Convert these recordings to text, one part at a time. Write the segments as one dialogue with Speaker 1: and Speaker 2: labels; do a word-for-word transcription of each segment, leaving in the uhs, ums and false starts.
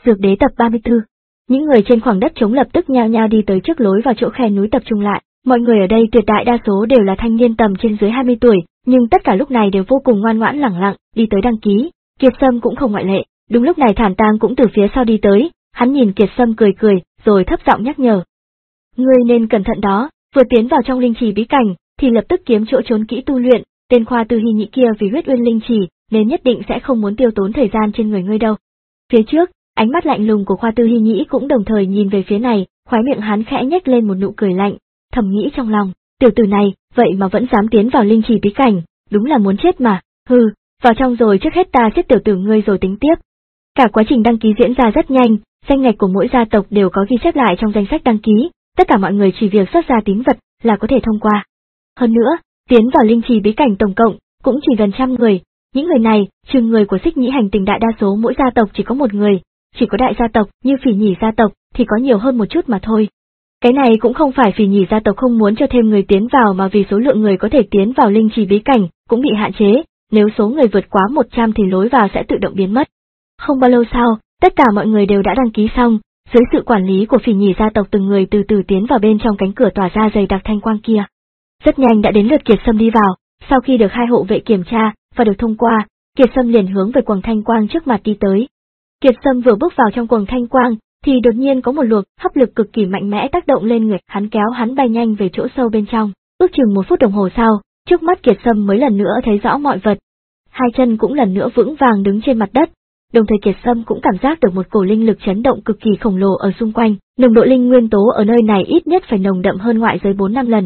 Speaker 1: Dược đế tập ba mươi tư. Những người trên khoảng đất trống lập tức nhao nhao đi tới trước lối vào chỗ khe núi tập trung lại. Mọi người ở đây tuyệt đại đa số đều là thanh niên tầm trên dưới hai mươi tuổi, nhưng tất cả lúc này đều vô cùng ngoan ngoãn lẳng lặng, đi tới đăng ký. Kiệt Sâm cũng không ngoại lệ. Đúng lúc này Thản Tam cũng từ phía sau đi tới, hắn nhìn Kiệt Sâm cười cười, rồi thấp giọng nhắc nhở. Ngươi nên cẩn thận đó, vừa tiến vào trong linh trì bí cảnh, thì lập tức kiếm chỗ trốn kỹ tu luyện, tên Khoa Tư Hy Nhĩ kia vì huyết uyên linh trì, nên nhất định sẽ không muốn tiêu tốn thời gian trên người ngươi đâu. Phía trước, ánh mắt lạnh lùng của Khoa Tư Hy Nhĩ cũng đồng thời nhìn về phía này, khóe miệng hắn khẽ nhếch lên một nụ cười lạnh, thầm nghĩ trong lòng, tiểu tử này, vậy mà vẫn dám tiến vào linh trì bí cảnh, đúng là muốn chết mà, hừ, vào trong rồi trước hết ta giết tiểu tử ngươi rồi tính tiếp. Cả quá trình đăng ký diễn ra rất nhanh, danh ngạch của mỗi gia tộc đều có ghi chép lại trong danh sách đăng ký, tất cả mọi người chỉ việc xuất ra tín vật là có thể thông qua. Hơn nữa, tiến vào linh trì bí cảnh tổng cộng cũng chỉ gần trăm người, những người này, trừ người của Xích Nhĩ hành tinh đại đa số mỗi gia tộc chỉ có một người, chỉ có đại gia tộc như Phỉ Nhỉ gia tộc thì có nhiều hơn một chút mà thôi. Cái này cũng không phải Phỉ Nhỉ gia tộc không muốn cho thêm người tiến vào mà vì số lượng người có thể tiến vào linh trì bí cảnh cũng bị hạn chế, nếu số người vượt quá một trăm thì lối vào sẽ tự động biến mất. Không bao lâu sau, tất cả mọi người đều đã đăng ký xong, dưới sự quản lý của Phỉ Nhỉ gia tộc từng người từ từ tiến vào bên trong cánh cửa tỏa ra dày đặc thanh quang kia. Rất nhanh đã đến lượt Kiệt Sâm đi vào, sau khi được hai hộ vệ kiểm tra và được thông qua, Kiệt Sâm liền hướng về quầng thanh quang trước mặt đi tới. Kiệt Sâm vừa bước vào trong quầng thanh quang, thì đột nhiên có một luồng hấp lực cực kỳ mạnh mẽ tác động lên người, hắn kéo hắn bay nhanh về chỗ sâu bên trong. Ước chừng một phút đồng hồ sau, trước mắt Kiệt Sâm mới lần nữa thấy rõ mọi vật. Hai chân cũng lần nữa vững vàng đứng trên mặt đất. Đồng thời Kiệt Sâm cũng cảm giác được một cổ linh lực chấn động cực kỳ khổng lồ ở xung quanh, nồng độ linh nguyên tố ở nơi này ít nhất phải nồng đậm hơn ngoại giới bốn năm lần.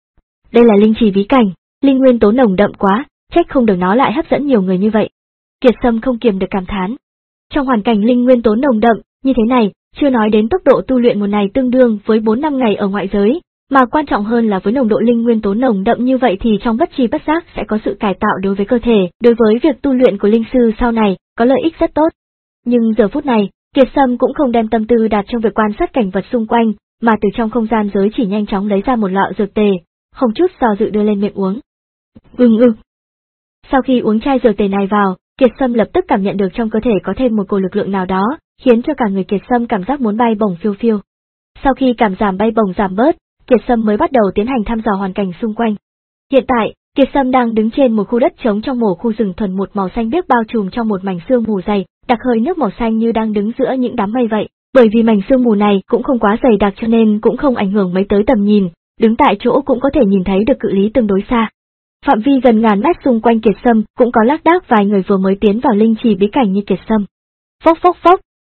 Speaker 1: Đây là linh trì bí cảnh, linh nguyên tố nồng đậm quá, trách không được nó lại hấp dẫn nhiều người như vậy. Kiệt Sâm không kiềm được cảm thán. Trong hoàn cảnh linh nguyên tố nồng đậm như thế này, chưa nói đến tốc độ tu luyện một ngày tương đương với bốn năm ngày ở ngoại giới, mà quan trọng hơn là với nồng độ linh nguyên tố nồng đậm như vậy thì trong bất tri bất giác sẽ có sự cải tạo đối với cơ thể, đối với việc tu luyện của linh sư sau này có lợi ích rất tốt. Nhưng giờ phút này, Kiệt Sâm cũng không đem tâm tư đặt trong việc quan sát cảnh vật xung quanh, mà từ trong không gian giới chỉ nhanh chóng lấy ra một lọ dược tề, không chút do dự đưa lên miệng uống. Ưng ưng. Sau khi uống chai dược tề này vào, Kiệt Sâm lập tức cảm nhận được trong cơ thể có thêm một cổ lực lượng nào đó, khiến cho cả người Kiệt Sâm cảm giác muốn bay bổng phiêu phiêu. Sau khi cảm giảm bay bổng giảm bớt, Kiệt Sâm mới bắt đầu tiến hành thăm dò hoàn cảnh xung quanh. Hiện tại, Kiệt Sâm đang đứng trên một khu đất trống trong một khu rừng thuần một màu xanh biếc bao trùm trong một mảnh sương mù dày, đặc hơi nước màu xanh như đang đứng giữa những đám mây vậy. Bởi vì mảnh sương mù này cũng không quá dày đặc cho nên cũng không ảnh hưởng mấy tới tầm nhìn, đứng tại chỗ cũng có thể nhìn thấy được cự lý tương đối xa. Phạm vi gần ngàn mét xung quanh Kiệt Sâm cũng có lác đác vài người vừa mới tiến vào linh trì bí cảnh như Kiệt Sâm. Phốc phốc phốc.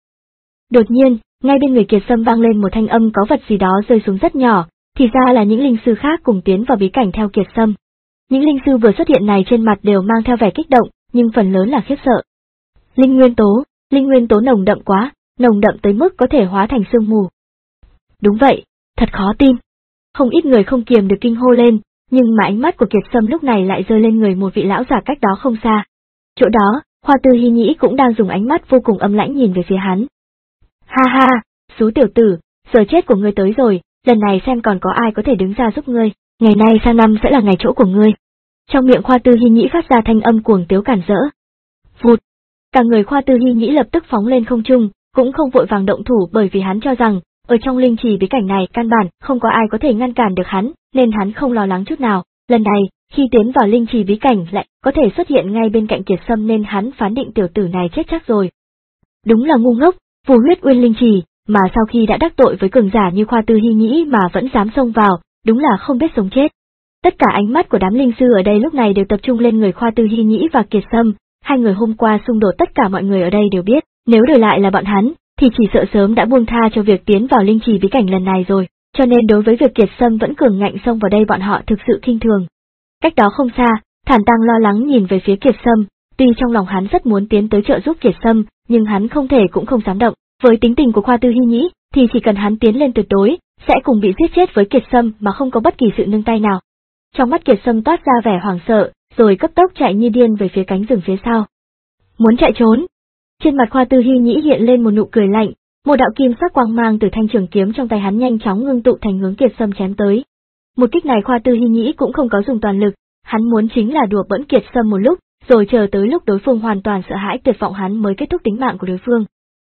Speaker 1: Đột nhiên, ngay bên người Kiệt Sâm vang lên một thanh âm có vật gì đó rơi xuống rất nhỏ, thì ra là những linh sư khác cùng tiến vào bí cảnh theo Kiệt Sâm. Những linh sư vừa xuất hiện này trên mặt đều mang theo vẻ kích động, nhưng phần lớn là khiếp sợ. Linh nguyên tố, linh nguyên tố nồng đậm quá, nồng đậm tới mức có thể hóa thành sương mù. Đúng vậy, thật khó tin. Không ít người không kiềm được kinh hô lên, nhưng mà ánh mắt của Kiệt Sâm lúc này lại rơi lên người một vị lão già cách đó không xa. Chỗ đó, Khoa Tư Hy Nhĩ cũng đang dùng ánh mắt vô cùng âm lãnh nhìn về phía hắn. Ha ha, xú tiểu tử, giờ chết của ngươi tới rồi, lần này xem còn có ai có thể đứng ra giúp ngươi, ngày nay sang năm sẽ là ngày chỗ của ngươi. Trong miệng Khoa Tư Hy Nhĩ phát ra thanh âm cuồng tiếu cản rỡ. Vụt, cả người Khoa Tư Hy Nhĩ lập tức phóng lên không trung, cũng không vội vàng động thủ bởi vì hắn cho rằng, ở trong linh trì bí cảnh này căn bản không có ai có thể ngăn cản được hắn, nên hắn không lo lắng chút nào. Lần này, khi tiến vào linh trì bí cảnh lại có thể xuất hiện ngay bên cạnh Kiệt Sâm nên hắn phán định tiểu tử này chết chắc rồi. Đúng là ngu ngốc, phù huyết uyên linh trì, mà sau khi đã đắc tội với cường giả như Khoa Tư Hy Nhĩ mà vẫn dám xông vào, đúng là không biết sống chết. Tất cả ánh mắt của đám linh sư ở đây lúc này đều tập trung lên người Khoa Tư Hy Nhĩ và Kiệt Sâm, hai người hôm qua xung đột tất cả mọi người ở đây đều biết, nếu đổi lại là bọn hắn, thì chỉ sợ sớm đã buông tha cho việc tiến vào linh trì bí cảnh lần này rồi, cho nên đối với việc Kiệt Sâm vẫn cường ngạnh xông vào đây bọn họ thực sự khinh thường. Cách đó không xa, Thản Tăng lo lắng nhìn về phía Kiệt Sâm, tuy trong lòng hắn rất muốn tiến tới trợ giúp Kiệt Sâm, nhưng hắn không thể cũng không dám động, với tính tình của Khoa Tư Hy Nhĩ, thì chỉ cần hắn tiến lên tuyệt đối, sẽ cùng bị giết chết với Kiệt Sâm mà không có bất kỳ sự nương tay nào. Trong mắt Kiệt Sâm toát ra vẻ hoảng sợ, rồi cấp tốc chạy như điên về phía cánh rừng phía sau. Muốn chạy trốn? Trên mặt Khoa Tư Hy Nhĩ hiện lên một nụ cười lạnh, một đạo kim sắc quang mang từ thanh trường kiếm trong tay hắn nhanh chóng ngưng tụ thành hướng Kiệt Sâm chém tới. Một kích này Khoa Tư Hy Nhĩ cũng không có dùng toàn lực, hắn muốn chính là đùa bỡn Kiệt Sâm một lúc, rồi chờ tới lúc đối phương hoàn toàn sợ hãi tuyệt vọng hắn mới kết thúc tính mạng của đối phương.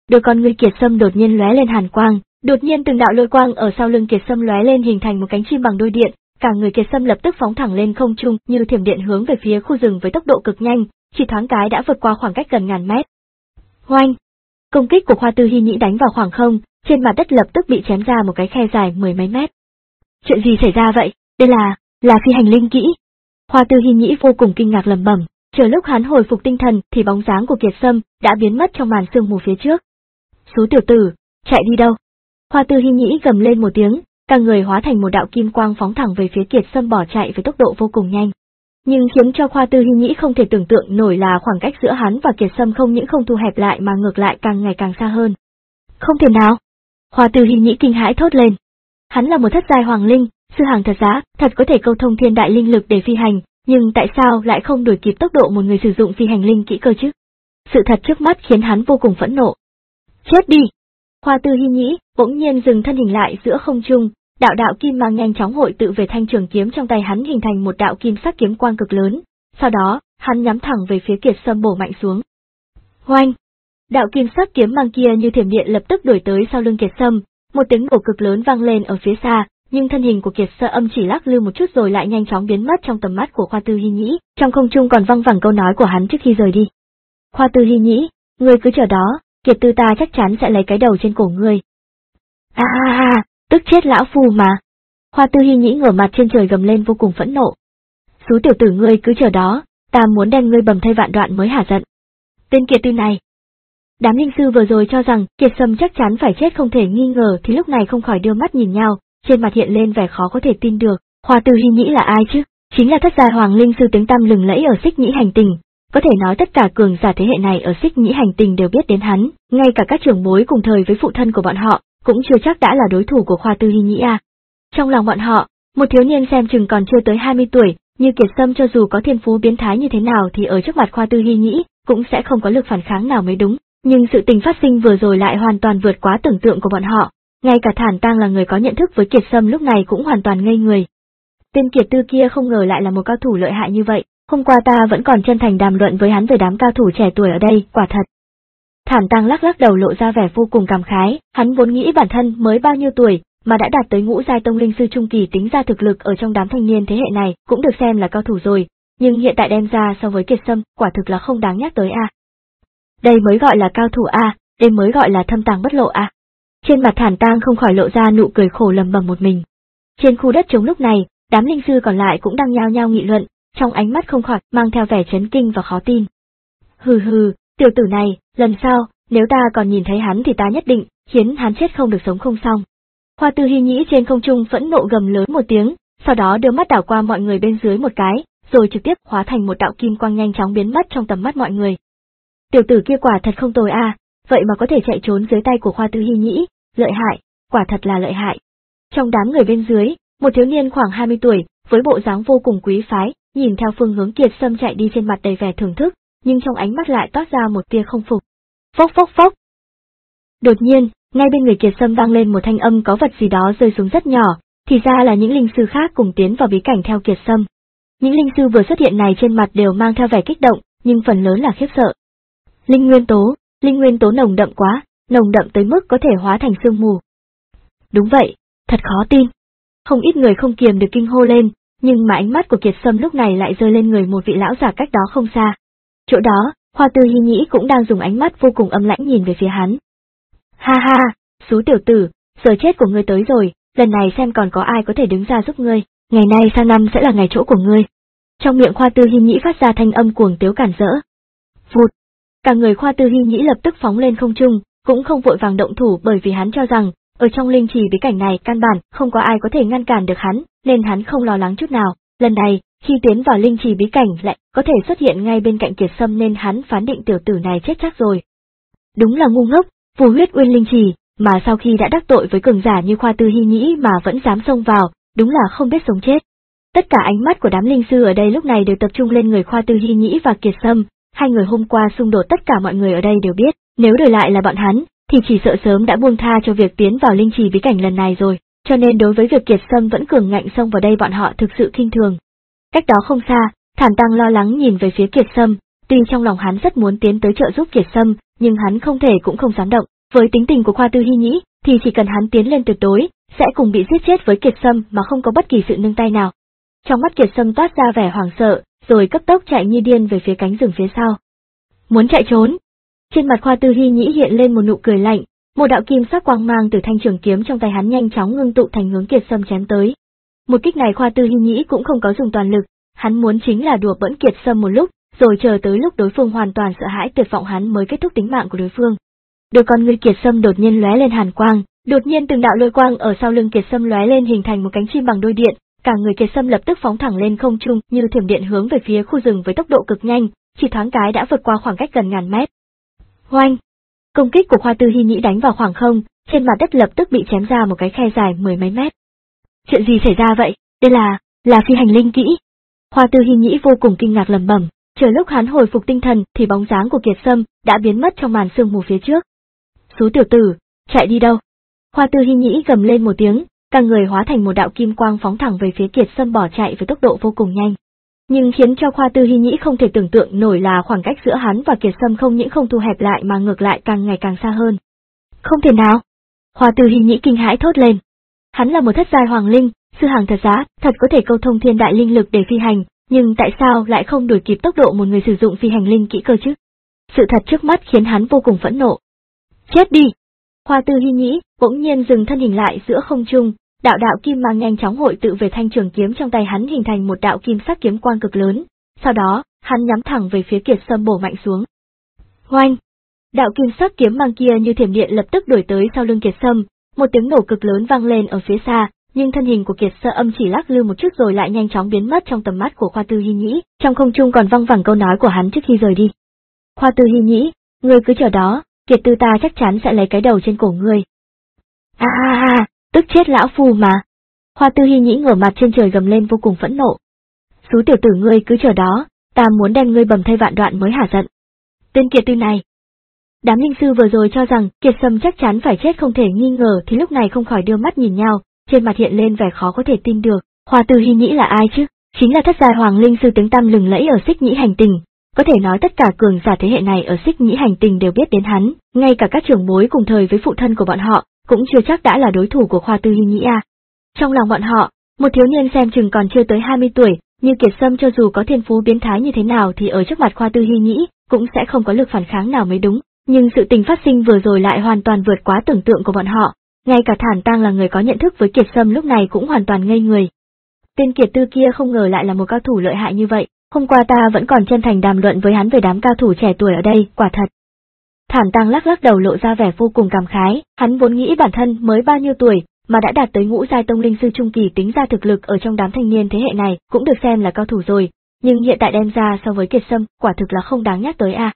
Speaker 1: đôi con ngươi Kiệt Sâm đột nhiên lóe lên hàn quang, đột nhiên từng đạo lôi quang ở sau lưng Kiệt Sâm lóe lên hình thành một cánh chim bằng đôi điện, cả người Kiệt Sâm lập tức phóng thẳng lên không trung như thiểm điện hướng về phía khu rừng với tốc độ cực nhanh, chỉ thoáng cái đã vượt qua khoảng cách gần ngàn mét. Oanh! Công kích của Hoa Tư Hi Nhĩ đánh vào khoảng không, trên mặt đất lập tức bị chém ra một cái khe dài mười mấy mét. Chuyện gì xảy ra vậy? Đây là, là phi hành linh kỹ. Hoa Tư Hi Nhĩ vô cùng kinh ngạc lẩm bẩm, chờ lúc hắn hồi phục tinh thần thì bóng dáng của Kiệt Sâm đã biến mất trong màn sương mù phía trước. Xú tiểu tử, chạy đi đâu? Hoa Tư Hi Nhĩ gầm lên một tiếng, cả người hóa thành một đạo kim quang phóng thẳng về phía Kiệt Sâm bỏ chạy với tốc độ vô cùng nhanh. Nhưng khiến cho Hoa Tư Hi Nhĩ không thể tưởng tượng nổi là khoảng cách giữa hắn và Kiệt Sâm không những không thu hẹp lại mà ngược lại càng ngày càng xa hơn. Không thể nào! Hoa Tư Hi Nhĩ kinh hãi thốt lên. Hắn là một thất giai hoàng linh, sư hàng thật giá, thật có thể câu thông thiên đại linh lực để phi hành, nhưng tại sao lại không đuổi kịp tốc độ một người sử dụng phi hành linh kỹ cơ chứ? Sự thật trước mắt khiến hắn vô cùng phẫn nộ. Chết đi! Hoa Tư Hi Nhĩ bỗng nhiên dừng thân hình lại giữa không trung, đạo đạo kim mang nhanh chóng hội tụ về thanh trường kiếm trong tay hắn hình thành một đạo kim sắc kiếm quang cực lớn, sau đó, hắn nhắm thẳng về phía Kiệt Sâm bổ mạnh xuống. Oanh! Đạo kim sắc kiếm mang kia như thiểm điện lập tức đuổi tới sau lưng Kiệt Sâm, một tiếng nổ cực lớn vang lên ở phía xa, nhưng thân hình của Kiệt Sâm chỉ lắc lư một chút rồi lại nhanh chóng biến mất trong tầm mắt của Hoa Tư Hi Nhĩ, trong không trung còn văng vẳng câu nói của hắn trước khi rời đi. Hoa Tư Hi Nhĩ, ngươi cứ chờ đó, Kiệt Tư ta chắc chắn sẽ lấy cái đầu trên cổ ngươi. A a a, tức chết lão phu mà. Hoa Tư Hi Nhĩ ngửa mặt trên trời gầm lên vô cùng phẫn nộ. Xú tiểu tử ngươi cứ chờ đó, ta muốn đem ngươi bầm thây vạn đoạn mới hả giận. Tên Kiệt Tư này. Đám linh sư vừa rồi cho rằng Kiệt Sâm chắc chắn phải chết không thể nghi ngờ thì lúc này không khỏi đưa mắt nhìn nhau, trên mặt hiện lên vẻ khó có thể tin được. Hoa Tư Hi Nhĩ là ai chứ? Chính là thất gia hoàng linh sư tiếng tăm lừng lẫy ở Xích Nhĩ hành tinh. Có thể nói tất cả cường giả thế hệ này ở Xích Nhĩ hành tinh đều biết đến hắn, ngay cả các trưởng bối cùng thời với phụ thân của bọn họ, cũng chưa chắc đã là đối thủ của Hoa Tư Hi Nhĩ à. Trong lòng bọn họ, một thiếu niên xem chừng còn chưa tới hai mươi tuổi, như Kiệt Sâm cho dù có thiên phú biến thái như thế nào thì ở trước mặt Hoa Tư Hi Nhĩ, cũng sẽ không có lực phản kháng nào mới đúng. Nhưng sự tình phát sinh vừa rồi lại hoàn toàn vượt quá tưởng tượng của bọn họ, ngay cả Thản Tang là người có nhận thức với Kiệt Sâm lúc này cũng hoàn toàn ngây người. Tên Kiệt Tư kia không ngờ lại là một cao thủ lợi hại như vậy, hôm qua ta vẫn còn chân thành đàm luận với hắn về đám cao thủ trẻ tuổi ở đây, quả thật. Thản Tang lắc lắc đầu lộ ra vẻ vô cùng cảm khái, hắn vốn nghĩ bản thân mới bao nhiêu tuổi, mà đã đạt tới ngũ giai tông linh sư trung kỳ, tính ra thực lực ở trong đám thanh niên thế hệ này cũng được xem là cao thủ rồi, nhưng hiện tại đem ra so với Kiệt Sâm, quả thực là không đáng nhắc tới a. À. Đây mới gọi là cao thủ a, à, đây mới gọi là thâm tàng bất lộ a. À. Trên mặt Thản Tang không khỏi lộ ra nụ cười khổ lầm bầm một mình. Trên khu đất trống lúc này, đám linh sư còn lại cũng đang nhao nhao nghị luận, trong ánh mắt không khỏi mang theo vẻ chấn kinh và khó tin. Hừ hừ, tiểu tử này, lần sau, nếu ta còn nhìn thấy hắn thì ta nhất định khiến hắn chết không được sống không xong. Hoa Tư Hi Nhĩ trên không trung phẫn nộ gầm lớn một tiếng, sau đó đưa mắt đảo qua mọi người bên dưới một cái, rồi trực tiếp hóa thành một đạo kim quang nhanh chóng biến mất trong tầm mắt mọi người. Tiểu tử kia quả thật không tồi a, à, vậy mà có thể chạy trốn dưới tay của Hoa Tư Hi Nhĩ, lợi hại, quả thật là lợi hại. Trong đám người bên dưới, một thiếu niên khoảng hai mươi tuổi, với bộ dáng vô cùng quý phái, nhìn theo phương hướng Kiệt Sâm chạy đi trên mặt đầy vẻ thưởng thức, nhưng trong ánh mắt lại toát ra một tia không phục. Phốc phốc phốc. Đột nhiên, ngay bên người Kiệt Sâm vang lên một thanh âm có vật gì đó rơi xuống rất nhỏ, thì ra là những linh sư khác cùng tiến vào bí cảnh theo Kiệt Sâm. Những linh sư vừa xuất hiện này trên mặt đều mang theo vẻ kích động, nhưng phần lớn là khiếp sợ. Linh nguyên tố, linh nguyên tố nồng đậm quá, nồng đậm tới mức có thể hóa thành sương mù. Đúng vậy, thật khó tin. Không ít người không kiềm được kinh hô lên, nhưng mà ánh mắt của Kiệt Sâm lúc này lại rơi lên người một vị lão giả cách đó không xa. Chỗ đó, Hoa Tư Hi Nhĩ cũng đang dùng ánh mắt vô cùng âm lãnh nhìn về phía hắn. Ha ha, xú tiểu tử, giờ chết của ngươi tới rồi, lần này xem còn có ai có thể đứng ra giúp ngươi, ngày nay sang năm sẽ là ngày chỗ của ngươi. Trong miệng Hoa Tư Hi Nhĩ phát ra thanh âm cuồng tiếu cản rỡ. Vụt, cả người Hoa Tư Hi Nhĩ lập tức phóng lên không trung, cũng không vội vàng động thủ bởi vì hắn cho rằng, ở trong linh trì bí cảnh này căn bản không có ai có thể ngăn cản được hắn, nên hắn không lo lắng chút nào. Lần này, khi tiến vào linh trì bí cảnh lại có thể xuất hiện ngay bên cạnh Kiệt Sâm nên hắn phán định tiểu tử này chết chắc rồi. Đúng là ngu ngốc, Phù Huyết Uyên linh trì, mà sau khi đã đắc tội với cường giả như Hoa Tư Hi Nhĩ mà vẫn dám xông vào, đúng là không biết sống chết. Tất cả ánh mắt của đám linh sư ở đây lúc này đều tập trung lên người Hoa Tư Hi Nhĩ và Kiệt Sâm, hai người hôm qua xung đột tất cả mọi người ở đây đều biết, nếu đổi lại là bọn hắn, thì chỉ sợ sớm đã buông tha cho việc tiến vào linh trì bí cảnh lần này rồi, cho nên đối với việc Kiệt Sâm vẫn cường ngạnh xông vào đây bọn họ thực sự khinh thường. Cách đó không xa, Thản Tăng lo lắng nhìn về phía Kiệt Sâm, tuy trong lòng hắn rất muốn tiến tới trợ giúp Kiệt Sâm, nhưng hắn không thể cũng không dám động, Với tính tình của Khoa Tư Hy Nhĩ, thì chỉ cần hắn tiến lên tuyệt đối, sẽ cùng bị giết chết với Kiệt Sâm mà không có bất kỳ sự nương tay nào. Trong mắt Kiệt Sâm toát ra vẻ hoảng sợ, rồi cấp tốc chạy như điên về phía cánh rừng phía sau. Muốn chạy trốn? Trên mặt Khoa Tư Hy Nhĩ hiện lên một nụ cười lạnh, một đạo kim sắc quang mang từ thanh trường kiếm trong tay hắn nhanh chóng ngưng tụ thành hướng Kiệt Sâm chém tới. Một kích này Khoa Tư Hy Nhĩ cũng không có dùng toàn lực, hắn muốn chính là đùa bỡn Kiệt Sâm một lúc, rồi chờ tới lúc đối phương hoàn toàn sợ hãi tuyệt vọng hắn mới kết thúc tính mạng của đối phương. Đôi con ngươi Kiệt Sâm đột nhiên lóe lên hàn quang, đột nhiên từng đạo lôi quang ở sau lưng Kiệt Sâm lóe lên hình thành một cánh chim bằng đôi điện, cả người Kiệt Sâm lập tức phóng thẳng lên không trung như thiểm điện hướng về phía khu rừng với tốc độ cực nhanh, chỉ thoáng cái đã vượt qua khoảng cách gần ngàn mét. Oanh! Công kích của Khoa Tư Hy Nhĩ đánh vào khoảng không, trên mặt đất lập tức bị chém ra một cái khe dài mười mấy mét. Chuyện gì xảy ra vậy? Đây là, là phi hành linh kỹ. Khoa Tư Hy Nhĩ vô cùng kinh ngạc lẩm bẩm, chờ lúc hắn hồi phục tinh thần thì bóng dáng của Kiệt Sâm đã biến mất trong màn sương mù phía trước. Xú tiểu tử, chạy đi đâu? Khoa Tư Hy Nhĩ gầm lên một tiếng, cả người hóa thành một đạo kim quang phóng thẳng về phía Kiệt Sâm bỏ chạy với tốc độ vô cùng nhanh. Nhưng khiến cho Khoa Tư Hy Nhĩ không thể tưởng tượng nổi là khoảng cách giữa hắn và Kiệt Sâm không những không thu hẹp lại mà ngược lại càng ngày càng xa hơn. Không thể nào! Khoa Tư Hy Nhĩ kinh hãi thốt lên. Hắn là một thất giai hoàng linh, sư hàng thật giá, thật có thể câu thông thiên đại linh lực để phi hành, nhưng tại sao lại không đuổi kịp tốc độ một người sử dụng phi hành linh kỹ cơ chứ? Sự thật trước mắt khiến hắn vô cùng phẫn nộ. Chết đi! Khoa Tư Hy Nhĩ bỗng nhiên dừng thân hình lại giữa không trung, đạo đạo kim mang nhanh chóng hội tụ về thanh trường kiếm trong tay hắn hình thành một đạo kim sắc kiếm quang cực lớn, sau đó, hắn nhắm thẳng về phía Kiệt Sâm bổ mạnh xuống. Oanh! Đạo kim sắc kiếm mang kia như thiểm điện lập tức đuổi tới sau lưng Kiệt Sâm, một tiếng nổ cực lớn vang lên ở phía xa, nhưng thân hình của Kiệt Sâm chỉ lắc lư một chút rồi lại nhanh chóng biến mất trong tầm mắt của Khoa Tư Hy Nhĩ, trong không trung còn văng vẳng câu nói của hắn trước khi rời đi. Khoa Tư Hy Nhĩ, ngươi cứ chờ đó, Kiệt Tư ta chắc chắn sẽ lấy cái đầu trên cổ ngươi. A a a, tức chết lão phù mà. Khoa Tư Hy Nhĩ ngửa mặt trên trời gầm lên vô cùng phẫn nộ. Xú tiểu tử ngươi cứ chờ đó, ta muốn đem ngươi bầm thay vạn đoạn mới hả giận. Tên Kiệt Tư này. Đám linh sư vừa rồi cho rằng Kiệt Sâm chắc chắn phải chết không thể nghi ngờ thì lúc này không khỏi đưa mắt nhìn nhau, trên mặt hiện lên vẻ khó có thể tin được. Khoa Tư Hy Nhĩ là ai chứ? Chính là thất giai hoàng linh sư tiếng tăm lừng lẫy ở Xích Nhĩ hành tinh. Có thể nói tất cả cường giả thế hệ này ở Xích Nhĩ hành tinh đều biết đến hắn, ngay cả các trưởng bối cùng thời với phụ thân của bọn họ, cũng chưa chắc đã là đối thủ của Khoa Tư Hy Nhĩ à. Trong lòng bọn họ, một thiếu niên xem chừng còn chưa tới hai mươi tuổi, như Kiệt Sâm cho dù có thiên phú biến thái như thế nào thì ở trước mặt Khoa Tư Hy Nhĩ, cũng sẽ không có lực phản kháng nào mới đúng, nhưng sự tình phát sinh vừa rồi lại hoàn toàn vượt quá tưởng tượng của bọn họ, ngay cả Thản Tăng là người có nhận thức với Kiệt Sâm lúc này cũng hoàn toàn ngây người. Tên Kiệt Tư kia không ngờ lại là một cao thủ lợi hại như vậy, hôm qua ta vẫn còn chân thành đàm luận với hắn về đám cao thủ trẻ tuổi ở đây, quả thật. Thản Tăng lắc lắc đầu lộ ra vẻ vô cùng cảm khái, hắn vốn nghĩ bản thân mới bao nhiêu tuổi, mà đã đạt tới ngũ giai tông linh sư trung kỳ tính ra thực lực ở trong đám thanh niên thế hệ này cũng được xem là cao thủ rồi, nhưng hiện tại đem ra so với Kiệt Sâm, quả thực là không đáng nhắc tới a. À.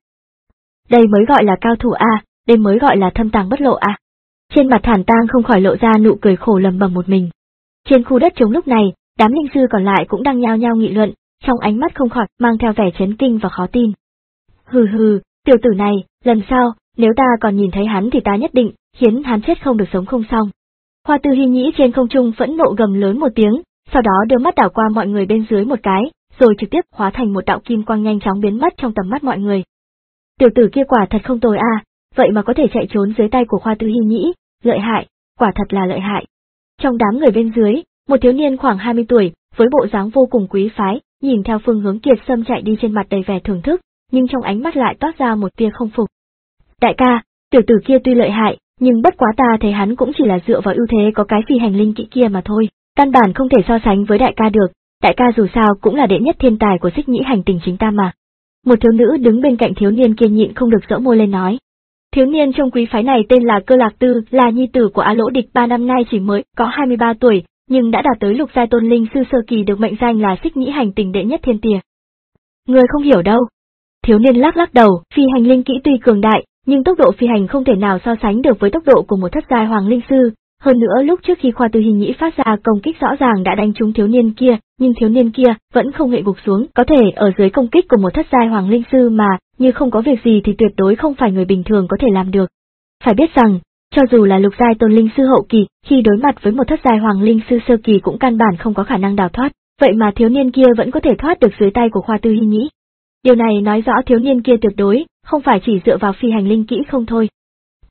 Speaker 1: Đây mới gọi là cao thủ a, à, đây mới gọi là thâm tàng bất lộ a. À. Trên mặt Thản Tăng không khỏi lộ ra nụ cười khổ lầm bầm một mình. Trên khu đất trống lúc này, đám linh sư còn lại cũng đang nhao nhao nghị luận, trong ánh mắt không khỏi mang theo vẻ chấn kinh và khó tin. Hừ hừ, tiểu tử này, lần sau, nếu ta còn nhìn thấy hắn thì ta nhất định khiến hắn chết không được sống không xong. Khoa Tư Hy Nhĩ trên không trung phẫn nộ gầm lớn một tiếng, sau đó đưa mắt đảo qua mọi người bên dưới một cái, rồi trực tiếp hóa thành một đạo kim quang nhanh chóng biến mất trong tầm mắt mọi người. Tiểu tử kia quả thật không tồi a, à, vậy mà có thể chạy trốn dưới tay của Khoa Tư Hy Nhĩ, lợi hại, quả thật là lợi hại. Trong đám người bên dưới, một thiếu niên khoảng hai mươi tuổi, với bộ dáng vô cùng quý phái, nhìn theo phương hướng Kiệt Sâm chạy đi trên mặt đầy vẻ thưởng thức, nhưng trong ánh mắt lại toát ra một tia không phục. Đại ca, tiểu tử kia tuy lợi hại, nhưng bất quá ta thấy hắn cũng chỉ là dựa vào ưu thế có cái phi hành linh kỹ kia mà thôi, căn bản không thể so sánh với đại ca được, đại ca dù sao cũng là đệ nhất thiên tài của Xích Nhĩ hành tinh chính ta mà. Một thiếu nữ đứng bên cạnh thiếu niên kia nhịn không được giở môi lên nói. Thiếu niên trong quý phái này tên là Cơ Lạc Tư, là nhi tử của Á Lỗ Địch, ba năm nay chỉ mới có hai mươi ba tuổi, nhưng đã đạt tới lục giai tôn linh sư sơ kỳ, được mệnh danh là Xích Nhĩ hành tinh đệ nhất thiên tài. Người không hiểu đâu. Thiếu niên lắc lắc đầu, phi hành linh kỹ tuy cường đại, nhưng tốc độ phi hành không thể nào so sánh được với tốc độ của một thất giai hoàng linh sư. Hơn nữa lúc trước khi Khoa Tư Hy Nhĩ phát ra công kích rõ ràng đã đánh trúng thiếu niên kia, nhưng thiếu niên kia vẫn không hề gục xuống, có thể ở dưới công kích của một thất giai hoàng linh sư mà, như không có việc gì thì tuyệt đối không phải người bình thường có thể làm được. Phải biết rằng, cho dù là lục giai tôn linh sư hậu kỳ, khi đối mặt với một thất giai hoàng linh sư sơ kỳ cũng căn bản không có khả năng đào thoát, vậy mà thiếu niên kia vẫn có thể thoát được dưới tay của Khoa Tư Hy Nhĩ. Điều này nói rõ thiếu niên kia tuyệt đối không phải chỉ dựa vào phi hành linh kỹ không thôi.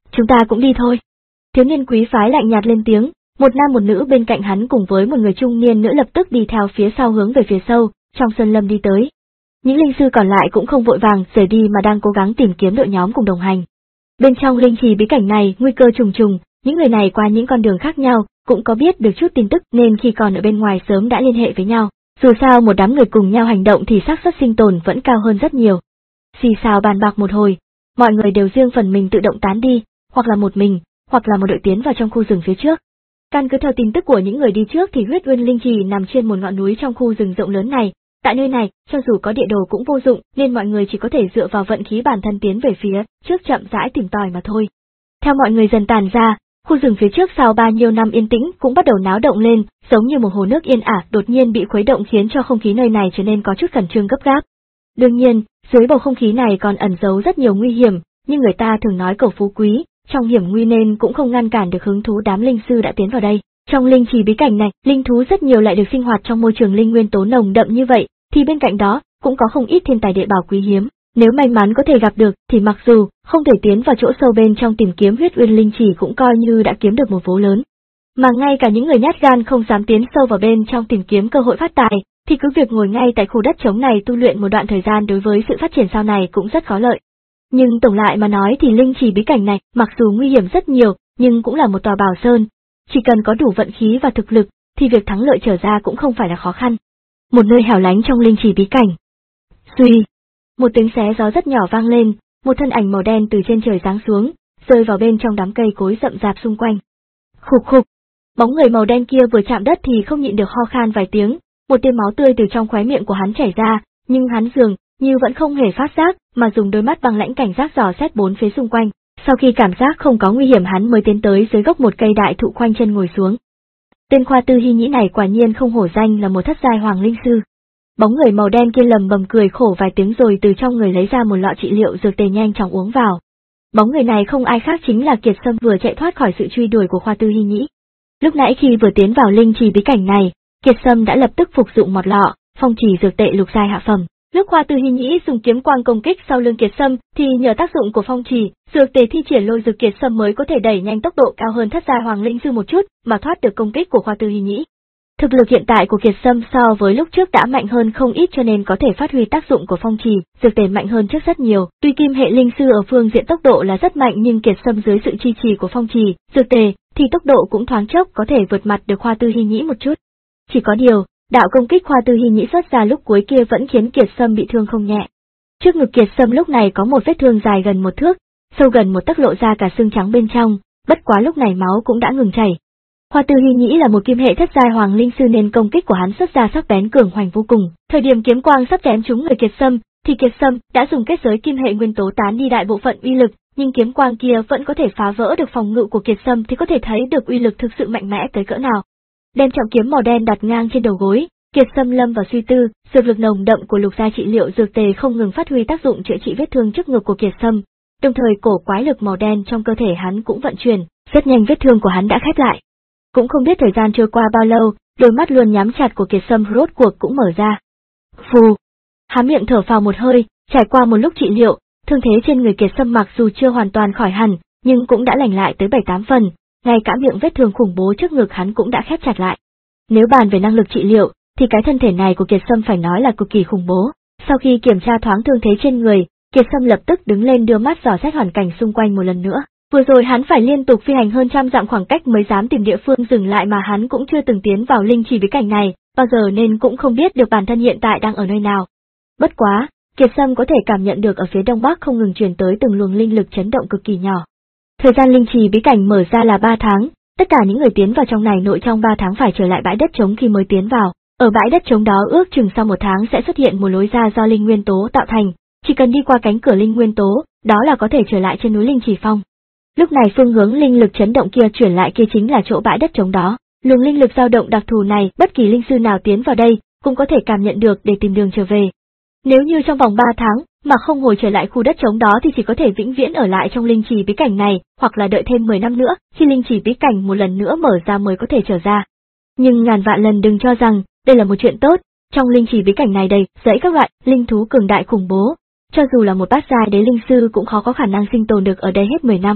Speaker 1: Chúng ta cũng đi thôi. Thiếu niên quý phái lạnh nhạt lên tiếng, một nam một nữ bên cạnh hắn cùng với một người trung niên nữa lập tức đi theo phía sau hướng về phía sâu, trong sơn lâm đi tới. Những linh sư còn lại cũng không vội vàng rời đi mà đang cố gắng tìm kiếm đội nhóm cùng đồng hành. Bên trong linh trì bí cảnh này nguy cơ trùng trùng, những người này qua những con đường khác nhau, cũng có biết được chút tin tức nên khi còn ở bên ngoài sớm đã liên hệ với nhau. Dù sao một đám người cùng nhau hành động thì xác suất sinh tồn vẫn cao hơn rất nhiều. Xì xào bàn bạc một hồi, mọi người đều riêng phần mình tự động tán đi, hoặc là một mình, hoặc là một đội tiến vào trong khu rừng phía trước. Căn cứ theo tin tức của những người đi trước thì huyết uyên linh trì nằm trên một ngọn núi trong khu rừng rộng lớn này. Tại nơi này, cho dù có địa đồ cũng vô dụng, nên mọi người chỉ có thể dựa vào vận khí bản thân tiến về phía trước chậm rãi tìm tòi mà thôi. Theo mọi người dần tàn ra, khu rừng phía trước sau bao nhiêu năm yên tĩnh cũng bắt đầu náo động lên, giống như một hồ nước yên ả đột nhiên bị khuấy động khiến cho không khí nơi này trở nên có chút khẩn trương gấp gáp. Đương nhiên, dưới bầu không khí này còn ẩn giấu rất nhiều nguy hiểm, nhưng người ta thường nói cầu phú quý, trong hiểm nguy nên cũng không ngăn cản được hứng thú đám linh sư đã tiến vào đây. Trong linh trì bí cảnh này, linh thú rất nhiều lại được sinh hoạt trong môi trường linh nguyên tố nồng đậm như vậy, thì bên cạnh đó cũng có không ít thiên tài địa bảo quý hiếm. Nếu may mắn có thể gặp được thì mặc dù không thể tiến vào chỗ sâu bên trong tìm kiếm huyết uyên linh trì cũng coi như đã kiếm được một vố lớn. Mà ngay cả những người nhát gan không dám tiến sâu vào bên trong tìm kiếm cơ hội phát tài, thì cứ việc ngồi ngay tại khu đất trống này tu luyện một đoạn thời gian đối với sự phát triển sau này cũng rất có lợi. Nhưng tổng lại mà nói thì linh trì bí cảnh này, mặc dù nguy hiểm rất nhiều, nhưng cũng là một tòa bảo sơn. Chỉ cần có đủ vận khí và thực lực, thì việc thắng lợi trở ra cũng không phải là khó khăn. Một nơi hẻo lánh trong linh trì bí cảnh. Suy, một tiếng xé gió rất nhỏ vang lên, một thân ảnh màu đen từ trên trời giáng xuống, rơi vào bên trong đám cây cối rậm rạp xung quanh. Khục khục, bóng người màu đen kia vừa chạm đất thì không nhịn được ho khan vài tiếng, một tia máu tươi từ trong khóe miệng của hắn chảy ra, nhưng hắn dường như vẫn không hề phát giác, mà dùng đôi mắt băng lãnh cảnh giác dò xét bốn phía xung quanh. Sau khi cảm giác không có nguy hiểm hắn mới tiến tới dưới gốc một cây đại thụ khoanh chân ngồi xuống. Tên Khoa Tư Hy Nhĩ này quả nhiên không hổ danh là một thất giai hoàng linh sư. Bóng người màu đen kia lầm bầm cười khổ vài tiếng rồi từ trong người lấy ra một lọ trị liệu dược tề nhanh chóng uống vào. Bóng người này không ai khác chính là Kiệt Sâm vừa chạy thoát khỏi sự truy đuổi của Khoa Tư Hy Nhĩ. Lúc nãy khi vừa tiến vào linh trì bí cảnh này, Kiệt Sâm đã lập tức phục dụng một lọ phong trì dược tệ lục giai hạ phẩm. Lúc Khoa Tư Hy Nhĩ dùng kiếm quang công kích sau lưng Kiệt Sâm thì nhờ tác dụng của phong trì, dược tề thi triển lôi dược Kiệt Sâm mới có thể đẩy nhanh tốc độ cao hơn thất giai hoàng linh sư một chút mà thoát được công kích của Khoa Tư Hy Nhĩ. Thực lực hiện tại của Kiệt Sâm so với lúc trước đã mạnh hơn không ít cho nên có thể phát huy tác dụng của phong trì, dược tề mạnh hơn trước rất nhiều. Tuy kim hệ linh sư ở phương diện tốc độ là rất mạnh nhưng Kiệt Sâm dưới sự chi trì của phong trì, dược tề thì tốc độ cũng thoáng chốc có thể vượt mặt được Khoa Tư Hy Nhĩ một chút. Chỉ có điều, đạo công kích Khoa Tư Hy Nhĩ xuất ra lúc cuối kia vẫn khiến Kiệt Sâm bị thương không nhẹ. Trước ngực Kiệt Sâm lúc này có một vết thương dài gần một thước, sâu gần một tấc lộ ra cả xương trắng bên trong, bất quá lúc này máu cũng đã ngừng chảy. Khoa Tư Hy Nhĩ là một kim hệ thất giai hoàng linh sư nên công kích của hắn xuất ra sắc bén cường hoành vô cùng. Thời điểm kiếm quang sắp chém trúng người Kiệt Sâm, thì Kiệt Sâm đã dùng kết giới kim hệ nguyên tố tán đi đại bộ phận uy lực, nhưng kiếm quang kia vẫn có thể phá vỡ được phòng ngự của Kiệt Sâm thì có thể thấy được uy lực thực sự mạnh mẽ tới cỡ nào. Đem trọng kiếm màu đen đặt ngang trên đầu gối, Kiệt Sâm lâm vào suy tư, dược lực nồng đậm của lục gia trị liệu dược tề không ngừng phát huy tác dụng chữa trị vết thương trước ngực của Kiệt Sâm, đồng thời cổ quái lực màu đen trong cơ thể hắn cũng vận chuyển, rất nhanh vết thương của hắn đã khép lại. Cũng không biết thời gian trôi qua bao lâu, đôi mắt luôn nhắm chặt của Kiệt Sâm rốt cuộc cũng mở ra. Phù, há miệng thở phào một hơi, trải qua một lúc trị liệu, thương thế trên người Kiệt Sâm mặc dù chưa hoàn toàn khỏi hẳn, nhưng cũng đã lành lại tới bảy tám phần, ngay cả miệng vết thương khủng bố trước ngực hắn cũng đã khép chặt lại. Nếu bàn về năng lực trị liệu, thì cái thân thể này của Kiệt Sâm phải nói là cực kỳ khủng bố. Sau khi kiểm tra thoáng thương thế trên người, Kiệt Sâm lập tức đứng lên đưa mắt dò xét hoàn cảnh xung quanh một lần nữa. Vừa rồi hắn phải liên tục phi hành hơn trăm dặm khoảng cách mới dám tìm địa phương dừng lại mà hắn cũng chưa từng tiến vào linh trì bí cảnh này, bao giờ nên cũng không biết được bản thân hiện tại đang ở nơi nào. Bất quá, Kiệt Sâm có thể cảm nhận được ở phía đông bắc không ngừng truyền tới từng luồng linh lực chấn động cực kỳ nhỏ. Thời gian linh trì bí cảnh mở ra là ba tháng, tất cả những người tiến vào trong này nội trong ba tháng phải trở lại bãi đất trống khi mới tiến vào. Ở bãi đất trống đó ước chừng sau một tháng sẽ xuất hiện một lối ra do linh nguyên tố tạo thành, chỉ cần đi qua cánh cửa linh nguyên tố, đó là có thể trở lại trên núi Linh Trì Phong. Lúc này phương hướng linh lực chấn động kia chuyển lại kia chính là chỗ bãi đất trống đó. Luồng linh lực dao động đặc thù này, bất kỳ linh sư nào tiến vào đây cũng có thể cảm nhận được để tìm đường trở về. Nếu như trong vòng ba tháng mà không hồi trở lại khu đất trống đó thì chỉ có thể vĩnh viễn ở lại trong linh trì bí cảnh này, hoặc là đợi thêm mười năm nữa, khi linh trì bí cảnh một lần nữa mở ra mới có thể trở ra. Nhưng ngàn vạn lần đừng cho rằng đây là một chuyện tốt, trong linh trì bí cảnh này đầy dẫy các loại linh thú cường đại khủng bố, cho dù là một bát giai đế linh sư cũng khó có khả năng sinh tồn được ở đây hết mười năm.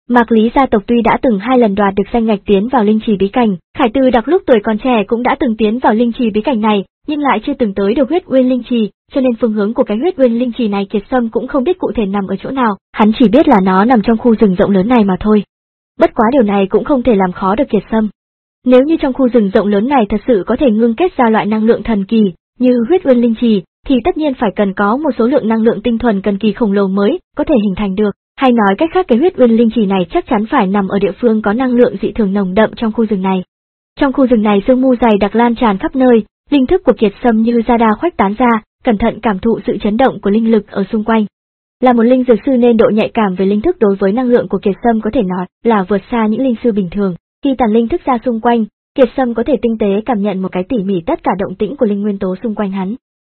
Speaker 1: Mạc Lý gia tộc tuy đã từng hai lần đoạt được danh ngạch tiến vào linh trì bí cảnh, Khải Tư Đặc lúc tuổi còn trẻ cũng đã từng tiến vào linh trì bí cảnh này, nhưng lại chưa từng tới được huyết uyên linh trì, cho nên phương hướng của cái huyết uyên linh trì này Kiệt Sâm cũng không biết cụ thể nằm ở chỗ nào, hắn chỉ biết là nó nằm trong khu rừng rộng lớn này mà thôi. Bất quá điều này cũng không thể làm khó được Kiệt Sâm. Nếu như trong khu rừng rộng lớn này thật sự có thể ngưng kết ra loại năng lượng thần kỳ như huyết uyên linh trì, thì tất nhiên phải cần có một số lượng năng lượng tinh thuần cần kỳ khổng lồ mới có thể hình thành được, hay nói cách khác cái huyết uyên linh trì này chắc chắn phải nằm ở địa phương có năng lượng dị thường nồng đậm trong khu rừng này. Trong khu rừng này sương mù dày đặc lan tràn khắp nơi, linh thức của Kiệt Sâm như ra đa khuếch tán ra, cẩn thận cảm thụ sự chấn động của linh lực ở xung quanh. Là một linh dược sư nên độ nhạy cảm về linh thức đối với năng lượng của Kiệt Sâm có thể nói là vượt xa những linh sư bình thường. Khi tản linh thức ra xung quanh, Kiệt Sâm có thể tinh tế cảm nhận một cái tỉ mỉ tất cả động tĩnh của linh nguyên tố xung quanh hắn.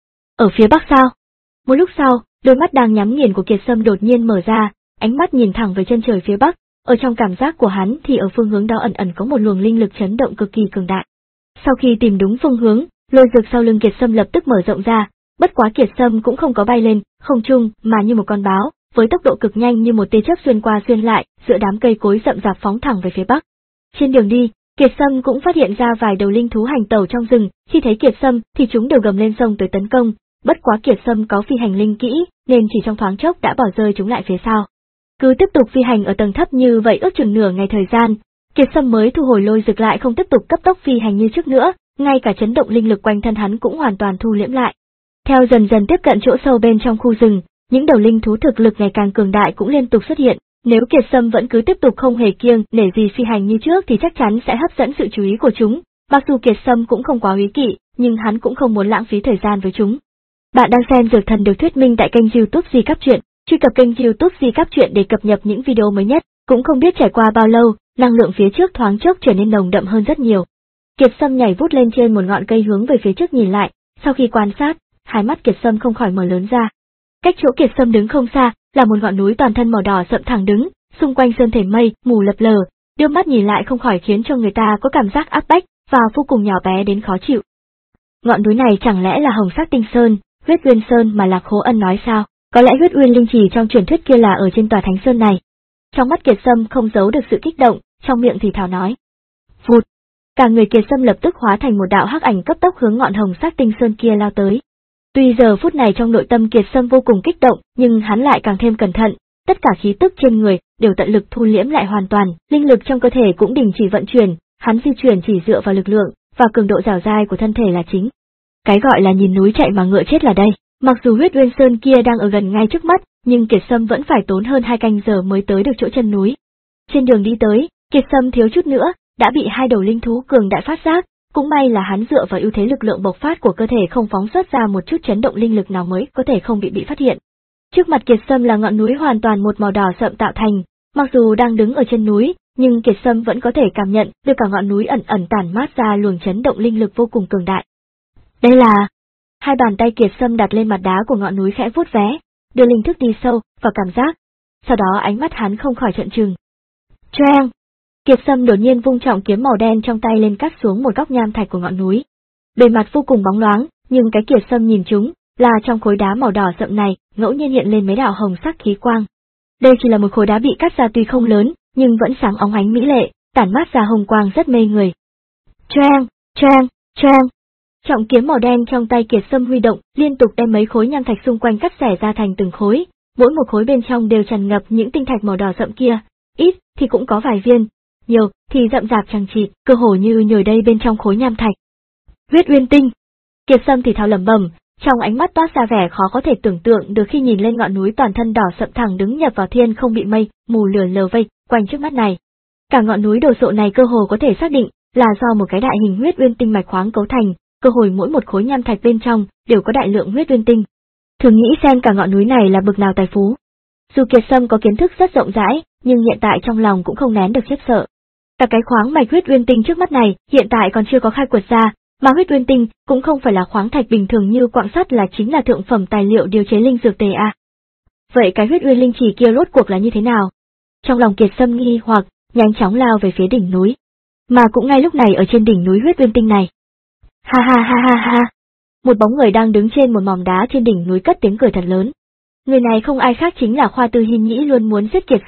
Speaker 1: Ở phía bắc sao? Một lúc sau, đôi mắt đang nhắm nghiền của Kiệt Sâm đột nhiên mở ra, ánh mắt nhìn thẳng về chân trời phía bắc, ở trong cảm giác của hắn thì ở phương hướng đó ẩn ẩn có một luồng linh lực chấn động cực kỳ cường đại. Sau khi tìm đúng phương hướng, lôi dược sau lưng Kiệt Sâm lập tức mở rộng ra, bất quá Kiệt Sâm cũng không có bay lên không trung mà như một con báo, với tốc độ cực nhanh như một tia chớp xuyên qua xuyên lại, giữa đám cây cối rậm rạp phóng thẳng về phía bắc. Trên đường đi, Kiệt Sâm cũng phát hiện ra vài đầu linh thú hành tẩu trong rừng, khi thấy Kiệt Sâm thì chúng đều gầm lên xông tới tấn công, bất quá Kiệt Sâm có phi hành linh kỹ, nên chỉ trong thoáng chốc đã bỏ rơi chúng lại phía sau. Cứ tiếp tục phi hành ở tầng thấp như vậy ước chừng nửa ngày thời gian, Kiệt Sâm mới thu hồi lôi dược lại không tiếp tục cấp tốc phi hành như trước nữa, ngay cả chấn động linh lực quanh thân hắn cũng hoàn toàn thu liễm lại. Theo dần dần tiếp cận chỗ sâu bên trong khu rừng, những đầu linh thú thực lực ngày càng cường đại cũng liên tục xuất hiện. Nếu Kiệt Sâm vẫn cứ tiếp tục không hề kiêng nể gì phi hành như trước thì chắc chắn sẽ hấp dẫn sự chú ý của chúng. Mặc dù Kiệt Sâm cũng không quá úy kỵ, nhưng hắn cũng không muốn lãng phí thời gian với chúng. Bạn đang xem Dược Thần được thuyết minh tại kênh YouTube Di Cáp Truyện. Truy cập kênh YouTube Di Cáp Truyện để cập nhật những video mới nhất. Cũng không biết trải qua bao lâu, năng lượng phía trước thoáng chốc trở nên nồng đậm hơn rất nhiều. Kiệt Sâm nhảy vút lên trên một ngọn cây hướng về phía trước nhìn lại, sau khi quan sát, hai mắt Kiệt Sâm không khỏi mở lớn ra. Cách chỗ Kiệt Sâm đứng không xa, là một ngọn núi toàn thân màu đỏ sậm thẳng đứng, xung quanh sơn thể mây mù lập lờ, đưa mắt nhìn lại không khỏi khiến cho người ta có cảm giác áp bách và vô cùng nhỏ bé đến khó chịu. Ngọn núi này chẳng lẽ là Hồng Sắc Tinh Sơn, Huyết Uyên Sơn mà Lạc Hố Ân nói sao? Có lẽ Huyết Uyên linh trì trong truyền thuyết kia là ở trên tòa Thánh Sơn này. Trong mắt Kiệt Sâm không giấu được sự kích động, trong miệng thì thào nói. Vụt! Cả người Kiệt Sâm lập tức hóa thành một đạo hắc ảnh cấp tốc hướng ngọn Hồng Sắc Tinh Sơn kia lao tới. Tuy giờ phút này trong nội tâm Kiệt Sâm vô cùng kích động, nhưng hắn lại càng thêm cẩn thận, tất cả khí tức trên người đều tận lực thu liễm lại hoàn toàn, linh lực trong cơ thể cũng đình chỉ vận chuyển, hắn di chuyển chỉ dựa vào lực lượng và cường độ dẻo dai của thân thể là chính. Cái gọi là nhìn núi chạy mà ngựa chết là đây. Mặc dù Huyết Uyên Sơn kia đang ở gần ngay trước mắt, nhưng Kiệt Sâm vẫn phải tốn hơn hai canh giờ mới tới được chỗ chân núi. Trên đường đi tới, Kiệt Sâm thiếu chút nữa đã bị hai đầu linh thú cường đại phát giác, cũng may là hắn dựa vào ưu thế lực lượng bộc phát của cơ thể không phóng xuất ra một chút chấn động linh lực nào mới có thể không bị bị phát hiện. Trước mặt Kiệt Sâm là ngọn núi hoàn toàn một màu đỏ sậm tạo thành, mặc dù đang đứng ở chân núi, nhưng Kiệt Sâm vẫn có thể cảm nhận được cả ngọn núi ẩn ẩn tản mát ra luồng chấn động linh lực vô cùng cường đại. Đây là... Hai bàn tay Kiệt Sâm đặt lên mặt đá của ngọn núi khẽ vuốt vé, đưa linh thức đi sâu vào cảm giác. Sau đó ánh mắt hắn không khỏi trợn trừng. Choeng! Kiệt Sâm đột nhiên vung trọng kiếm màu đen trong tay lên cắt xuống một góc nham thạch của ngọn núi. Bề mặt vô cùng bóng loáng, nhưng cái Kiệt Sâm nhìn chúng là trong khối đá màu đỏ sậm này ngẫu nhiên hiện lên mấy đạo hồng sắc khí quang. Đây chỉ là một khối đá bị cắt ra tuy không lớn, nhưng vẫn sáng óng ánh mỹ lệ, tản mát ra hồng quang rất mê người. Choeng! Choeng! Choeng! Trọng kiếm màu đen trong tay Kiệt Sâm huy động, liên tục đem mấy khối nham thạch xung quanh cắt xẻ ra thành từng khối, mỗi một khối bên trong đều tràn ngập những tinh thạch màu đỏ sậm kia, ít thì cũng có vài viên, nhiều thì rậm rạp chằng chịt, cơ hồ như nhồi đây bên trong khối nham thạch. Huyết Uyên Tinh! Kiệt Sâm thì thào lẩm bẩm, trong ánh mắt toát ra vẻ khó có thể tưởng tượng được khi nhìn lên ngọn núi toàn thân đỏ sậm thẳng đứng nhập vào thiên không bị mây mù lửa lờ vây quanh trước mắt này. Cả ngọn núi đồ sộ này cơ hồ có thể xác định là do một cái đại hình Huyết Uyên Tinh mạch khoáng cấu thành. Cơ hội mỗi một khối nham thạch bên trong đều có đại lượng huyết uyên tinh. Thử nghĩ xem cả ngọn núi này là bực nào tài phú. Dù Kiệt Sâm có kiến thức rất rộng rãi, nhưng hiện tại trong lòng cũng không nén được khiếp sợ. Cả cái khoáng mạch huyết uyên tinh trước mắt này hiện tại còn chưa có khai quật ra, mà huyết uyên tinh cũng không phải là khoáng thạch bình thường như quặng sắt là chính là thượng phẩm tài liệu điều chế linh dược tề a. Vậy cái huyết uyên linh chỉ kia rốt cuộc là như thế nào? Trong lòng Kiệt Sâm nghi hoặc, nhanh chóng lao về phía đỉnh núi. Mà cũng ngay lúc này ở trên đỉnh núi huyết uyên tinh này. Ha ha ha ha ha. Một bóng người đang đứng trên một mỏm đá trên đỉnh núi cất tiếng cười thật lớn. Người này không ai khác chính là Khoa Tư Hiên Nhĩ luôn muốn giết Kiệt Sâm,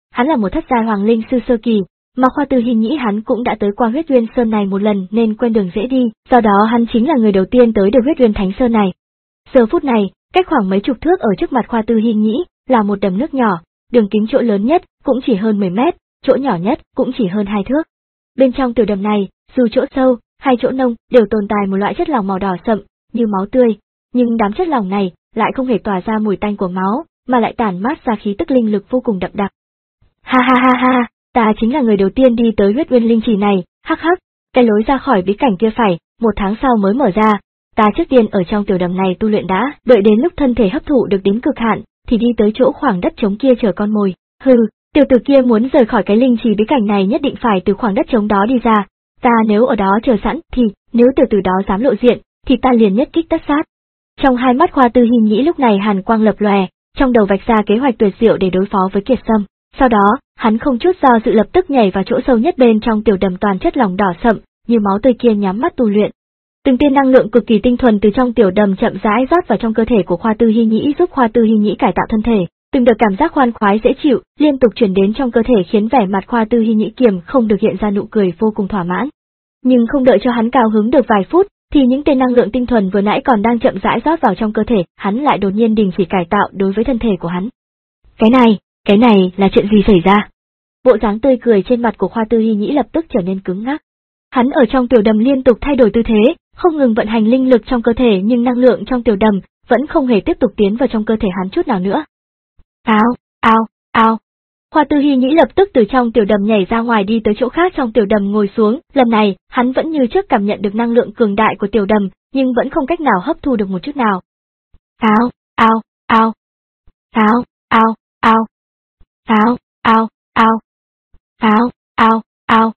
Speaker 1: hắn là một thất giai hoàng linh sư sơ kỳ, mà Khoa Tư Hi nghĩ hắn cũng đã tới qua Huyết Uyên Sơn này một lần nên quen đường dễ đi, do đó hắn chính là người đầu tiên tới được Huyết Uyên Thánh Sơn này. Giờ phút này, cách khoảng mấy chục thước ở trước mặt Khoa Tư Hi nghĩ là một đầm nước nhỏ, đường kính chỗ lớn nhất cũng chỉ hơn mười mét, chỗ nhỏ nhất cũng chỉ hơn hai thước. Bên trong tiểu đầm này, dù chỗ sâu hay chỗ nông đều tồn tại một loại chất lỏng màu đỏ sậm như máu tươi, nhưng đám chất lỏng này lại không hề tỏa ra mùi tanh của máu, mà lại tản mát ra khí tức linh lực vô cùng đậm đặc. Ha ha ha ha, ta chính là người đầu tiên đi tới Huyết Uyên Linh Trì này, hắc hắc, cái lối ra khỏi bí cảnh kia phải một tháng sau mới mở ra, ta trước tiên ở trong tiểu đầm này tu luyện đã, đợi đến lúc thân thể hấp thụ được đến cực hạn, thì đi tới chỗ khoảng đất trống kia chờ con mồi. Hừ, tiểu tử kia muốn rời khỏi cái linh trì bí cảnh này nhất định phải từ khoảng đất trống đó đi ra, ta nếu ở đó chờ sẵn thì, nếu tiểu tử đó dám lộ diện, thì ta liền nhất kích tất sát. Trong hai mắt Khoa Tư Hi nghĩ lúc này hàn quang lập lòe, trong đầu vạch ra kế hoạch tuyệt diệu để đối phó với Kiệt Sâm. Sau đó, hắn không chút do dự lập tức nhảy vào chỗ sâu nhất bên trong tiểu đầm toàn chất lỏng đỏ sậm, như máu tươi kia nhắm mắt tu luyện. Từng tia năng lượng cực kỳ tinh thuần từ trong tiểu đầm chậm rãi rót vào trong cơ thể của Khoa Tư Hi Nhĩ, giúp Khoa Tư Hi Nhĩ cải tạo thân thể. Từng đợt cảm giác khoan khoái dễ chịu liên tục truyền đến trong cơ thể khiến vẻ mặt Khoa Tư Hi Nhĩ kiềm không được hiện ra nụ cười vô cùng thỏa mãn. Nhưng không đợi cho hắn cao hứng được vài phút, thì những tia năng lượng tinh thuần vừa nãy còn đang chậm rãi rót vào trong cơ thể, hắn lại đột nhiên đình chỉ cải tạo đối với thân thể của hắn. Cái này, cái này là chuyện gì xảy ra? Bộ dáng tươi cười trên mặt của Khoa Tư Hi Nhĩ lập tức trở nên cứng ngắc. Hắn ở trong tiểu đầm liên tục thay đổi tư thế, không ngừng vận hành linh lực trong cơ thể, nhưng năng lượng trong tiểu đầm vẫn không hề tiếp tục tiến vào trong cơ thể hắn chút nào nữa. Ao, ao, ao. Khoa Tư Hi Nhĩ lập tức từ trong tiểu đầm nhảy ra ngoài đi tới chỗ khác trong tiểu đầm ngồi xuống, lần này, hắn vẫn như trước cảm nhận được năng lượng cường đại của tiểu đầm, nhưng vẫn không cách nào hấp thu được một chút nào. Ao, ao, ao. Ao, ao, ao. Ao, ao, ao. Ao, ao, ao.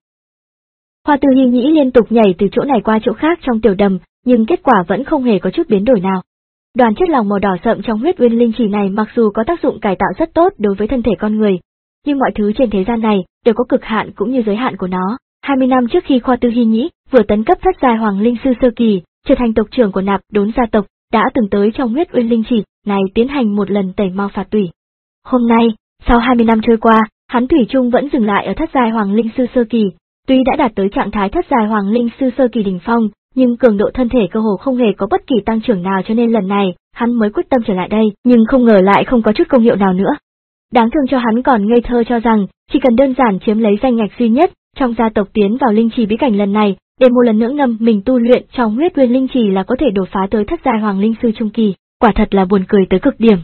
Speaker 1: Khoa Tư Hi Nhĩ liên tục nhảy từ chỗ này qua chỗ khác trong tiểu đầm, nhưng kết quả vẫn không hề có chút biến đổi nào. Đoàn chất lỏng màu đỏ sậm trong Huyết Uyên Linh Trì này mặc dù có tác dụng cải tạo rất tốt đối với thân thể con người, nhưng mọi thứ trên thế gian này đều có cực hạn cũng như giới hạn của nó. hai mươi năm trước khi Khoa Tư Hi Nhĩ vừa tấn cấp thất giai hoàng linh sư sơ kỳ, trở thành tộc trưởng của Nạp Đốn gia tộc, đã từng tới trong Huyết Uyên Linh Trì này tiến hành một lần tẩy mau phạt tủy. Hôm nay, sau hai mươi năm trôi qua, hắn thủy chung vẫn dừng lại ở thất giai hoàng linh sư sơ kỳ, tuy đã đạt tới trạng thái thất giai hoàng linh sư sơ kỳ đỉnh phong, nhưng cường độ thân thể cơ hồ không hề có bất kỳ tăng trưởng nào, cho nên lần này, hắn mới quyết tâm trở lại đây, nhưng không ngờ lại không có chút công hiệu nào nữa. Đáng thương cho hắn còn ngây thơ cho rằng, chỉ cần đơn giản chiếm lấy danh ngạch duy nhất trong gia tộc tiến vào linh trì bí cảnh lần này, để một lần nữa ngâm mình tu luyện trong Huyết Uyên Linh Trì là có thể đột phá tới thất giai hoàng linh sư trung kỳ, quả thật là buồn cười tới cực điểm.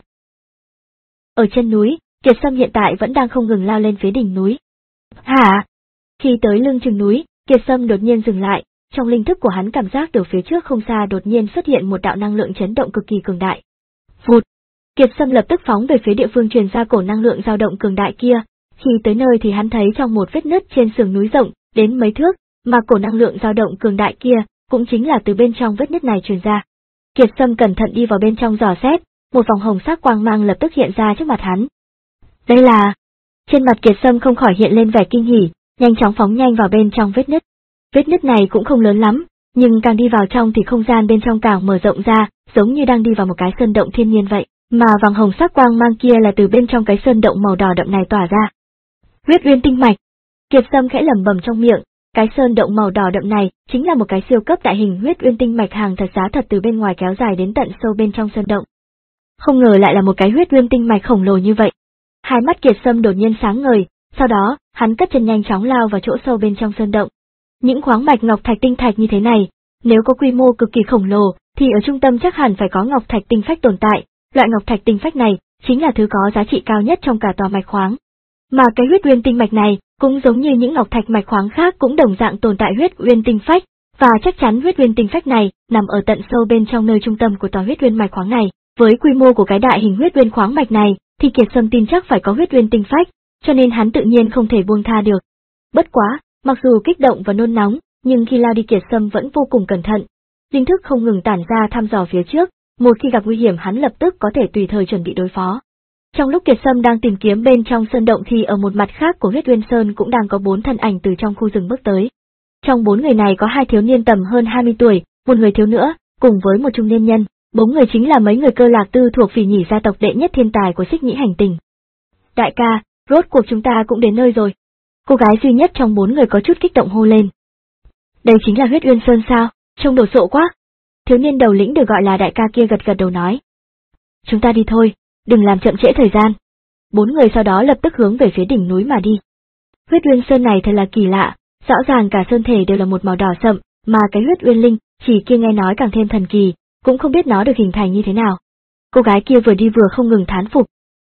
Speaker 1: Ở chân núi, Kiệt Sâm hiện tại vẫn đang không ngừng lao lên phía đỉnh núi. Hả? Khi tới lưng chừng núi, Kiệt Sâm đột nhiên dừng lại, trong linh thức của hắn cảm giác được phía trước không xa đột nhiên xuất hiện một đạo năng lượng chấn động cực kỳ cường đại. Vụt! Kiệt Sâm lập tức phóng về phía địa phương truyền ra cổ năng lượng dao động cường đại kia. Khi tới nơi thì hắn thấy trong một vết nứt trên sườn núi rộng đến mấy thước, mà cổ năng lượng dao động cường đại kia cũng chính là từ bên trong vết nứt này truyền ra. Kiệt Sâm cẩn thận đi vào bên trong dò xét, một vòng hồng sắc quang mang lập tức hiện ra trước mặt hắn. Đây là... Trên mặt Kiệt Sâm không khỏi hiện lên vẻ kinh hỉ, nhanh chóng phóng nhanh vào bên trong vết nứt. Vết nứt này cũng không lớn lắm, nhưng càng đi vào trong thì không gian bên trong càng mở rộng ra, giống như đang đi vào một cái sơn động thiên nhiên vậy, mà vòng hồng sắc quang mang kia là từ bên trong cái sơn động màu đỏ đậm này tỏa ra. Huyết Uyên tinh mạch. Kiệt Sâm khẽ lẩm bẩm trong miệng, cái sơn động màu đỏ đậm này chính là một cái siêu cấp đại hình Huyết Uyên tinh mạch hàng thật giá thật từ bên ngoài kéo dài đến tận sâu bên trong sơn động. Không ngờ lại là một cái Huyết Uyên tinh mạch khổng lồ như vậy. Hai mắt Kiệt Sâm đột nhiên sáng ngời, sau đó, hắn cất chân nhanh chóng lao vào chỗ sâu bên trong sơn động. Những khoáng mạch ngọc thạch tinh thạch như thế này, nếu có quy mô cực kỳ khổng lồ, thì ở trung tâm chắc hẳn phải có ngọc thạch tinh phách tồn tại, loại ngọc thạch tinh phách này chính là thứ có giá trị cao nhất trong cả tòa mạch khoáng. Mà cái Huyết Uyên tinh mạch này, cũng giống như những ngọc thạch mạch khoáng khác cũng đồng dạng tồn tại Huyết Uyên tinh phách, và chắc chắn Huyết Uyên tinh phách này nằm ở tận sâu bên trong nơi trung tâm của tòa Huyết Uyên mạch khoáng này. Với quy mô của cái đại hình Huyết Uyên khoáng mạch này, thì Kiệt Sâm tin chắc phải có Huyết Uyên tinh phách, cho nên hắn tự nhiên không thể buông tha được. Bất quá, mặc dù kích động và nôn nóng, nhưng khi lao đi Kiệt Sâm vẫn vô cùng cẩn thận. Linh thức không ngừng tản ra thăm dò phía trước, một khi gặp nguy hiểm hắn lập tức có thể tùy thời chuẩn bị đối phó. Trong lúc Kiệt Sâm đang tìm kiếm bên trong sơn động thì ở một mặt khác của Huyết Uyên Sơn cũng đang có bốn thân ảnh từ trong khu rừng bước tới. Trong bốn người này có hai thiếu niên tầm hơn hai mươi tuổi, một người thiếu nữa, cùng với một trung niên nhân, bốn người chính là mấy người Cơ Lạc Tư thuộc Phỉ Nhỉ gia tộc đệ nhất thiên tài của Xích Nhĩ hành tinh. Đại ca, rốt cuộc chúng ta cũng đến nơi rồi. Cô gái duy nhất trong bốn người có chút kích động hô lên. Đây chính là Huyết Uyên Sơn sao, trông đồ sộ quá. Thiếu niên đầu lĩnh được gọi là đại ca kia gật gật đầu nói. Chúng ta đi thôi, đừng làm chậm trễ thời gian. Bốn người sau đó lập tức hướng về phía đỉnh núi mà đi. Huyết Uyên Sơn này thật là kỳ lạ, rõ ràng cả sơn thể đều là một màu đỏ sậm, mà cái huyết uyên linh chỉ kia nghe nói càng thêm thần kỳ, cũng không biết nó được hình thành như thế nào. Cô gái kia vừa đi vừa không ngừng thán phục.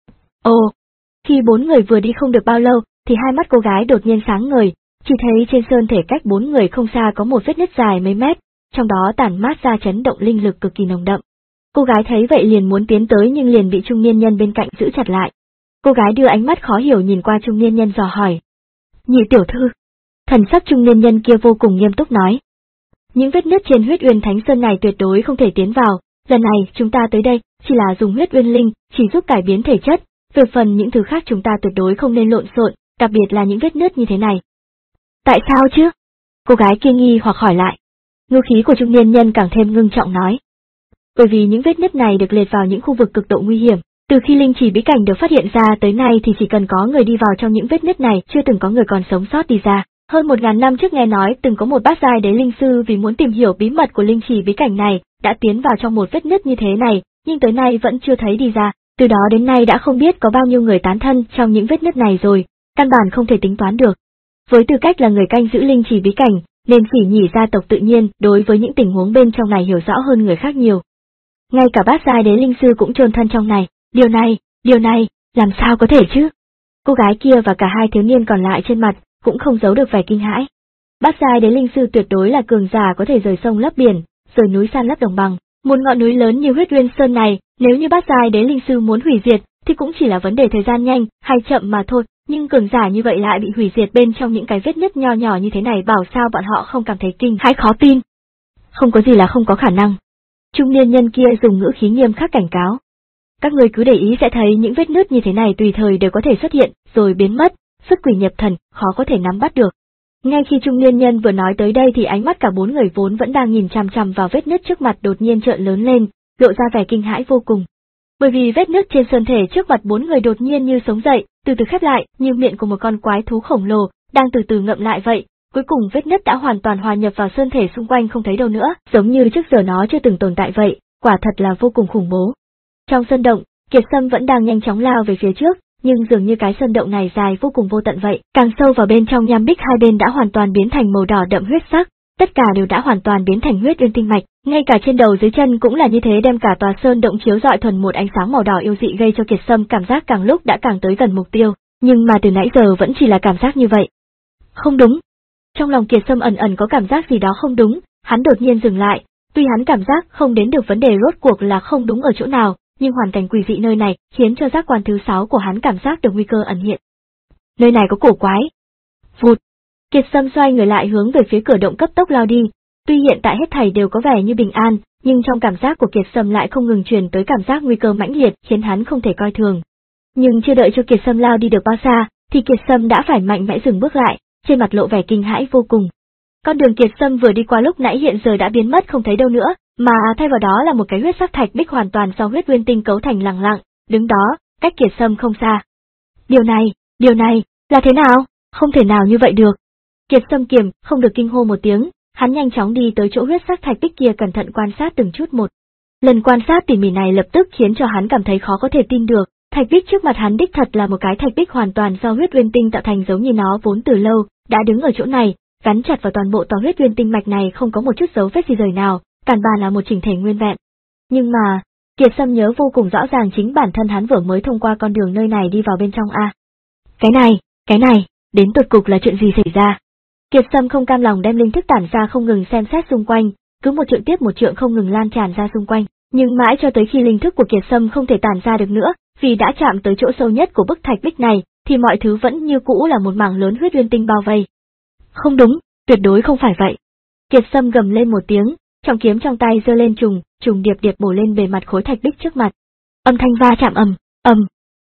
Speaker 1: Ồ, khi bốn người vừa đi không được bao lâu, thì hai mắt cô gái đột nhiên sáng ngời, chỉ thấy trên sơn thể cách bốn người không xa có một vết nứt dài mấy mét, trong đó tản mát ra chấn động linh lực cực kỳ nồng đậm. Cô gái thấy vậy liền muốn tiến tới nhưng liền bị trung niên nhân bên cạnh giữ chặt lại. Cô gái đưa ánh mắt khó hiểu nhìn qua trung niên nhân dò hỏi. Nhị tiểu thư. Thần sắc trung niên nhân kia vô cùng nghiêm túc nói. Những vết nứt trên huyết uyên thánh sơn này tuyệt đối không thể tiến vào, lần này chúng ta tới đây chỉ là dùng huyết uyên linh, chỉ giúp cải biến thể chất, về phần những thứ khác chúng ta tuyệt đối không nên lộn xộn, đặc biệt là những vết nứt như thế này. Tại sao chứ? Cô gái kia nghi hoặc hỏi lại. Ngữ khí của trung niên nhân càng thêm ngưng trọng nói. Bởi vì những vết nứt này được liệt vào những khu vực cực độ nguy hiểm, từ khi linh chỉ bí cảnh được phát hiện ra tới nay thì chỉ cần có người đi vào trong những vết nứt này chưa từng có người còn sống sót đi ra. Hơn một ngàn năm trước nghe nói từng có một bát giai đế linh sư vì muốn tìm hiểu bí mật của linh chỉ bí cảnh này, đã tiến vào trong một vết nứt như thế này, nhưng tới nay vẫn chưa thấy đi ra, từ đó đến nay đã không biết có bao nhiêu người tán thân trong những vết nứt này rồi, căn bản không thể tính toán được. Với tư cách là người canh giữ linh chỉ bí cảnh, nên Phỉ Nhỉ gia tộc tự nhiên đối với những tình huống bên trong này hiểu rõ hơn người khác nhiều. Ngay cả bát giai đế linh sư cũng chôn thân trong này, điều này, điều này, làm sao có thể chứ? Cô gái kia và cả hai thiếu niên còn lại trên mặt cũng không giấu được vẻ kinh hãi. Bát giai đế linh sư tuyệt đối là cường giả có thể rời sông lấp biển, rời núi san lấp đồng bằng. Một ngọn núi lớn như Huyết Uyên Sơn này, nếu như bát giai đế linh sư muốn hủy diệt, thì cũng chỉ là vấn đề thời gian nhanh hay chậm mà thôi. Nhưng cường giả như vậy lại bị hủy diệt bên trong những cái vết nứt nho nhỏ như thế này, bảo sao bọn họ không cảm thấy kinh hãi khó tin. Không có gì là không có khả năng. Trung niên nhân kia dùng ngữ khí nghiêm khắc cảnh cáo. Các người cứ để ý sẽ thấy những vết nứt như thế này tùy thời đều có thể xuất hiện, rồi biến mất, xuất quỷ nhập thần, khó có thể nắm bắt được. Ngay khi trung niên nhân vừa nói tới đây thì ánh mắt cả bốn người vốn vẫn đang nhìn chằm chằm vào vết nứt trước mặt đột nhiên trợn lớn lên, lộ ra vẻ kinh hãi vô cùng. Bởi vì vết nứt trên sơn thể trước mặt bốn người đột nhiên như sống dậy, từ từ khép lại, như miệng của một con quái thú khổng lồ, đang từ từ ngậm lại vậy. Cuối cùng vết nứt đã hoàn toàn hòa nhập vào sơn thể xung quanh không thấy đâu nữa, giống như trước giờ nó chưa từng tồn tại vậy, quả thật là vô cùng khủng bố. Trong sơn động, Kiệt Sâm vẫn đang nhanh chóng lao về phía trước, nhưng dường như cái sơn động này dài vô cùng vô tận vậy, càng sâu vào bên trong nham bích hai bên đã hoàn toàn biến thành màu đỏ đậm huyết sắc, tất cả đều đã hoàn toàn biến thành huyết uyên tinh mạch, ngay cả trên đầu dưới chân cũng là như thế, đem cả tòa sơn động chiếu rọi thuần một ánh sáng màu đỏ yêu dị, gây cho Kiệt Sâm cảm giác càng lúc đã càng tới gần mục tiêu, nhưng mà từ nãy giờ vẫn chỉ là cảm giác như vậy. Không đúng. Trong lòng Kiệt Sâm ẩn ẩn có cảm giác gì đó không đúng, hắn đột nhiên dừng lại, tuy hắn cảm giác không đến được vấn đề rốt cuộc là không đúng ở chỗ nào, nhưng hoàn cảnh quỷ dị nơi này khiến cho giác quan thứ sáu của hắn cảm giác được nguy cơ ẩn hiện. Nơi này có cổ quái. Vụt. Kiệt Sâm xoay người lại hướng về phía cửa động cấp tốc lao đi, tuy hiện tại hết thảy đều có vẻ như bình an, nhưng trong cảm giác của Kiệt Sâm lại không ngừng truyền tới cảm giác nguy cơ mãnh liệt khiến hắn không thể coi thường. Nhưng chưa đợi cho Kiệt Sâm lao đi được bao xa, thì Kiệt Sâm đã phải mạnh mẽ dừng bước lại, trên mặt lộ vẻ kinh hãi vô cùng. Con đường Kiệt Sâm vừa đi qua lúc nãy hiện giờ đã biến mất không thấy đâu nữa, mà thay vào đó là một cái huyết sắc thạch bích hoàn toàn do huyết uyên tinh cấu thành lặng lặng, đứng đó, cách Kiệt Sâm không xa. Điều này, điều này, là thế nào? Không thể nào như vậy được. Kiệt Sâm kiềm, không được kinh hô một tiếng, hắn nhanh chóng đi tới chỗ huyết sắc thạch bích kia cẩn thận quan sát từng chút một. Lần quan sát tỉ mỉ này lập tức khiến cho hắn cảm thấy khó có thể tin được, thạch bích trước mặt hắn đích thật là một cái thạch bích hoàn toàn do huyết uyên tinh tạo thành, giống như nó vốn từ lâu đã đứng ở chỗ này, gắn chặt vào toàn bộ tòa huyết uyên tinh mạch này, không có một chút dấu vết gì rời nào, căn bản là một chỉnh thể nguyên vẹn. Nhưng mà, Kiệt Sâm nhớ vô cùng rõ ràng chính bản thân hắn vừa mới thông qua con đường nơi này đi vào bên trong a. Cái này, cái này, đến tột cục là chuyện gì xảy ra? Kiệt Sâm không cam lòng đem linh thức tản ra không ngừng xem xét xung quanh, cứ một trượng tiếp một trượng không ngừng lan tràn ra xung quanh, nhưng mãi cho tới khi linh thức của Kiệt Sâm không thể tản ra được nữa, vì đã chạm tới chỗ sâu nhất của bức thạch bích này, thì mọi thứ vẫn như cũ là một mảng lớn huyết uyên tinh bao vây. Không đúng, tuyệt đối không phải vậy. Kiệt Sâm gầm lên một tiếng, trọng kiếm trong tay giơ lên trùng, trùng điệp điệp bổ lên bề mặt khối thạch bích trước mặt. Âm thanh va chạm ầm, ầm,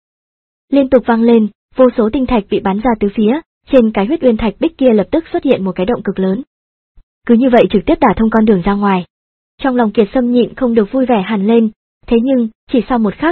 Speaker 1: liên tục vang lên, vô số tinh thạch bị bắn ra tứ phía, trên cái huyết uyên thạch bích kia lập tức xuất hiện một cái động cực lớn. Cứ như vậy trực tiếp đả thông con đường ra ngoài. Trong lòng Kiệt Sâm nhịn không được vui vẻ hẳn lên, thế nhưng, chỉ sau một khắc,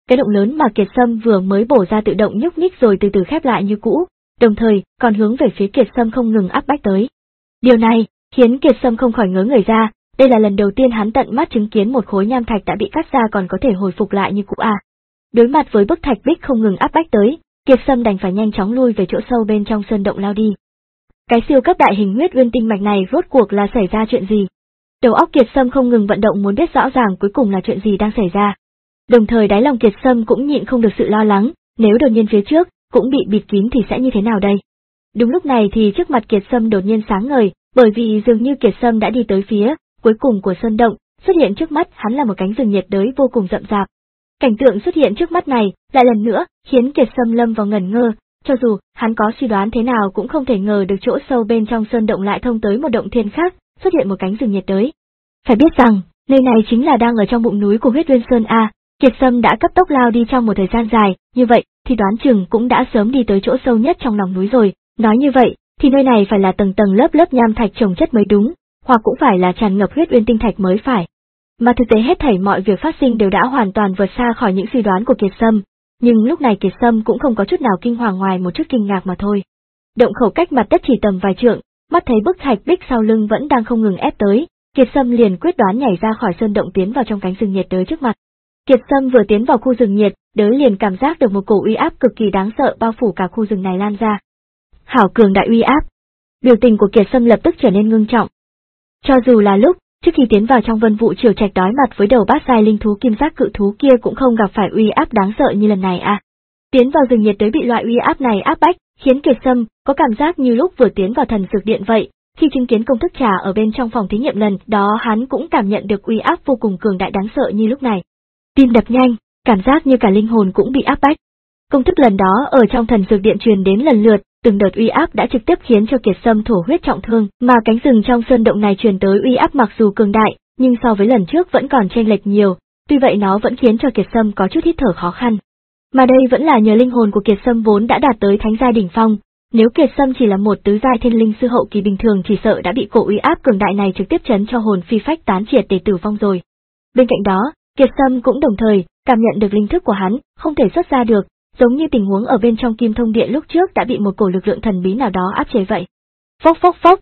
Speaker 1: cái động lớn mà Kiệt Sâm vừa mới bổ ra tự động nhúc nhích rồi từ từ khép lại như cũ, đồng thời còn hướng về phía Kiệt Sâm không ngừng áp bách tới. Điều này khiến Kiệt Sâm không khỏi ngớ người ra, đây là lần đầu tiên hắn tận mắt chứng kiến một khối nham thạch đã bị cắt ra còn có thể hồi phục lại như cũ à. Đối mặt với bức thạch bích không ngừng áp bách tới, Kiệt Sâm đành phải nhanh chóng lui về chỗ sâu bên trong sơn động lao đi. Cái siêu cấp đại hình huyết uyên tinh mạch này rốt cuộc là xảy ra chuyện gì? Đầu óc Kiệt Sâm không ngừng vận động muốn biết rõ ràng cuối cùng là chuyện gì đang xảy ra. Đồng thời đáy lòng Kiệt Sâm cũng nhịn không được sự lo lắng, nếu đột nhiên phía trước cũng bị bịt kín thì sẽ như thế nào đây? Đúng lúc này thì trước mặt Kiệt Sâm đột nhiên sáng ngời, bởi vì dường như Kiệt Sâm đã đi tới phía cuối cùng của sơn động, xuất hiện trước mắt hắn là một cánh rừng nhiệt đới vô cùng rậm rạp. Cảnh tượng xuất hiện trước mắt này, lại lần nữa, khiến Kiệt Sâm lâm vào ngẩn ngơ, cho dù hắn có suy đoán thế nào cũng không thể ngờ được chỗ sâu bên trong sơn động lại thông tới một động thiên khác, xuất hiện một cánh rừng nhiệt đới. Phải biết rằng, nơi này chính là đang ở trong bụng núi của Huyết Uyên Sơn a. Kiệt Sâm đã cấp tốc lao đi trong một thời gian dài, như vậy thì đoán chừng cũng đã sớm đi tới chỗ sâu nhất trong lòng núi rồi, nói như vậy thì nơi này phải là tầng tầng lớp lớp nham thạch chồng chất mới đúng, hoặc cũng phải là tràn ngập huyết uyên tinh thạch mới phải. Mà thực tế hết thảy mọi việc phát sinh đều đã hoàn toàn vượt xa khỏi những suy đoán của Kiệt Sâm, nhưng lúc này Kiệt Sâm cũng không có chút nào kinh hoàng ngoài một chút kinh ngạc mà thôi. Động khẩu cách mặt đất chỉ tầm vài trượng, mắt thấy bức thạch bích sau lưng vẫn đang không ngừng ép tới, Kiệt Sâm liền quyết đoán nhảy ra khỏi sơn động tiến vào trong cánh rừng nhiệt đới trước mặt. Kiệt Sâm vừa tiến vào khu rừng nhiệt đới liền cảm giác được một cổ uy áp cực kỳ đáng sợ bao phủ cả khu rừng này lan ra. Hảo cường đại uy áp. Biểu tình của Kiệt Sâm lập tức trở nên ngưng trọng. Cho dù là lúc trước khi tiến vào trong Vân Vụ Triều Trạch đối mặt với đầu bát giai linh thú kim giác cự thú kia cũng không gặp phải uy áp đáng sợ như lần này à. Tiến vào rừng nhiệt đới bị loại uy áp này áp bách, khiến Kiệt Sâm có cảm giác như lúc vừa tiến vào thần dược điện vậy. Khi chứng kiến công thức trà ở bên trong phòng thí nghiệm lần đó hắn cũng cảm nhận được uy áp vô cùng cường đại đáng sợ như lúc này. Tim đập nhanh, cảm giác như cả linh hồn cũng bị áp bách. Công thức lần đó ở trong thần dược điện truyền đến lần lượt, từng đợt uy áp đã trực tiếp khiến cho Kiệt Sâm thổ huyết trọng thương, mà cánh rừng trong sơn động này truyền tới uy áp mặc dù cường đại, nhưng so với lần trước vẫn còn chênh lệch nhiều, tuy vậy nó vẫn khiến cho Kiệt Sâm có chút hít thở khó khăn. Mà đây vẫn là nhờ linh hồn của Kiệt Sâm vốn đã đạt tới thánh giai đỉnh phong, nếu Kiệt Sâm chỉ là một tứ giai thiên linh sư hậu kỳ bình thường chỉ sợ đã bị cổ uy áp cường đại này trực tiếp chấn cho hồn phi phách tán triệt để tử vong rồi. Bên cạnh đó, Kiệt Sâm cũng đồng thời cảm nhận được linh thức của hắn không thể xuất ra được, giống như tình huống ở bên trong Kim Thông Điện lúc trước đã bị một cổ lực lượng thần bí nào đó áp chế vậy. Phốc phốc phốc.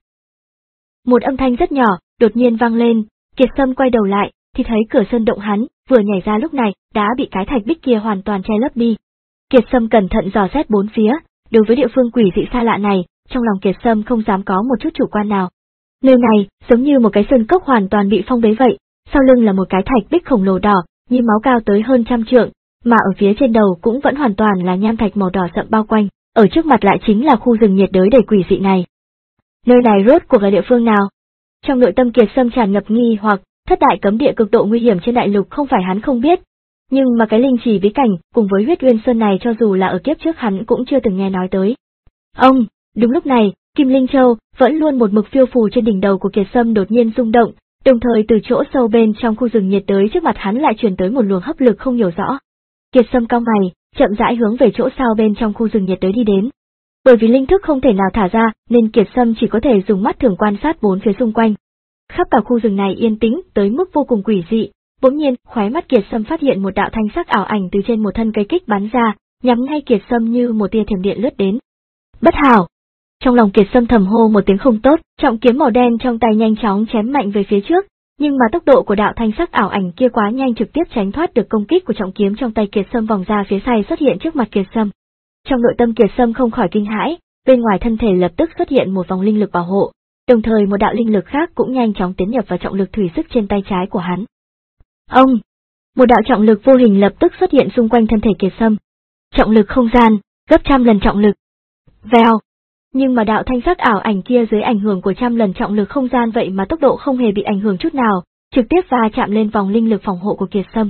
Speaker 1: Một âm thanh rất nhỏ đột nhiên vang lên, Kiệt Sâm quay đầu lại thì thấy cửa sơn động hắn vừa nhảy ra lúc này đã bị cái thạch bích kia hoàn toàn che lấp đi. Kiệt Sâm cẩn thận dò xét bốn phía, đối với địa phương quỷ dị xa lạ này, trong lòng Kiệt Sâm không dám có một chút chủ quan nào. Nơi này giống như một cái sơn cốc hoàn toàn bị phong bế vậy, sau lưng là một cái thạch bích khổng lồ đỏ, như máu cao tới hơn trăm trượng, mà ở phía trên đầu cũng vẫn hoàn toàn là nham thạch màu đỏ sậm bao quanh, ở trước mặt lại chính là khu rừng nhiệt đới đầy quỷ dị này. Nơi này rốt cuộc là địa phương nào? Trong nội tâm Kiệt Sâm tràn ngập nghi hoặc, thất đại cấm địa cực độ nguy hiểm trên đại lục không phải hắn không biết, nhưng mà cái linh chỉ bí cảnh cùng với huyết uyên sơn này cho dù là ở kiếp trước hắn cũng chưa từng nghe nói tới. Ông, đúng lúc này, Kim Linh Châu vẫn luôn một mực phiêu phù trên đỉnh đầu của Kiệt Sâm đột nhiên rung động, đồng thời từ chỗ sâu bên trong khu rừng nhiệt đới trước mặt hắn lại truyền tới một luồng hấp lực không hiểu rõ. Kiệt Sâm cau mày, chậm rãi hướng về chỗ sâu bên trong khu rừng nhiệt đới đi đến. Bởi vì linh thức không thể nào thả ra, nên Kiệt Sâm chỉ có thể dùng mắt thường quan sát bốn phía xung quanh. Khắp cả khu rừng này yên tĩnh tới mức vô cùng quỷ dị. Bỗng nhiên, khóe mắt Kiệt Sâm phát hiện một đạo thanh sắc ảo ảnh từ trên một thân cây kích bắn ra, nhắm ngay Kiệt Sâm như một tia thiểm điện lướt đến. Bất hảo! Trong lòng Kiệt Sâm thầm hô một tiếng không tốt, trọng kiếm màu đen trong tay nhanh chóng chém mạnh về phía trước, nhưng mà tốc độ của đạo thanh sắc ảo ảnh kia quá nhanh trực tiếp tránh thoát được công kích của trọng kiếm trong tay Kiệt Sâm vòng ra phía sau xuất hiện trước mặt Kiệt Sâm. Trong nội tâm Kiệt Sâm không khỏi kinh hãi, bên ngoài thân thể lập tức xuất hiện một vòng linh lực bảo hộ, đồng thời một đạo linh lực khác cũng nhanh chóng tiến nhập vào trọng lực thủy sức trên tay trái của hắn. Ông! Một đạo trọng lực vô hình lập tức xuất hiện xung quanh thân thể Kiệt Sâm. Trọng lực không gian, gấp trăm lần trọng lực. Vèo! Nhưng mà đạo thanh sắc ảo ảnh kia dưới ảnh hưởng của trăm lần trọng lực không gian vậy mà tốc độ không hề bị ảnh hưởng chút nào, trực tiếp va chạm lên vòng linh lực phòng hộ của Kiệt Sâm.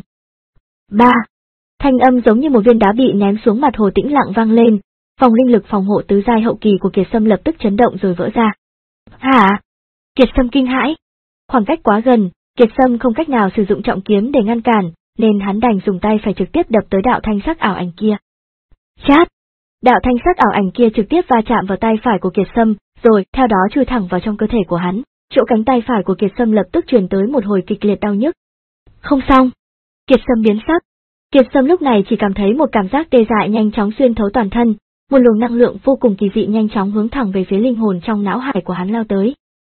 Speaker 1: Ba! Thanh âm giống như một viên đá bị ném xuống mặt hồ tĩnh lặng vang lên, vòng linh lực phòng hộ tứ giai hậu kỳ của Kiệt Sâm lập tức chấn động rồi vỡ ra. Hả? Kiệt Sâm kinh hãi. Khoảng cách quá gần, Kiệt Sâm không cách nào sử dụng trọng kiếm để ngăn cản, nên hắn đành dùng tay phải trực tiếp đập tới đạo thanh sắc ảo ảnh kia. Chát! Đạo thanh sắc ảo ảnh kia trực tiếp va chạm vào tay phải của Kiệt Sâm, rồi theo đó chui thẳng vào trong cơ thể của hắn, chỗ cánh tay phải của Kiệt Sâm lập tức truyền tới một hồi kịch liệt đau nhức. Không xong! Kiệt Sâm biến sắc. Kiệt Sâm lúc này chỉ cảm thấy một cảm giác tê dại nhanh chóng xuyên thấu toàn thân, một luồng năng lượng vô cùng kỳ dị nhanh chóng hướng thẳng về phía linh hồn trong não hải của hắn lao tới.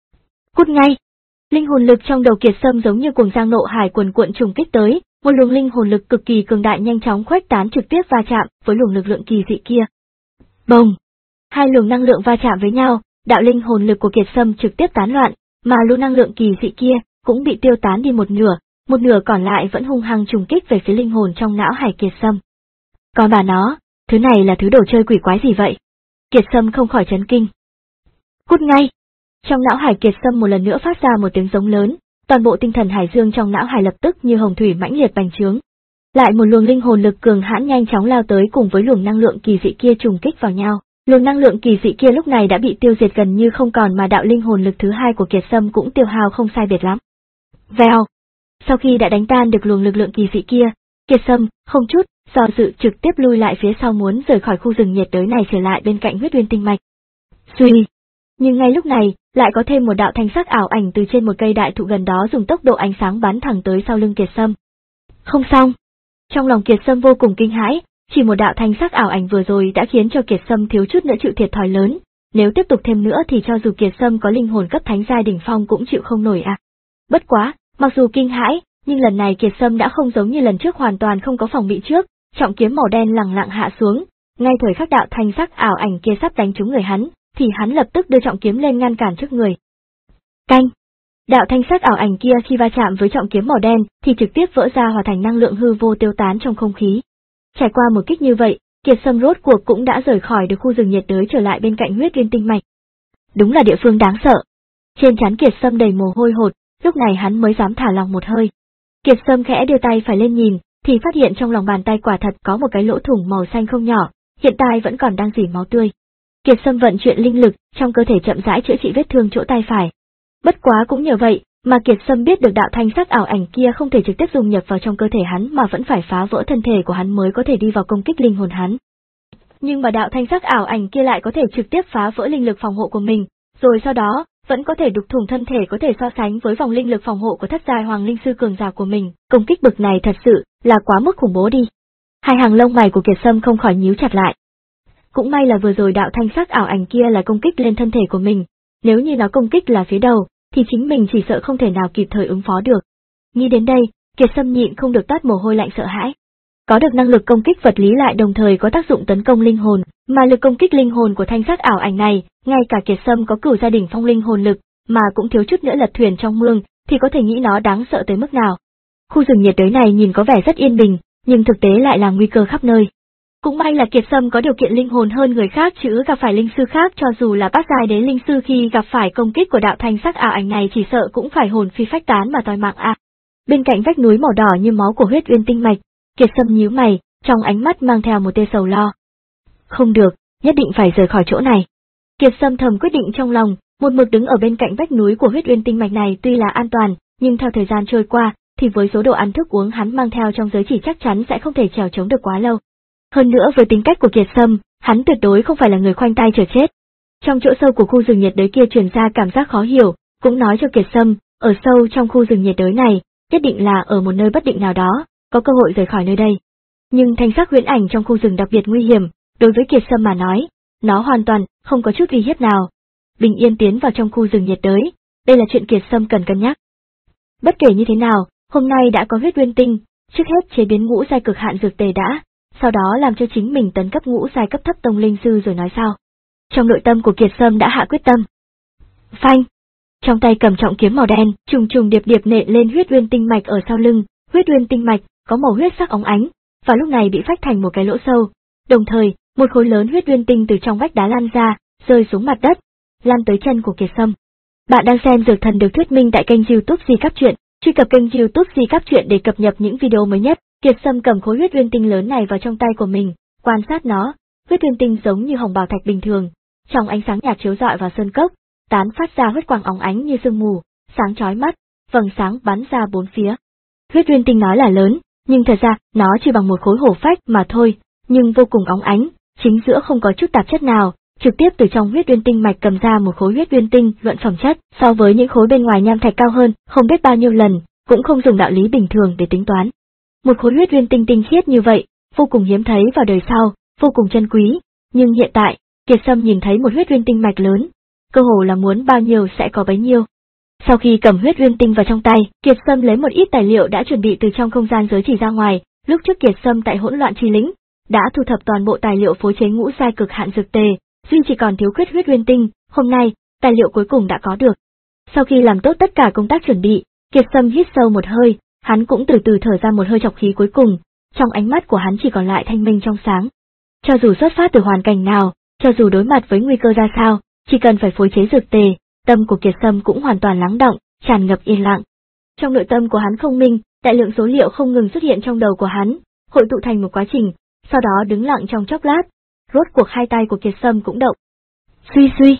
Speaker 1: Cút ngay! Linh hồn lực trong đầu Kiệt Sâm giống như cuồng giang nộ hải cuồn cuộn trùng kích tới, một luồng linh hồn lực cực kỳ cường đại nhanh chóng khuếch tán trực tiếp va chạm với luồng lực lượng kỳ dị kia. Bồng! Hai luồng năng lượng va chạm với nhau, đạo linh hồn lực của Kiệt Sâm trực tiếp tán loạn, mà luồng năng lượng kỳ dị kia cũng bị tiêu tán đi một nửa, một nửa còn lại vẫn hung hăng trùng kích về phía linh hồn trong não hải Kiệt Sâm. Còn bà nó, thứ này là thứ đồ chơi quỷ quái gì vậy? Kiệt Sâm không khỏi chấn kinh. Cút ngay! Trong não hải Kiệt Sâm một lần nữa phát ra một tiếng giống lớn, toàn bộ tinh thần hải dương trong não hải lập tức như hồng thủy mãnh liệt bành trướng. Lại một luồng linh hồn lực cường hãn nhanh chóng lao tới cùng với luồng năng lượng kỳ dị kia trùng kích vào nhau. Luồng năng lượng kỳ dị kia lúc này đã bị tiêu diệt gần như không còn mà đạo linh hồn lực thứ hai của Kiệt Sâm cũng tiêu hao không sai biệt lắm. Vèo! Sau khi đã đánh tan được luồng lực lượng kỳ dị kia, Kiệt Sâm không chút do dự trực tiếp lui lại phía sau muốn rời khỏi khu rừng nhiệt đới này trở lại bên cạnh huyết uyên tinh mạch. Suy! Nhưng ngay lúc này, lại có thêm một đạo thanh sắc ảo ảnh từ trên một cây đại thụ gần đó dùng tốc độ ánh sáng bắn thẳng tới sau lưng Kiệt Sâm. Không xong! Trong lòng Kiệt Sâm vô cùng kinh hãi, chỉ một đạo thanh sắc ảo ảnh vừa rồi đã khiến cho Kiệt Sâm thiếu chút nữa chịu thiệt thòi lớn, nếu tiếp tục thêm nữa thì cho dù Kiệt Sâm có linh hồn cấp thánh giai đỉnh phong cũng chịu không nổi à. Bất quá, mặc dù kinh hãi, nhưng lần này Kiệt Sâm đã không giống như lần trước hoàn toàn không có phòng bị trước, trọng kiếm màu đen lẳng lặng hạ xuống, ngay thời khắc đạo thanh sắc ảo ảnh kia sắp đánh trúng người hắn, thì hắn lập tức đưa trọng kiếm lên ngăn cản trước người. Canh! Đạo thanh sắc ảo ảnh kia khi va chạm với trọng kiếm màu đen thì trực tiếp vỡ ra hòa thành năng lượng hư vô tiêu tán trong không khí. Trải qua một kích như vậy, Kiệt Sâm rốt cuộc cũng đã rời khỏi được khu rừng nhiệt đới trở lại bên cạnh huyết uyên tinh mạch. Đúng là địa phương đáng sợ. Trên trán Kiệt Sâm đầy mồ hôi hột, lúc này hắn mới dám thả lòng một hơi. Kiệt Sâm khẽ đưa tay phải lên nhìn, thì phát hiện trong lòng bàn tay quả thật có một cái lỗ thủng màu xanh không nhỏ, hiện tại vẫn còn đang rỉ máu tươi. Kiệt Sâm vận chuyển linh lực trong cơ thể chậm rãi chữa trị vết thương chỗ tay phải. Bất quá cũng nhờ vậy, mà Kiệt Sâm biết được đạo thanh sắc ảo ảnh kia không thể trực tiếp dung nhập vào trong cơ thể hắn mà vẫn phải phá vỡ thân thể của hắn mới có thể đi vào công kích linh hồn hắn. Nhưng mà đạo thanh sắc ảo ảnh kia lại có thể trực tiếp phá vỡ linh lực phòng hộ của mình, rồi sau đó vẫn có thể đục thủng thân thể có thể so sánh với vòng linh lực phòng hộ của thất giai hoàng linh sư cường giả của mình, công kích bực này thật sự là quá mức khủng bố đi. Hai hàng lông mày của Kiệt Sâm không khỏi nhíu chặt lại. Cũng may là vừa rồi đạo thanh sắc ảo ảnh kia là công kích lên thân thể của mình, nếu như nó công kích là phía đầu, thì chính mình chỉ sợ không thể nào kịp thời ứng phó được. Nghĩ đến đây, Kiệt Sâm nhịn không được toát mồ hôi lạnh sợ hãi. Có được năng lực công kích vật lý lại đồng thời có tác dụng tấn công linh hồn, mà lực công kích linh hồn của thanh sắc ảo ảnh này, ngay cả Kiệt Sâm có cửu gia đỉnh phong linh hồn lực, mà cũng thiếu chút nữa lật thuyền trong mương, thì có thể nghĩ nó đáng sợ tới mức nào. Khu rừng nhiệt đới này nhìn có vẻ rất yên bình, nhưng thực tế lại là nguy cơ khắp nơi. Cũng may là Kiệt Sâm có điều kiện linh hồn hơn người khác chứ gặp phải linh sư khác cho dù là bát giai đế linh sư khi gặp phải công kích của đạo thanh sắc ảo ảnh này chỉ sợ cũng phải hồn phi phách tán mà toi mạng à. Bên cạnh vách núi màu đỏ như máu của huyết uyên tinh mạch, Kiệt Sâm nhíu mày, trong ánh mắt mang theo một tia sầu lo. Không được, nhất định phải rời khỏi chỗ này. Kiệt Sâm thầm quyết định trong lòng, một mực đứng ở bên cạnh vách núi của huyết uyên tinh mạch này tuy là an toàn, nhưng theo thời gian trôi qua, thì với số đồ ăn thức uống hắn mang theo trong giới chỉ chắc chắn sẽ không thể trèo chống được quá lâu. Hơn nữa với tính cách của Kiệt Sâm, hắn tuyệt đối không phải là người khoanh tay chờ chết. Trong chỗ sâu của khu rừng nhiệt đới kia truyền ra cảm giác khó hiểu, cũng nói cho Kiệt Sâm, ở sâu trong khu rừng nhiệt đới này, nhất định là ở một nơi bất định nào đó, có cơ hội rời khỏi nơi đây. Nhưng thanh sắc huyễn ảnh trong khu rừng đặc biệt nguy hiểm, đối với Kiệt Sâm mà nói, nó hoàn toàn không có chút uy hiếp nào. Bình yên tiến vào trong khu rừng nhiệt đới, đây là chuyện Kiệt Sâm cần cân nhắc. Bất kể như thế nào, hôm nay đã có huyết uyên tinh, trước hết chế biến ngũ giai cực hạn dược tề đã, sau đó làm cho chính mình tấn cấp ngũ giai cấp thấp tông linh sư rồi nói sao. Trong nội tâm của Kiệt Sâm đã hạ quyết tâm. Phanh! Trong tay cầm trọng kiếm màu đen, trùng trùng điệp điệp nện lên huyết uyên tinh mạch ở sau lưng, huyết uyên tinh mạch có màu huyết sắc óng ánh, và lúc này bị phách thành một cái lỗ sâu. Đồng thời, một khối lớn huyết uyên tinh từ trong vách đá lan ra, rơi xuống mặt đất, lan tới chân của Kiệt Sâm. Bạn đang xem Dược Thần được thuyết minh tại kênh YouTube Di Cáp Truyện, truy cập kênh YouTube Di Cáp Truyện để cập nhật những video mới nhất. Kiệt Sâm cầm khối huyết uyên tinh lớn này vào trong tay của mình, quan sát nó, huyết uyên tinh giống như hồng bào thạch bình thường, trong ánh sáng nhạt chiếu rọi vào sơn cốc, tán phát ra huyết quang óng ánh như sương mù, sáng chói mắt, vầng sáng bắn ra bốn phía. Huyết uyên tinh nói là lớn, nhưng thật ra nó chỉ bằng một khối hổ phách mà thôi, nhưng vô cùng óng ánh, chính giữa không có chút tạp chất nào, trực tiếp từ trong huyết uyên tinh mạch cầm ra một khối huyết uyên tinh luận phẩm chất, so với những khối bên ngoài nham thạch cao hơn, không biết bao nhiêu lần, cũng không dùng đạo lý bình thường để tính toán. Một khối huyết uyên tinh tinh khiết như vậy, vô cùng hiếm thấy vào đời sau, vô cùng chân quý, nhưng hiện tại, Kiệt Sâm nhìn thấy một huyết uyên tinh mạch lớn, cơ hồ là muốn bao nhiêu sẽ có bấy nhiêu. Sau khi cầm huyết uyên tinh vào trong tay, Kiệt Sâm lấy một ít tài liệu đã chuẩn bị từ trong không gian giới chỉ ra ngoài, lúc trước Kiệt Sâm tại hỗn loạn chi lĩnh đã thu thập toàn bộ tài liệu phối chế ngũ giai cực hạn dược tề, duy chỉ còn thiếu khuyết huyết uyên tinh, hôm nay, tài liệu cuối cùng đã có được. Sau khi làm tốt tất cả công tác chuẩn bị, Kiệt Sâm hít sâu một hơi, hắn cũng từ từ thở ra một hơi trọc khí cuối cùng, trong ánh mắt của hắn chỉ còn lại thanh minh trong sáng. Cho dù xuất phát từ hoàn cảnh nào, cho dù đối mặt với nguy cơ ra sao, chỉ cần phải phối chế dược tề, tâm của Kiệt Sâm cũng hoàn toàn lắng động, tràn ngập yên lặng. Trong nội tâm của hắn không minh, đại lượng số liệu không ngừng xuất hiện trong đầu của hắn, hội tụ thành một quá trình, sau đó đứng lặng trong chốc lát, rốt cuộc hai tay của Kiệt Sâm cũng động. Suy suy.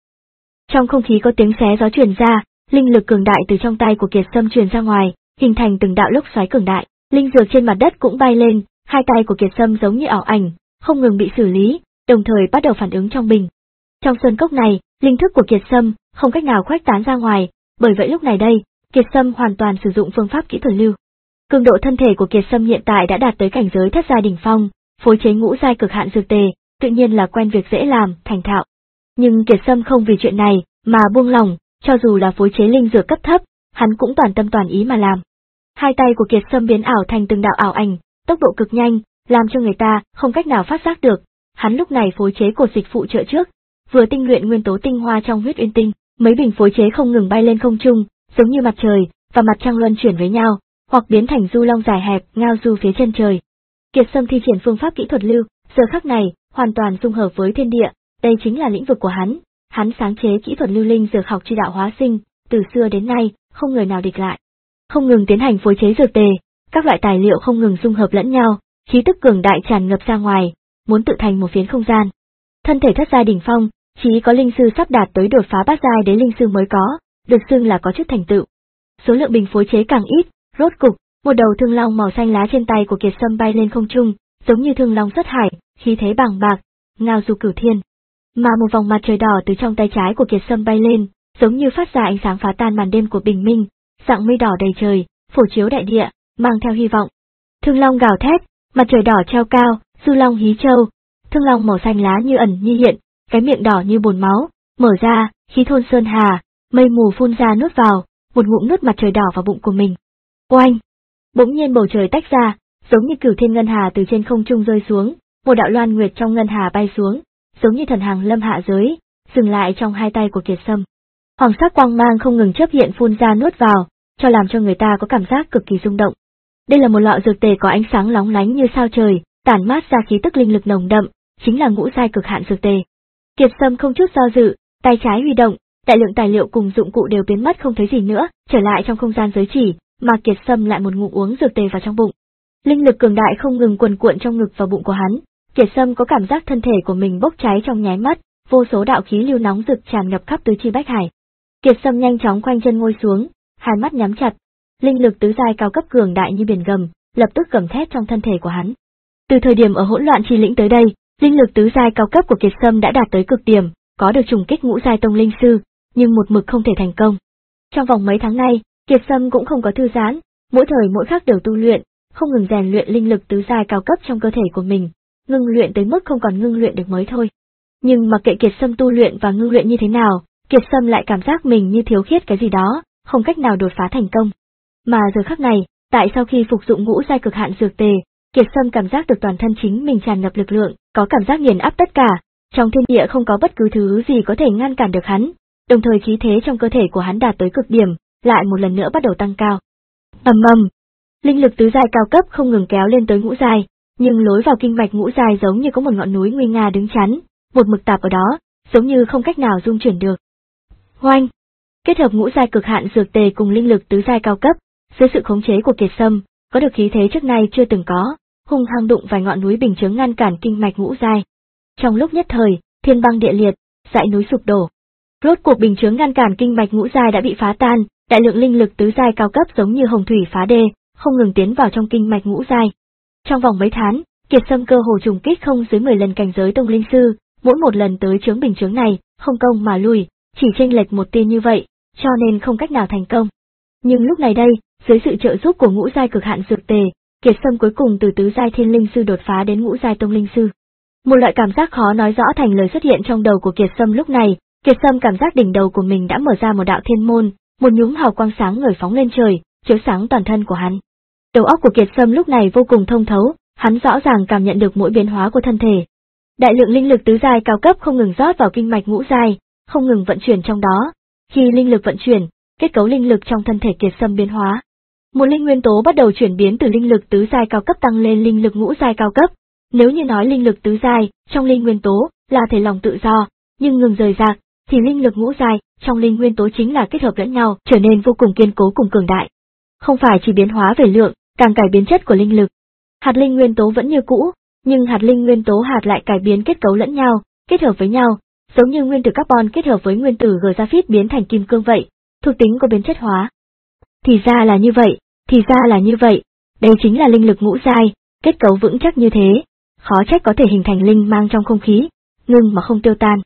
Speaker 1: Trong không khí có tiếng xé gió truyền ra, linh lực cường đại từ trong tay của Kiệt Sâm truyền ra ngoài, hình thành từng đạo lốc xoáy cường đại, linh dược trên mặt đất cũng bay lên, hai tay của Kiệt Sâm giống như ảo ảnh, không ngừng bị xử lý, đồng thời bắt đầu phản ứng trong bình. Trong sơn cốc này, linh thức của Kiệt Sâm không cách nào khuếch tán ra ngoài, bởi vậy lúc này đây, Kiệt Sâm hoàn toàn sử dụng phương pháp kỹ thuật lưu. Cường độ thân thể của Kiệt Sâm hiện tại đã đạt tới cảnh giới thất giai đỉnh phong, phối chế ngũ giai cực hạn dược tề, tự nhiên là quen việc dễ làm, thành thạo. Nhưng Kiệt Sâm không vì chuyện này mà buông lỏng, cho dù là phối chế linh dược cấp thấp, hắn cũng toàn tâm toàn ý mà làm. Hai tay của Kiệt Sâm biến ảo thành từng đạo ảo ảnh, tốc độ cực nhanh, làm cho người ta không cách nào phát giác được. Hắn lúc này phối chế cột dịch phụ trợ trước, vừa tinh luyện nguyên tố tinh hoa trong huyết uyên tinh, mấy bình phối chế không ngừng bay lên không trung, giống như mặt trời và mặt trăng luân chuyển với nhau, hoặc biến thành du long dài hẹp ngao du phía chân trời. Kiệt Sâm thi triển phương pháp kỹ thuật lưu, giờ khắc này hoàn toàn dung hợp với thiên địa, đây chính là lĩnh vực của hắn. Hắn sáng chế kỹ thuật lưu linh dược học chi đạo hóa sinh, từ xưa đến nay không người nào địch lại. Không ngừng tiến hành phối chế dược tề, các loại tài liệu không ngừng dung hợp lẫn nhau, khí tức cường đại tràn ngập ra ngoài, muốn tự thành một phiến không gian. Thân thể thất giai đỉnh phong, chỉ có linh sư sắp đạt tới đột phá bát giai đế linh sư mới có, được xưng là có chút thành tựu. Số lượng bình phối chế càng ít, rốt cục, một đầu thương long màu xanh lá trên tay của Kiệt Sâm bay lên không trung, giống như thương long xuất hải, khí thế bàng bạc, ngao du cửu thiên. Mà một vòng mặt trời đỏ từ trong tay trái của Kiệt Sâm bay lên, giống như phát ra ánh sáng phá tan màn đêm của bình minh, dạng mây đỏ đầy trời, phổ chiếu đại địa, mang theo hy vọng. Thương long gào thét, mặt trời đỏ treo cao, du long hí châu, thương long màu xanh lá như ẩn như hiện, cái miệng đỏ như bồn máu, mở ra, khí thôn sơn hà, mây mù phun ra nuốt vào, một ngụm nuốt mặt trời đỏ vào bụng của mình. Oanh! Bỗng nhiên bầu trời tách ra, giống như cửu thiên ngân hà từ trên không trung rơi xuống, một đạo loan nguyệt trong ngân hà bay xuống, giống như thần hàng lâm hạ giới, dừng lại trong hai tay của Kiệt Sâm. Hoàng sắc quang mang không ngừng chớp hiện phun ra nuốt vào, cho làm cho người ta có cảm giác cực kỳ rung động. Đây là một lọ dược tề có ánh sáng lóng lánh như sao trời, tản mát ra khí tức linh lực nồng đậm, chính là ngũ giai cực hạn dược tề. Kiệt Sâm không chút do dự, tay trái huy động, đại lượng tài liệu cùng dụng cụ đều biến mất không thấy gì nữa, trở lại trong không gian giới chỉ, mà Kiệt Sâm lại một ngụm uống dược tề vào trong bụng. Linh lực cường đại không ngừng cuồn cuộn trong ngực và bụng của hắn, Kiệt Sâm có cảm giác thân thể của mình bốc cháy trong nháy mắt, vô số đạo khí lưu nóng rực tràn ngập khắp tứ chi bách hải. Kiệt Sâm nhanh chóng khoanh chân ngồi xuống, hai mắt nhắm chặt, linh lực tứ giai cao cấp cường đại như biển gầm, lập tức gầm thét trong thân thể của hắn. Từ thời điểm ở hỗn loạn chi lĩnh tới đây, linh lực tứ giai cao cấp của Kiệt Sâm đã đạt tới cực điểm, có được trùng kích ngũ giai tông linh sư, nhưng một mực không thể thành công. Trong vòng mấy tháng nay, Kiệt Sâm cũng không có thư giãn, mỗi thời mỗi khắc đều tu luyện, không ngừng rèn luyện linh lực tứ giai cao cấp trong cơ thể của mình, ngưng luyện tới mức không còn ngưng luyện được mới thôi. Nhưng mặc kệ Kiệt Sâm tu luyện và ngưng luyện như thế nào, Kiệt Sâm lại cảm giác mình như thiếu khuyết cái gì đó, không cách nào đột phá thành công. Mà giờ khắc này, tại sau khi phục dụng ngũ giai cực hạn dược tề, Kiệt Sâm cảm giác được toàn thân chính mình tràn ngập lực lượng, có cảm giác nghiền áp tất cả, trong thiên địa không có bất cứ thứ gì có thể ngăn cản được hắn, đồng thời khí thế trong cơ thể của hắn đạt tới cực điểm, lại một lần nữa bắt đầu tăng cao. Ầm ầm, linh lực tứ giai cao cấp không ngừng kéo lên tới ngũ giai, nhưng lối vào kinh mạch ngũ giai giống như có một ngọn núi nguy nga đứng chắn, một mực tạp ở đó, giống như không cách nào dung chuyển được. Hoanh! Kết hợp ngũ giai cực hạn dược tề cùng linh lực tứ giai cao cấp, dưới sự khống chế của Kiệt Sâm, có được khí thế trước nay chưa từng có, hung hăng đụng vài ngọn núi bình chướng ngăn cản kinh mạch ngũ giai. Trong lúc nhất thời, thiên băng địa liệt, dãy núi sụp đổ. Rốt cuộc bình chướng ngăn cản kinh mạch ngũ giai đã bị phá tan, đại lượng linh lực tứ giai cao cấp giống như hồng thủy phá đê, không ngừng tiến vào trong kinh mạch ngũ giai. Trong vòng mấy tháng, Kiệt Sâm cơ hồ trùng kích không dưới mười lần cảnh giới tông linh sư, mỗi một lần tới chướng bình chướng này, không công mà lùi, chỉ chênh lệch một tia như vậy, cho nên không cách nào thành công. Nhưng lúc này đây, dưới sự trợ giúp của ngũ giai cực hạn dược tề, Kiệt Sâm cuối cùng từ tứ giai thiên linh sư đột phá đến ngũ giai tông linh sư. Một loại cảm giác khó nói rõ thành lời xuất hiện trong đầu của Kiệt Sâm lúc này, Kiệt Sâm cảm giác đỉnh đầu của mình đã mở ra một đạo thiên môn, một nhúm hào quang sáng ngời phóng lên trời, chiếu sáng toàn thân của hắn. Đầu óc của Kiệt Sâm lúc này vô cùng thông thấu, hắn rõ ràng cảm nhận được mỗi biến hóa của thân thể. Đại lượng linh lực tứ giai cao cấp không ngừng rót vào kinh mạch ngũ giai, không ngừng vận chuyển trong đó. Khi linh lực vận chuyển, kết cấu linh lực trong thân thể Kiệt Sâm biến hóa. Một linh nguyên tố bắt đầu chuyển biến từ linh lực tứ giai cao cấp tăng lên linh lực ngũ giai cao cấp. Nếu như nói linh lực tứ giai trong linh nguyên tố là thể lòng tự do, nhưng ngừng rời rạc, thì linh lực ngũ giai trong linh nguyên tố chính là kết hợp lẫn nhau, trở nên vô cùng kiên cố cùng cường đại. Không phải chỉ biến hóa về lượng, càng cải biến chất của linh lực. Hạt linh nguyên tố vẫn như cũ, nhưng hạt linh nguyên tố hạt lại cải biến kết cấu lẫn nhau, kết hợp với nhau, giống như nguyên tử carbon kết hợp với nguyên tử graphite biến thành kim cương vậy, thuộc tính có biến chất hóa. Thì ra là như vậy, thì ra là như vậy, đây chính là linh lực ngũ giai, kết cấu vững chắc như thế, khó trách có thể hình thành linh mang trong không khí, ngưng mà không tiêu tan.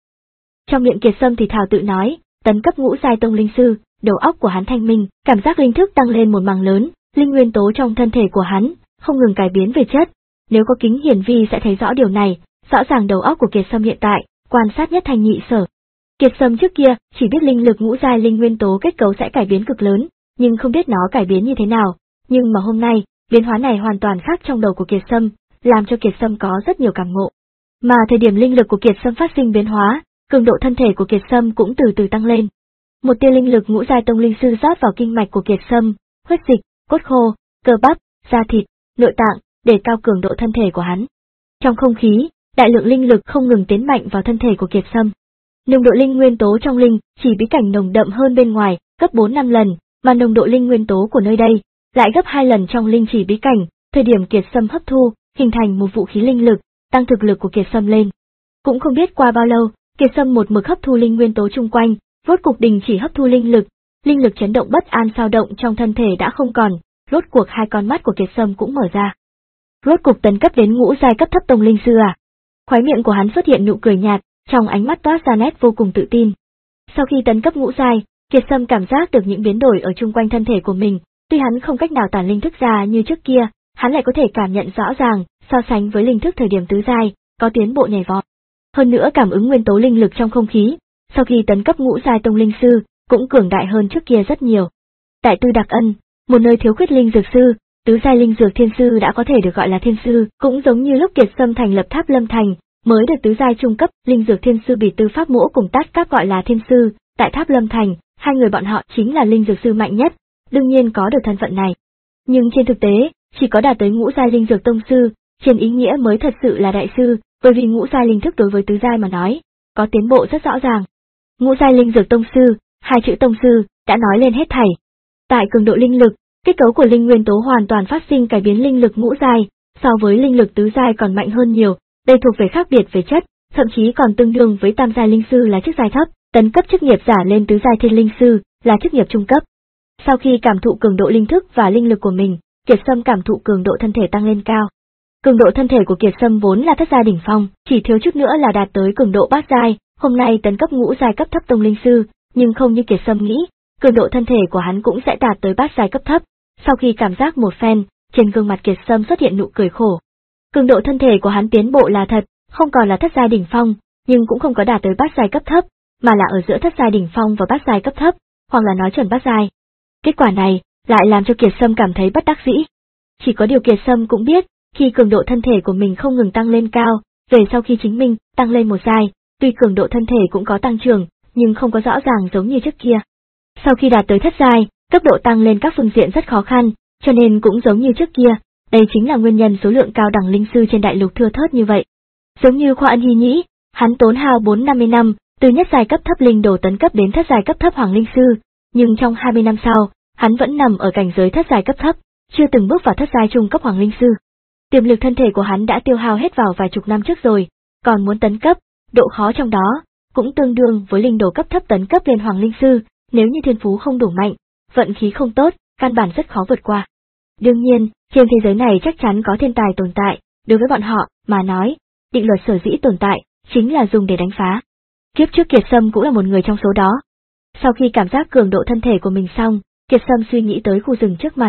Speaker 1: Trong miệng Kiệt Sâm thì thào tự nói, tấn cấp ngũ giai tông linh sư, đầu óc của hắn thanh minh, cảm giác linh thức tăng lên một mảng lớn, linh nguyên tố trong thân thể của hắn không ngừng cải biến về chất. Nếu có kính hiển vi sẽ thấy rõ điều này, rõ ràng đầu óc của Kiệt Sâm hiện tại, quan sát nhất thành nhị sở. Kiệt Sâm trước kia chỉ biết linh lực ngũ giai linh nguyên tố kết cấu sẽ cải biến cực lớn, nhưng không biết nó cải biến như thế nào. Nhưng mà hôm nay, biến hóa này hoàn toàn khác trong đầu của Kiệt Sâm, làm cho Kiệt Sâm có rất nhiều cảm ngộ. Mà thời điểm linh lực của Kiệt Sâm phát sinh biến hóa, cường độ thân thể của Kiệt Sâm cũng từ từ tăng lên. Một tia linh lực ngũ giai tông linh sư rót vào kinh mạch của Kiệt Sâm, huyết dịch, cốt khô, cơ bắp, da thịt, nội tạng, để cao cường độ thân thể của hắn. Trong không khí, đại lượng linh lực không ngừng tiến mạnh vào thân thể của Kiệt Sâm. Nồng độ linh nguyên tố trong linh chỉ bí cảnh nồng đậm hơn bên ngoài, gấp bốn năm lần, mà nồng độ linh nguyên tố của nơi đây lại gấp hai lần trong linh chỉ bí cảnh. Thời điểm Kiệt Sâm hấp thu, hình thành một vũ khí linh lực, tăng thực lực của Kiệt Sâm lên. Cũng không biết qua bao lâu, Kiệt Sâm một mực hấp thu linh nguyên tố chung quanh, rốt cục đình chỉ hấp thu linh lực, linh lực chấn động bất an sao động trong thân thể đã không còn, rốt cuộc hai con mắt của Kiệt Sâm cũng mở ra. Rốt cục tấn cấp đến ngũ giai cấp thấp tông linh sư à? Khóe miệng của hắn xuất hiện nụ cười nhạt, trong ánh mắt toát ra nét vô cùng tự tin. Sau khi tấn cấp ngũ giai, Kiệt Sâm cảm giác được những biến đổi ở chung quanh thân thể của mình, tuy hắn không cách nào tản linh thức ra như trước kia, hắn lại có thể cảm nhận rõ ràng, so sánh với linh thức thời điểm tứ giai, có tiến bộ nhảy vọt. Hơn nữa cảm ứng nguyên tố linh lực trong không khí, sau khi tấn cấp ngũ giai tông linh sư, cũng cường đại hơn trước kia rất nhiều. Tại Tư Đặc Ân, một nơi thiếu khuyết linh dược sư, tứ giai linh dược thiên sư đã có thể được gọi là thiên sư, cũng giống như lúc Kiệt Sâm thành lập Tháp Lâm Thành, mới được tứ giai trung cấp linh dược thiên sư bị Tư Pháp Mỗ cùng Tát Các gọi là thiên sư, tại Tháp Lâm Thành, hai người bọn họ chính là linh dược sư mạnh nhất, đương nhiên có được thân phận này. Nhưng trên thực tế, chỉ có đạt tới ngũ giai linh dược tông sư, trên ý nghĩa mới thật sự là đại sư, bởi vì ngũ giai linh thức đối với tứ giai mà nói, có tiến bộ rất rõ ràng. Ngũ giai linh dược tông sư, hai chữ tông sư đã nói lên hết thảy. Tại cường độ linh lực, kết cấu của linh nguyên tố hoàn toàn phát sinh cải biến linh lực ngũ giai, so với linh lực tứ giai còn mạnh hơn nhiều, đây thuộc về khác biệt về chất, thậm chí còn tương đương với tam giai linh sư là chức giai thấp, tấn cấp chức nghiệp giả lên tứ giai thiên linh sư là chức nghiệp trung cấp. Sau khi cảm thụ cường độ linh thức và linh lực của mình, Kiệt Sâm cảm thụ cường độ thân thể tăng lên cao. Cường độ thân thể của Kiệt Sâm vốn là thất giai đỉnh phong, chỉ thiếu chút nữa là đạt tới cường độ bát giai, hôm nay tấn cấp ngũ giai cấp thấp tông linh sư, nhưng không như Kiệt Sâm nghĩ, cường độ thân thể của hắn cũng sẽ đạt tới bát giai cấp thấp. Sau khi cảm giác một phen, trên gương mặt Kiệt Sâm xuất hiện nụ cười khổ. Cường độ thân thể của hắn tiến bộ là thật, không còn là thất giai đỉnh phong, nhưng cũng không có đạt tới bát giai cấp thấp, mà là ở giữa thất giai đỉnh phong và bát giai cấp thấp, hoặc là nói chuẩn bát giai. Kết quả này lại làm cho Kiệt Sâm cảm thấy bất đắc dĩ. Chỉ có điều Kiệt Sâm cũng biết, khi cường độ thân thể của mình không ngừng tăng lên cao, về sau khi chính mình tăng lên một giai, tuy cường độ thân thể cũng có tăng trưởng, nhưng không có rõ ràng giống như trước kia. Sau khi đạt tới thất giai, cấp độ tăng lên các phương diện rất khó khăn, cho nên cũng giống như trước kia, đây chính là nguyên nhân số lượng cao đẳng linh sư trên đại lục thưa thớt như vậy. Giống như Khoa Ân Hy Nhĩ, hắn tốn hao bốn năm mươi năm, từ nhất giai cấp thấp linh đồ tấn cấp đến thất giai cấp thấp hoàng linh sư, nhưng trong hai mươi năm sau, hắn vẫn nằm ở cảnh giới thất giai cấp thấp, chưa từng bước vào thất giai trung cấp hoàng linh sư. Tiềm lực thân thể của hắn đã tiêu hao hết vào vài chục năm trước rồi, còn muốn tấn cấp, độ khó trong đó cũng tương đương với linh đồ cấp thấp tấn cấp lên hoàng linh sư, nếu như thiên phú không đủ mạnh, vận khí không tốt, căn bản rất khó vượt qua. Đương nhiên, trên thế giới này chắc chắn có thiên tài tồn tại, đối với bọn họ mà nói, định luật sở dĩ tồn tại chính là dùng để đánh phá. Kiếp trước Kiệt Sâm cũng là một người trong số đó. Sau khi cảm giác cường độ thân thể của mình xong, Kiệt Sâm suy nghĩ tới khu rừng trước mặt.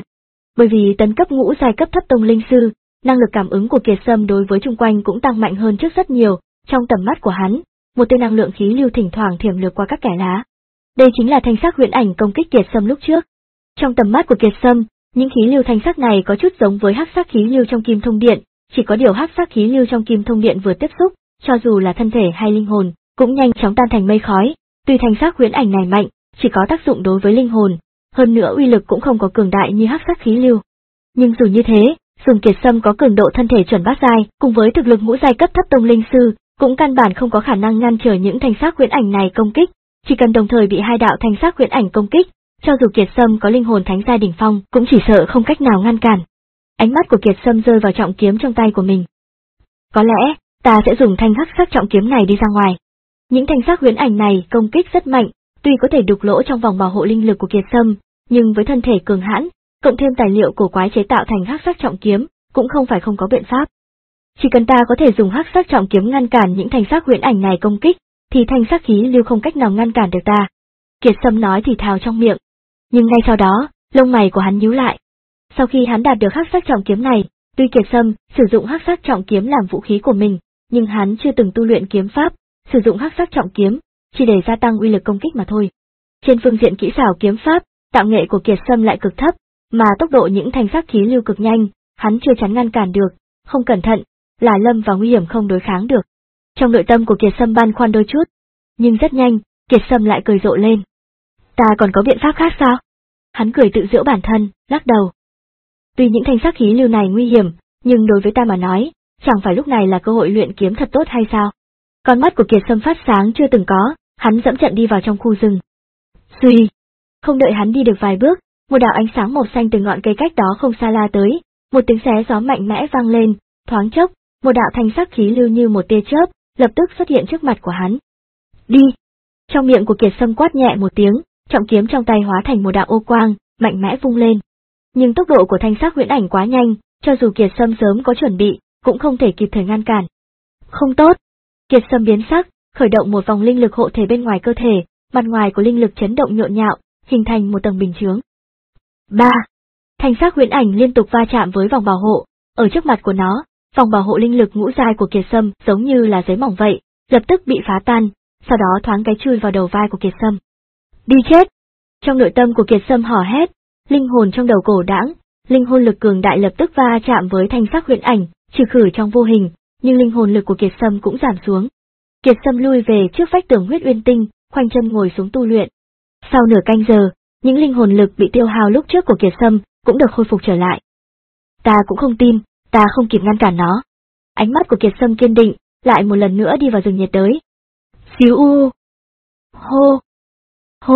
Speaker 1: Bởi vì tấn cấp ngũ giai cấp thấp tông linh sư, năng lực cảm ứng của Kiệt Sâm đối với chung quanh cũng tăng mạnh hơn trước rất nhiều, trong tầm mắt của hắn, một tia năng lượng khí lưu thỉnh thoảng thiểm lược qua các kẽ lá. Đây chính là thanh sắc huyễn ảnh công kích Kiệt Sâm lúc trước. Trong tầm mắt của Kiệt Sâm, những khí lưu thanh sắc này có chút giống với hắc sắc khí lưu trong Kim Thông Điện, chỉ có điều hắc sắc khí lưu trong Kim Thông Điện vừa tiếp xúc, cho dù là thân thể hay linh hồn, cũng nhanh chóng tan thành mây khói. Tuy thanh sắc huyễn ảnh này mạnh, chỉ có tác dụng đối với linh hồn, hơn nữa uy lực cũng không có cường đại như hắc sắc khí lưu. Nhưng dù như thế, dùng Kiệt Sâm có cường độ thân thể chuẩn bát giai, cùng với thực lực ngũ giai cấp thấp tông linh sư, cũng căn bản không có khả năng ngăn trở những thanh sắc huyễn ảnh này công kích, chỉ cần đồng thời bị hai đạo thanh sắc huyễn ảnh công kích, cho dù Kiệt Sâm có linh hồn thánh giai đỉnh phong, cũng chỉ sợ không cách nào ngăn cản. Ánh mắt của Kiệt Sâm rơi vào trọng kiếm trong tay của mình. Có lẽ, ta sẽ dùng thanh hắc sắc trọng kiếm này đi ra ngoài. Những thanh sắc huyễn ảnh này công kích rất mạnh, tuy có thể đục lỗ trong vòng bảo hộ linh lực của Kiệt Sâm, nhưng với thân thể cường hãn, cộng thêm tài liệu cổ quái chế tạo thành hắc sắc trọng kiếm, cũng không phải không có biện pháp. Chỉ cần ta có thể dùng hắc sắc trọng kiếm ngăn cản những thanh sắc huyễn ảnh này công kích, thì thanh sắc khí lưu không cách nào ngăn cản được ta. Kiệt Sâm nói thì thào trong miệng. Nhưng ngay sau đó, lông mày của hắn nhíu lại. Sau khi hắn đạt được hắc sắc trọng kiếm này, tuy Kiệt Sâm sử dụng hắc sắc trọng kiếm làm vũ khí của mình, nhưng hắn chưa từng tu luyện kiếm pháp, sử dụng hắc sắc trọng kiếm chỉ để gia tăng uy lực công kích mà thôi. Trên phương diện kỹ xảo kiếm pháp, tạo nghệ của Kiệt Sâm lại cực thấp, mà tốc độ những thanh sắc khí lưu cực nhanh, hắn chưa chắn ngăn cản được, không cẩn thận là lâm vào nguy hiểm không đối kháng được. Trong nội tâm của Kiệt Sâm băn khoăn đôi chút, nhưng rất nhanh, Kiệt Sâm lại cười rộ lên. Ta còn có biện pháp khác sao? Hắn cười tự giễu bản thân, lắc đầu. Tuy những thanh sắc khí lưu này nguy hiểm, nhưng đối với ta mà nói, chẳng phải lúc này là cơ hội luyện kiếm thật tốt hay sao? Con mắt của Kiệt Sâm phát sáng chưa từng có, hắn dẫm trận đi vào trong khu rừng. Suy! Không đợi hắn đi được vài bước, một đạo ánh sáng màu xanh từ ngọn cây cách đó không xa la tới, một tiếng xé gió mạnh mẽ vang lên, thoáng chốc, một đạo thanh sắc khí lưu như một tia chớp, lập tức xuất hiện trước mặt của hắn. Đi! Trong miệng của Kiệt Sâm quát nhẹ một tiếng, trọng kiếm trong tay hóa thành một đạo ô quang, mạnh mẽ vung lên. Nhưng tốc độ của thanh sắc huyễn ảnh quá nhanh, cho dù Kiệt Sâm sớm có chuẩn bị, cũng không thể kịp thời ngăn cản. Không tốt! Kiệt Sâm biến sắc, khởi động một vòng linh lực hộ thể bên ngoài cơ thể, mặt ngoài của linh lực chấn động nhộn nhạo, hình thành một tầng bình chướng. Ba! Thanh sắc huyễn ảnh liên tục va chạm với vòng bảo hộ, ở trước mặt của nó, vòng bảo hộ linh lực ngũ giai của Kiệt Sâm giống như là giấy mỏng vậy, lập tức bị phá tan, sau đó thoáng cái chui vào đầu vai của Kiệt Sâm. Đi chết! Trong nội tâm của Kiệt Sâm hò hét, linh hồn trong đầu cổ đãng, linh hồn lực cường đại lập tức va chạm với thanh sắc huyễn ảnh, trừ khử trong vô hình, nhưng linh hồn lực của Kiệt Sâm cũng giảm xuống. Kiệt Sâm lui về trước vách tường huyết uyên tinh, khoanh chân ngồi xuống tu luyện. Sau nửa canh giờ, những linh hồn lực bị tiêu hao lúc trước của Kiệt Sâm cũng được khôi phục trở lại. Ta cũng không tin, ta không kịp ngăn cản nó. Ánh mắt của Kiệt Sâm kiên định, lại một lần nữa đi vào rừng nhiệt đới. Xíu u. Hô. Hô.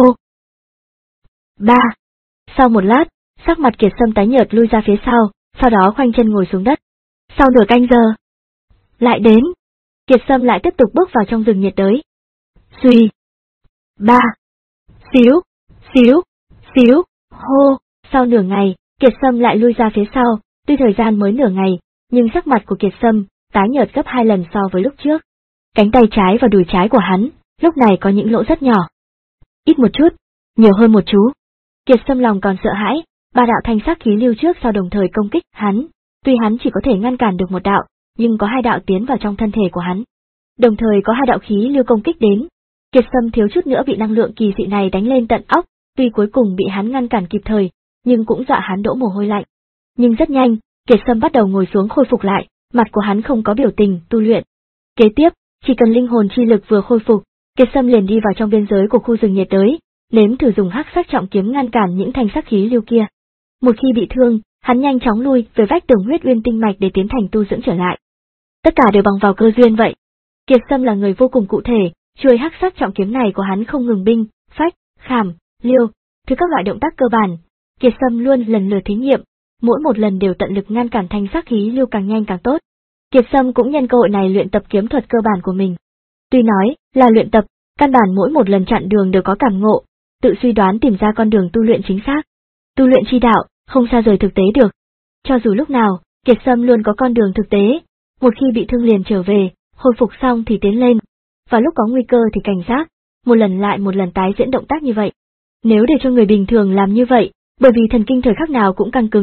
Speaker 1: Ba. Sau một lát, sắc mặt Kiệt Sâm tái nhợt lui ra phía sau, sau đó khoanh chân ngồi xuống đất. Sau nửa canh giờ, lại đến. Kiệt Sâm lại tiếp tục bước vào trong rừng nhiệt đới. Suy. Ba. Xíu. Xíu. Xíu. Hô. Sau nửa ngày, Kiệt Sâm lại lui ra phía sau, tuy thời gian mới nửa ngày, nhưng sắc mặt của Kiệt Sâm tái nhợt gấp hai lần so với lúc trước. Cánh tay trái và đùi trái của hắn, lúc này có những lỗ rất nhỏ. Ít một chút, nhiều hơn một chú. Kiệt Sâm lòng còn sợ hãi, ba đạo thanh sắc khí lưu trước sau đồng thời công kích hắn, tuy hắn chỉ có thể ngăn cản được một đạo, nhưng có hai đạo tiến vào trong thân thể của hắn. Đồng thời có hai đạo khí lưu công kích đến. Kiệt Sâm thiếu chút nữa bị năng lượng kỳ dị này đánh lên tận óc, tuy cuối cùng bị hắn ngăn cản kịp thời, nhưng cũng dọa hắn đổ mồ hôi lạnh. Nhưng rất nhanh, Kiệt Sâm bắt đầu ngồi xuống khôi phục lại, mặt của hắn không có biểu tình, tu luyện. Kế tiếp, chỉ cần linh hồn chi lực vừa khôi phục, Kiệt Sâm liền đi vào trong biên giới của khu rừng nhiệt đới, nếm thử dùng hắc sắc trọng kiếm ngăn cản những thanh sắc khí lưu kia. Một khi bị thương, hắn nhanh chóng lui về vách tường huyết uyên tinh mạch để tiến hành tu dưỡng trở lại. Tất cả đều bằng vào cơ duyên vậy. Kiệt Sâm là người vô cùng cụ thể, chuôi hắc sắc trọng kiếm này của hắn không ngừng binh, phách, khảm, liêu, thứ các loại động tác cơ bản. Kiệt Sâm luôn lần lượt thí nghiệm, mỗi một lần đều tận lực ngăn cản thanh sắc khí lưu càng nhanh càng tốt. Kiệt Sâm cũng nhân cơ hội này luyện tập kiếm thuật cơ bản của mình. Tuy nói là luyện tập, căn bản mỗi một lần chặn đường đều có cảm ngộ, tự suy đoán tìm ra con đường tu luyện chính xác. Tu luyện chi đạo, không xa rời thực tế được. Cho dù lúc nào, Kiệt Sâm luôn có con đường thực tế, một khi bị thương liền trở về, hồi phục xong thì tiến lên, và lúc có nguy cơ thì cảnh giác, một lần lại một lần tái diễn động tác như vậy. Nếu để cho người bình thường làm như vậy, bởi vì thần kinh thời khắc nào cũng căng cứng,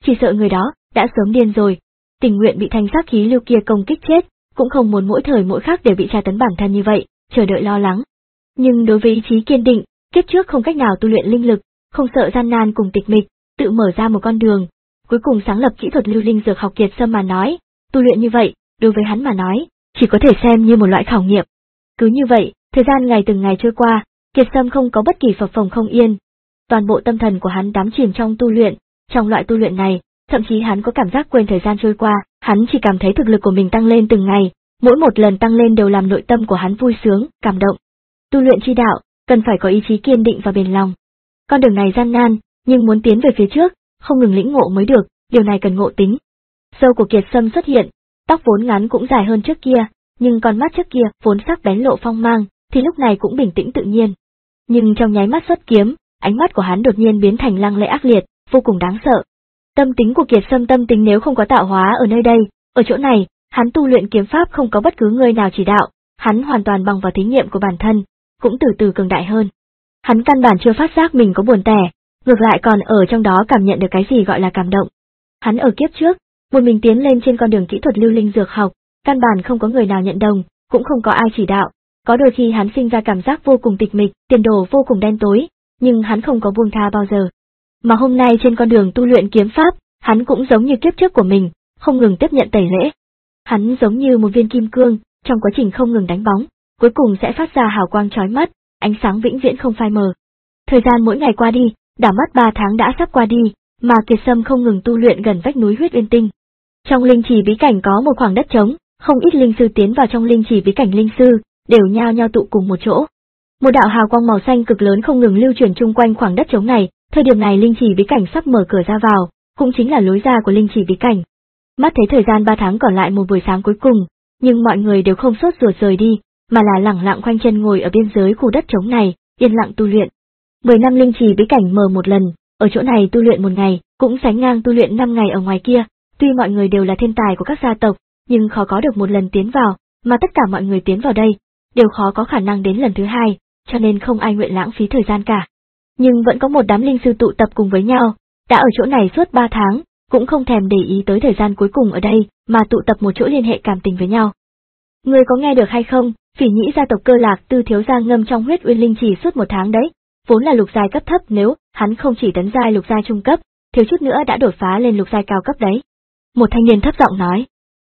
Speaker 1: chỉ sợ người đó đã sớm điên rồi, tình nguyện bị thanh sắc khí lưu kia công kích chết, cũng không muốn mỗi thời mỗi khắc đều bị tra tấn bản thân như vậy, chờ đợi lo lắng. Nhưng đối với ý chí kiên định, kiếp trước không cách nào tu luyện linh lực, không sợ gian nan cùng tịch mịch, tự mở ra một con đường, cuối cùng sáng lập kỹ thuật lưu linh dược học Kiệt Sâm mà nói, tu luyện như vậy, đối với hắn mà nói, chỉ có thể xem như một loại khảo nghiệm. Cứ như vậy, thời gian ngày từng ngày trôi qua, Kiệt Sâm không có bất kỳ phập phồng không yên. Toàn bộ tâm thần của hắn đắm chìm trong tu luyện, trong loại tu luyện này, thậm chí hắn có cảm giác quên thời gian trôi qua, hắn chỉ cảm thấy thực lực của mình tăng lên từng ngày, mỗi một lần tăng lên đều làm nội tâm của hắn vui sướng, cảm động. Tu luyện chi đạo, cần phải có ý chí kiên định và bền lòng. Con đường này gian nan, nhưng muốn tiến về phía trước, không ngừng lĩnh ngộ mới được, điều này cần ngộ tính. Râu của Kiệt Sâm xuất hiện, tóc vốn ngắn cũng dài hơn trước kia, nhưng con mắt trước kia vốn sắc bén lộ phong mang, thì lúc này cũng bình tĩnh tự nhiên. Nhưng trong nháy mắt xuất kiếm, ánh mắt của hắn đột nhiên biến thành lăng lệ ác liệt, vô cùng đáng sợ. Tâm tính của Kiệt Sâm tâm tính nếu không có tạo hóa ở nơi đây, ở chỗ này, hắn tu luyện kiếm pháp không có bất cứ người nào chỉ đạo, hắn hoàn toàn bằng vào thí nghiệm của bản thân, cũng từ từ cường đại hơn. Hắn căn bản chưa phát giác mình có buồn tẻ, ngược lại còn ở trong đó cảm nhận được cái gì gọi là cảm động. Hắn ở kiếp trước, một mình tiến lên trên con đường kỹ thuật lưu linh dược học, căn bản không có người nào nhận đồng, cũng không có ai chỉ đạo, có đôi khi hắn sinh ra cảm giác vô cùng tịch mịch, tiền đồ vô cùng đen tối, nhưng hắn không có buông tha bao giờ. Mà hôm nay trên con đường tu luyện kiếm pháp, hắn cũng giống như kiếp trước của mình, không ngừng tiếp nhận tẩy lễ. Hắn giống như một viên kim cương, trong quá trình không ngừng đánh bóng, cuối cùng sẽ phát ra hào quang chói mắt, ánh sáng vĩnh viễn không phai mờ. Thời gian mỗi ngày qua đi, đảo mắt ba tháng đã sắp qua đi, mà Kiệt Sâm không ngừng tu luyện gần vách núi Huyết Uyên Tinh. Trong linh trì bí cảnh có một khoảng đất trống, không ít linh sư tiến vào trong linh trì bí cảnh linh sư, đều nhao nhao tụ cùng một chỗ. Một đạo hào quang màu xanh cực lớn không ngừng lưu chuyển chung quanh khoảng đất trống này, thời điểm này linh trì bí cảnh sắp mở cửa ra vào, cũng chính là lối ra của linh trì bí cảnh. Mắt thấy thời gian ba tháng còn lại một buổi sáng cuối cùng, nhưng mọi người đều không sốt ruột rời đi, mà là lẳng lặng khoanh chân ngồi ở biên giới khu đất trống này, yên lặng tu luyện. Mười năm linh trì bí cảnh mở một lần, ở chỗ này tu luyện một ngày, cũng sánh ngang tu luyện năm ngày ở ngoài kia. Tuy mọi người đều là thiên tài của các gia tộc, nhưng khó có được một lần tiến vào, mà tất cả mọi người tiến vào đây, đều khó có khả năng đến lần thứ hai, cho nên không ai nguyện lãng phí thời gian cả. Nhưng vẫn có một đám linh sư tụ tập cùng với nhau, đã ở chỗ này suốt ba tháng, cũng không thèm để ý tới thời gian cuối cùng ở đây, mà tụ tập một chỗ liên hệ cảm tình với nhau. Người có nghe được hay không, Phỉ Nhĩ gia tộc Cơ Lạc Tư thiếu gia ngâm trong Huyết Uyên Linh trì suốt một tháng đấy, vốn là lục giai cấp thấp, nếu hắn không chỉ tấn giai lục giai trung cấp, thiếu chút nữa đã đột phá lên lục giai cao cấp đấy. Một thanh niên thấp giọng nói.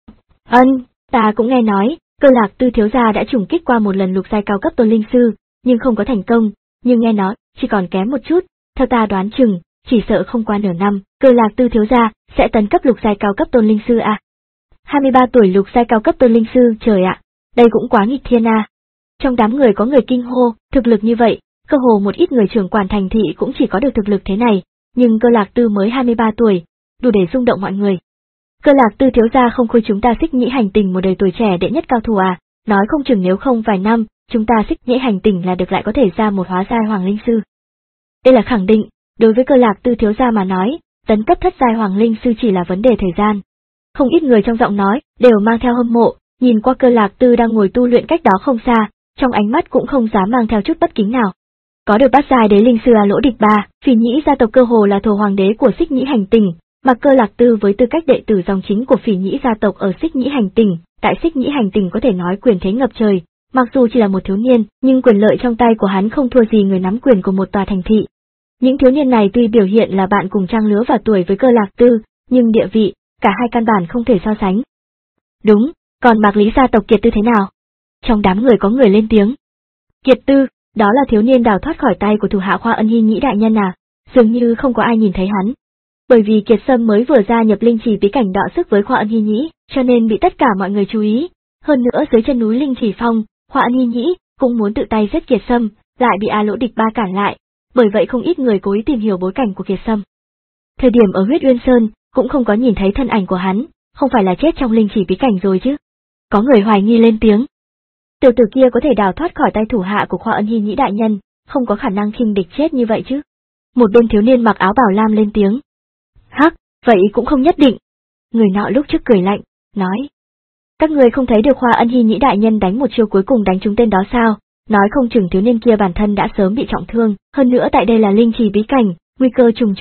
Speaker 1: Ân, ta cũng nghe nói, Cơ Lạc Tư thiếu gia đã trùng kích qua một lần lục giai cao cấp tôn linh sư, nhưng không có thành công, nhưng nghe nói, chỉ còn kém một chút, theo ta đoán chừng, chỉ sợ không qua nửa năm, Cơ Lạc Tư thiếu gia sẽ tấn cấp lục giai cao cấp tôn linh sư à. hai mươi ba tuổi lục giai cao cấp tôn linh sư, trời ạ, đây cũng quá nghịch thiên à. Trong đám người có người kinh hô, thực lực như vậy, cơ hồ một ít người trưởng quản thành thị cũng chỉ có được thực lực thế này, nhưng Cơ Lạc Tư mới hai mươi ba tuổi, đủ để rung động mọi người. Cơ Lạc Tư thiếu gia không khôi chúng ta Xích Nhĩ hành tình một đời tuổi trẻ đệ nhất cao thủ à, nói không chừng nếu không vài năm, chúng ta Xích Nhĩ hành tình là được lại có thể ra một hóa giai hoàng linh sư. Đây là khẳng định, đối với Cơ Lạc Tư thiếu gia mà nói, tấn cấp thất giai hoàng linh sư chỉ là vấn đề thời gian. Không ít người trong giọng nói đều mang theo hâm mộ, nhìn qua Cơ Lạc Tư đang ngồi tu luyện cách đó không xa, trong ánh mắt cũng không dám mang theo chút bất kính nào. Có được bát giai đế linh sư A Lỗ Địch Ba, Phỉ Nhĩ gia tộc cơ hồ là thổ hoàng đế của Xích Nhĩ hành tình, mà Cơ Lạc Tư với tư cách đệ tử dòng chính của Phỉ Nhĩ gia tộc ở Xích Nhĩ hành tình, tại Xích Nhĩ hành tình có thể nói quyền thế ngập trời, mặc dù chỉ là một thiếu niên, nhưng quyền lợi trong tay của hắn không thua gì người nắm quyền của một tòa thành thị. Những thiếu niên này tuy biểu hiện là bạn cùng trang lứa và tuổi với Cơ Lạc Tư, nhưng địa vị, cả hai căn bản không thể so sánh. Đúng, còn Mạc Lý gia tộc Kiệt Tư thế nào? Trong đám người có người lên tiếng. Kiệt Tư, đó là thiếu niên đào thoát khỏi tay của thủ hạ Khoa Ân Hi Nhĩ đại nhân à, dường như không có ai nhìn thấy hắn. Bởi vì Kiệt Sâm mới vừa gia nhập linh trì bí cảnh đọ sức với Khoa Ân Hi Nhĩ, cho nên bị tất cả mọi người chú ý. Hơn nữa dưới chân núi linh trì phong, Khoa Ân Hi Nhĩ cũng muốn tự tay giết Kiệt Sâm, lại bị A Lỗ Địch Ba cản lại, bởi vậy không ít người cố ý tìm hiểu bối cảnh của Kiệt Sâm. Thời điểm ở Huyết Uyên Sơn, cũng không có nhìn thấy thân ảnh của hắn, không phải là chết trong linh trì bí cảnh rồi chứ? Có người hoài nghi lên tiếng. Tiểu tử kia có thể đào thoát khỏi tay thủ hạ của Khoa Ân Hi Nhĩ đại nhân, không có khả năng khinh địch chết như vậy chứ? Một bên thiếu niên mặc áo bảo lam lên tiếng. Hắc, vậy cũng không nhất định. Người nọ lúc trước cười lạnh, nói. Các người không thấy được Khoa Ân Hi Nhĩ đại nhân đánh một chiêu cuối cùng đánh trúng tên đó sao? Nói không chừng thiếu niên kia bản thân đã sớm bị trọng thương, hơn nữa tại đây là linh trì bí cảnh, nguy cơ trùng trùng,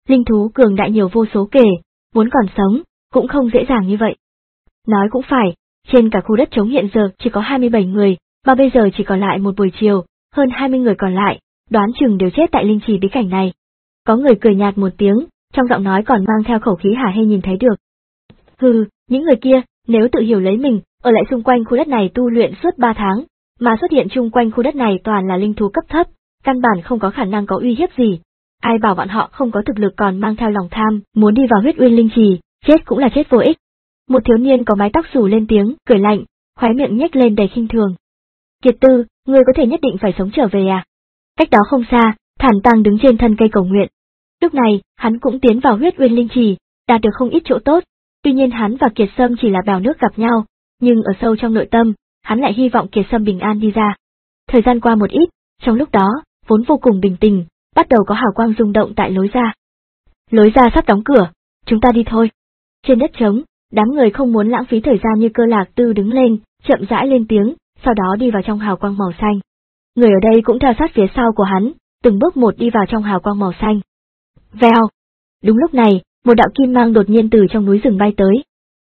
Speaker 1: linh thú cường đại nhiều vô số kể, muốn còn sống, cũng không dễ dàng như vậy. Nói cũng phải, trên cả khu đất trống hiện giờ chỉ có hai mươi bảy người, mà bây giờ chỉ còn lại một buổi chiều, hơn hai mươi người còn lại, đoán chừng đều chết tại linh trì bí cảnh này. Có người cười nhạt một tiếng, trong giọng nói còn mang theo khẩu khí hả hê nhìn thấy được. Hừ, những người kia, nếu tự hiểu lấy mình, ở lại xung quanh khu đất này tu luyện suốt ba tháng, mà xuất hiện chung quanh khu đất này toàn là linh thú cấp thấp, căn bản không có khả năng có uy hiếp gì. Ai bảo bọn họ không có thực lực còn mang theo lòng tham, muốn đi vào huyết uyên linh trì, chết cũng là chết vô ích. Một thiếu niên có mái tóc xù lên tiếng, cười lạnh, khóe miệng nhếch lên đầy khinh thường. Kiệt Tư, ngươi có thể nhất định phải sống trở về à? Cách đó không xa, Thản Tăng đứng trên thân cây cầu nguyện. Lúc này, hắn cũng tiến vào huyết uyên linh trì, đạt được không ít chỗ tốt. Tuy nhiên hắn và Kiệt Sâm chỉ là bèo nước gặp nhau, nhưng ở sâu trong nội tâm, hắn lại hy vọng Kiệt Sâm bình an đi ra. Thời gian qua một ít, trong lúc đó, vốn vô cùng bình tĩnh, bắt đầu có hào quang rung động tại lối ra. Lối ra sắp đóng cửa, chúng ta đi thôi. Trên đất trống, đám người không muốn lãng phí thời gian như Cơ Lạc Tư đứng lên, chậm rãi lên tiếng, sau đó đi vào trong hào quang màu xanh. Người ở đây cũng theo sát phía sau của hắn, từng bước một đi vào trong hào quang màu xanh. Vèo! Đúng lúc này, một đạo kim mang đột nhiên từ trong núi rừng bay tới.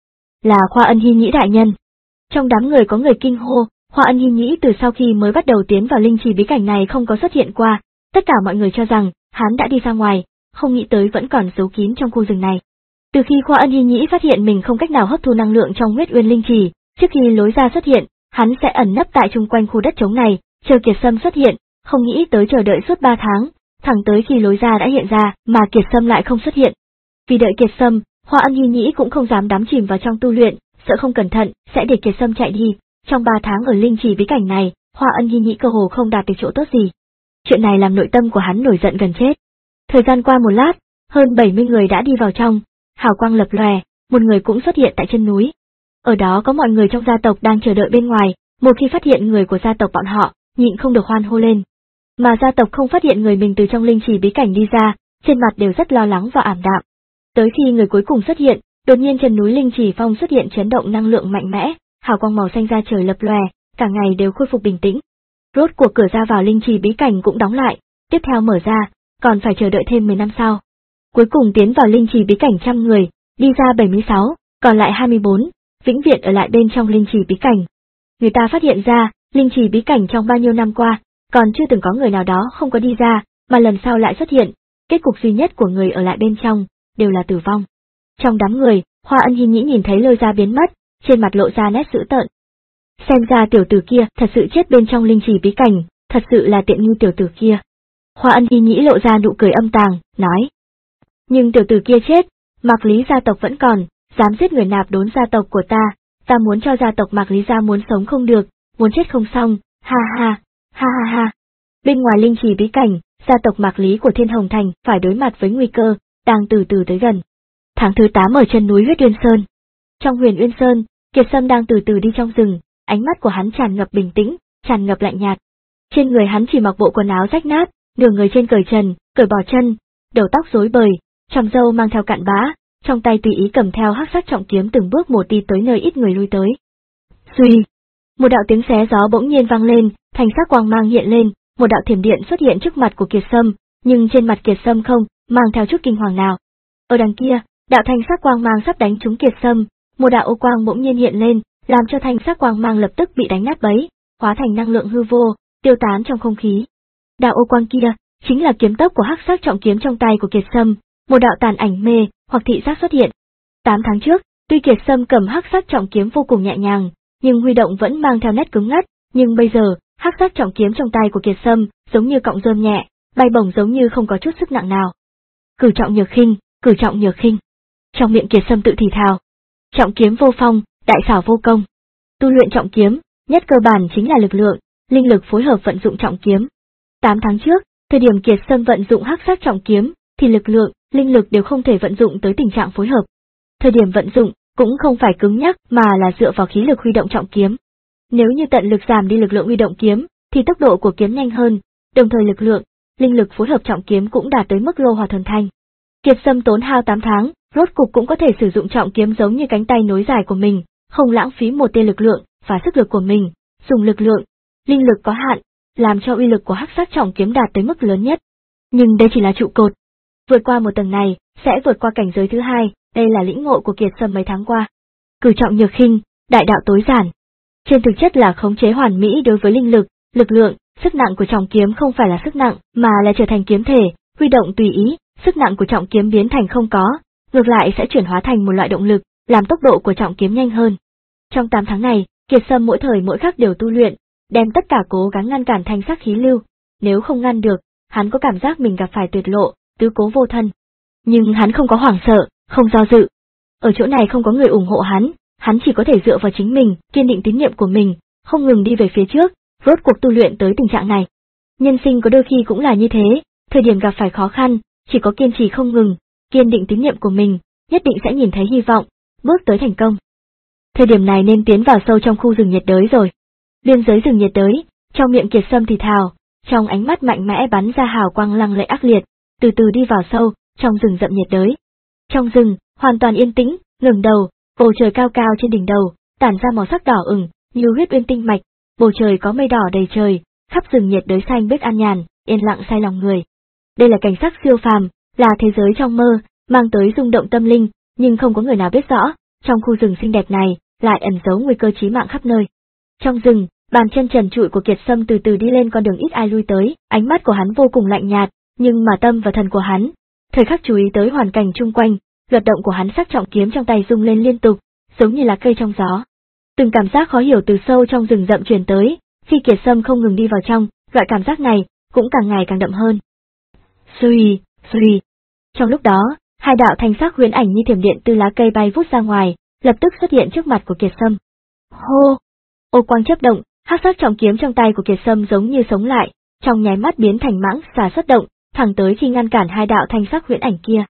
Speaker 1: Là Khoa Ân Hi Nhĩ đại nhân. Trong đám người có người kinh hô, Khoa Ân Hi Nhĩ từ sau khi mới bắt đầu tiến vào linh trì bí cảnh này không có xuất hiện qua, tất cả mọi người cho rằng hắn đã đi ra ngoài, không nghĩ tới vẫn còn giấu kín trong khu rừng này. Từ khi Khoa Ân Hi Nhĩ phát hiện mình không cách nào hấp thu năng lượng trong huyết uyên linh trì, trước khi lối ra xuất hiện, hắn sẽ ẩn nấp tại chung quanh khu đất trống này, chờ Kiệt Sâm xuất hiện, không nghĩ tới chờ đợi suốt ba tháng, thẳng tới khi lối ra đã hiện ra mà Kiệt Sâm lại không xuất hiện. Vì đợi Kiệt Sâm, Khoa Ân Hi Nhĩ cũng không dám đắm chìm vào trong tu luyện, sợ không cẩn thận sẽ để Kiệt Sâm chạy đi. Trong ba tháng ở linh trì bí cảnh này, Khoa Ân Hi Nhĩ cơ hồ không đạt được chỗ tốt gì. Chuyện này làm nội tâm của hắn nổi giận gần chết. Thời gian qua một lát, hơn bảy mươi người đã đi vào trong, hào quang lập lòe, một người cũng xuất hiện tại chân núi. Ở đó có mọi người trong gia tộc đang chờ đợi bên ngoài, một khi phát hiện người của gia tộc bọn họ, nhịn không được hoan hô lên. Mà gia tộc không phát hiện người mình từ trong linh trì bí cảnh đi ra, trên mặt đều rất lo lắng và ảm đạm. Tới khi người cuối cùng xuất hiện, đột nhiên chân núi linh trì phong xuất hiện chấn động năng lượng mạnh mẽ, hào quang màu xanh ra trời lập lòe, cả ngày đều khôi phục bình tĩnh. Rốt cuộc cửa ra vào linh trì bí cảnh cũng đóng lại, tiếp theo mở ra, còn phải chờ đợi thêm mười năm sau. Cuối cùng tiến vào linh trì bí cảnh trăm người, đi ra bảy mươi sáu, còn lại hai mươi bốn, vĩnh viễn ở lại bên trong linh trì bí cảnh. Người ta phát hiện ra, linh trì bí cảnh trong bao nhiêu năm qua, còn chưa từng có người nào đó không có đi ra, mà lần sau lại xuất hiện, kết cục duy nhất của người ở lại bên trong, đều là tử vong. Trong đám người, Khoa Ân Hi Nhĩ nhìn thấy lôi ra biến mất, trên mặt lộ ra nét dữ tợn. Xem ra tiểu tử kia thật sự chết bên trong linh trì bí cảnh, thật sự là tiện nghi tiểu tử kia. Khoa Ân Hi Nhĩ lộ ra nụ cười âm tàng, nói. Nhưng tiểu tử kia chết, Mạc Lý gia tộc vẫn còn, dám giết người nạp đốn gia tộc của ta, ta muốn cho gia tộc Mạc Lý gia muốn sống không được, muốn chết không xong, ha ha, ha ha ha. Bên ngoài linh trì bí cảnh, gia tộc Mạc Lý của Thiên Hồng Thành phải đối mặt với nguy cơ, đang từ từ tới gần. Tháng thứ tám ở chân núi Huyết Uyên Sơn. Trong Huyền Uyên Sơn, Kiệt Sâm đang từ từ đi trong rừng, ánh mắt của hắn tràn ngập bình tĩnh, tràn ngập lạnh nhạt. Trên người hắn chỉ mặc bộ quần áo rách nát, nửa người trên cởi trần, cởi bỏ chân, đầu tóc rối bời, tròm râu mang theo cạn bã, trong tay tùy ý cầm theo hắc sắc trọng kiếm từng bước một đi tới nơi ít người lui tới. Suy, một đạo tiếng xé gió bỗng nhiên vang lên, thành sắc quang mang hiện lên, một đạo thiểm điện xuất hiện trước mặt của Kiệt Sâm, nhưng trên mặt Kiệt Sâm không mang theo chút kinh hoàng nào. Ở đằng kia, đạo thanh sắc quang mang sắp đánh trúng Kiệt Sâm, một đạo ô quang bỗng nhiên hiện lên, làm cho thanh sắc quang mang lập tức bị đánh nát bấy, hóa thành năng lượng hư vô, tiêu tán trong không khí. Đạo ô quang kia chính là kiếm tốc của hắc sắc trọng kiếm trong tay của Kiệt Sâm, một đạo tàn ảnh mê hoặc thị giác xuất hiện. Tám tháng trước, tuy Kiệt Sâm cầm hắc sắc trọng kiếm vô cùng nhẹ nhàng, nhưng huy động vẫn mang theo nét cứng ngắt, nhưng bây giờ, hắc sắc trọng kiếm trong tay của Kiệt Sâm giống như cọng rơm nhẹ, bay bổng giống như không có chút sức nặng nào. Cửu trọng nhược khinh, cửu trọng nhược khinh. Trong miệng Kiệt Sâm tự thì thào. Trọng kiếm vô phong, đại xảo vô công. Tu luyện trọng kiếm, nhất cơ bản chính là lực lượng, linh lực phối hợp vận dụng trọng kiếm. Tám tháng trước, thời điểm Kiệt Sâm vận dụng hắc sắc trọng kiếm, thì lực lượng, linh lực đều không thể vận dụng tới tình trạng phối hợp. Thời điểm vận dụng, cũng không phải cứng nhắc mà là dựa vào khí lực huy động trọng kiếm. Nếu như tận lực giảm đi lực lượng huy động kiếm, thì tốc độ của kiếm nhanh hơn, đồng thời lực lượng, linh lực phối hợp trọng kiếm cũng đạt tới mức lô hòa thuần thanh. Kiệt Sâm tốn hao tám tháng, rốt cục cũng có thể sử dụng trọng kiếm giống như cánh tay nối dài của mình, không lãng phí một tia lực lượng và sức lực của mình, dùng lực lượng, linh lực có hạn, làm cho uy lực của hắc sắc trọng kiếm đạt tới mức lớn nhất. Nhưng đây chỉ là trụ cột. Vượt qua một tầng này, sẽ vượt qua cảnh giới thứ hai, đây là lĩnh ngộ của Kiệt Sâm mấy tháng qua. Cử trọng nhược khinh, đại đạo tối giản. Trên thực chất là khống chế hoàn mỹ đối với linh lực, lực lượng, sức nặng của trọng kiếm không phải là sức nặng, mà là trở thành kiếm thể, huy động tùy ý, sức nặng của trọng kiếm biến thành không có, ngược lại sẽ chuyển hóa thành một loại động lực, làm tốc độ của trọng kiếm nhanh hơn. Trong tám tháng này, Kiệt Sâm mỗi thời mỗi khắc đều tu luyện, đem tất cả cố gắng ngăn cản thanh sắc khí lưu, nếu không ngăn được, hắn có cảm giác mình gặp phải tuyệt lộ, tứ cố vô thân. Nhưng hắn không có hoảng sợ, không do dự. Ở chỗ này không có người ủng hộ hắn, hắn chỉ có thể dựa vào chính mình, kiên định tín nhiệm của mình, không ngừng đi về phía trước, rốt cuộc tu luyện tới tình trạng này. Nhân sinh có đôi khi cũng là như thế, thời điểm gặp phải khó khăn, chỉ có kiên trì không ngừng, kiên định tín nhiệm của mình, nhất định sẽ nhìn thấy hy vọng, bước tới thành công. Thời điểm này nên tiến vào sâu trong khu rừng nhiệt đới rồi. Biên giới rừng nhiệt đới, trong miệng Kiệt Sâm thì thào, trong ánh mắt mạnh mẽ bắn ra hào quang lăng lệ ác liệt, từ từ đi vào sâu, trong rừng rậm nhiệt đới. Trong rừng, hoàn toàn yên tĩnh, ngẩng đầu, bầu trời cao cao trên đỉnh đầu, tản ra màu sắc đỏ ửng, như huyết uyên tinh mạch, bầu trời có mây đỏ đầy trời, khắp rừng nhiệt đới xanh biếc an nhàn, yên lặng say lòng người. Đây là cảnh sắc siêu phàm, là thế giới trong mơ, mang tới rung động tâm linh, nhưng không có người nào biết rõ, trong khu rừng xinh đẹp này, lại ẩn giấu nguy cơ chí mạng khắp nơi. Trong rừng, bàn chân trần trụi của Kiệt Sâm từ từ đi lên con đường ít ai lui tới, ánh mắt của hắn vô cùng lạnh nhạt, nhưng mà tâm và thần của hắn, thời khắc chú ý tới hoàn cảnh chung quanh, luật động của hắn sắc trọng kiếm trong tay rung lên liên tục, giống như lá cây trong gió. Từng cảm giác khó hiểu từ sâu trong rừng rậm truyền tới, khi Kiệt Sâm không ngừng đi vào trong, loại cảm giác này cũng càng ngày càng đậm hơn. Xuy, xuy. Trong lúc đó, hai đạo thanh sắc huyễn ảnh như thiểm điện từ lá cây bay vút ra ngoài, lập tức xuất hiện trước mặt của Kiệt Sâm. Hô! Ô quang chớp động, hắc sắc trọng kiếm trong tay của Kiệt Sâm giống như sống lại, trong nháy mắt biến thành mãng xà xuất động, thẳng tới khi ngăn cản hai đạo thanh sắc huyễn ảnh kia.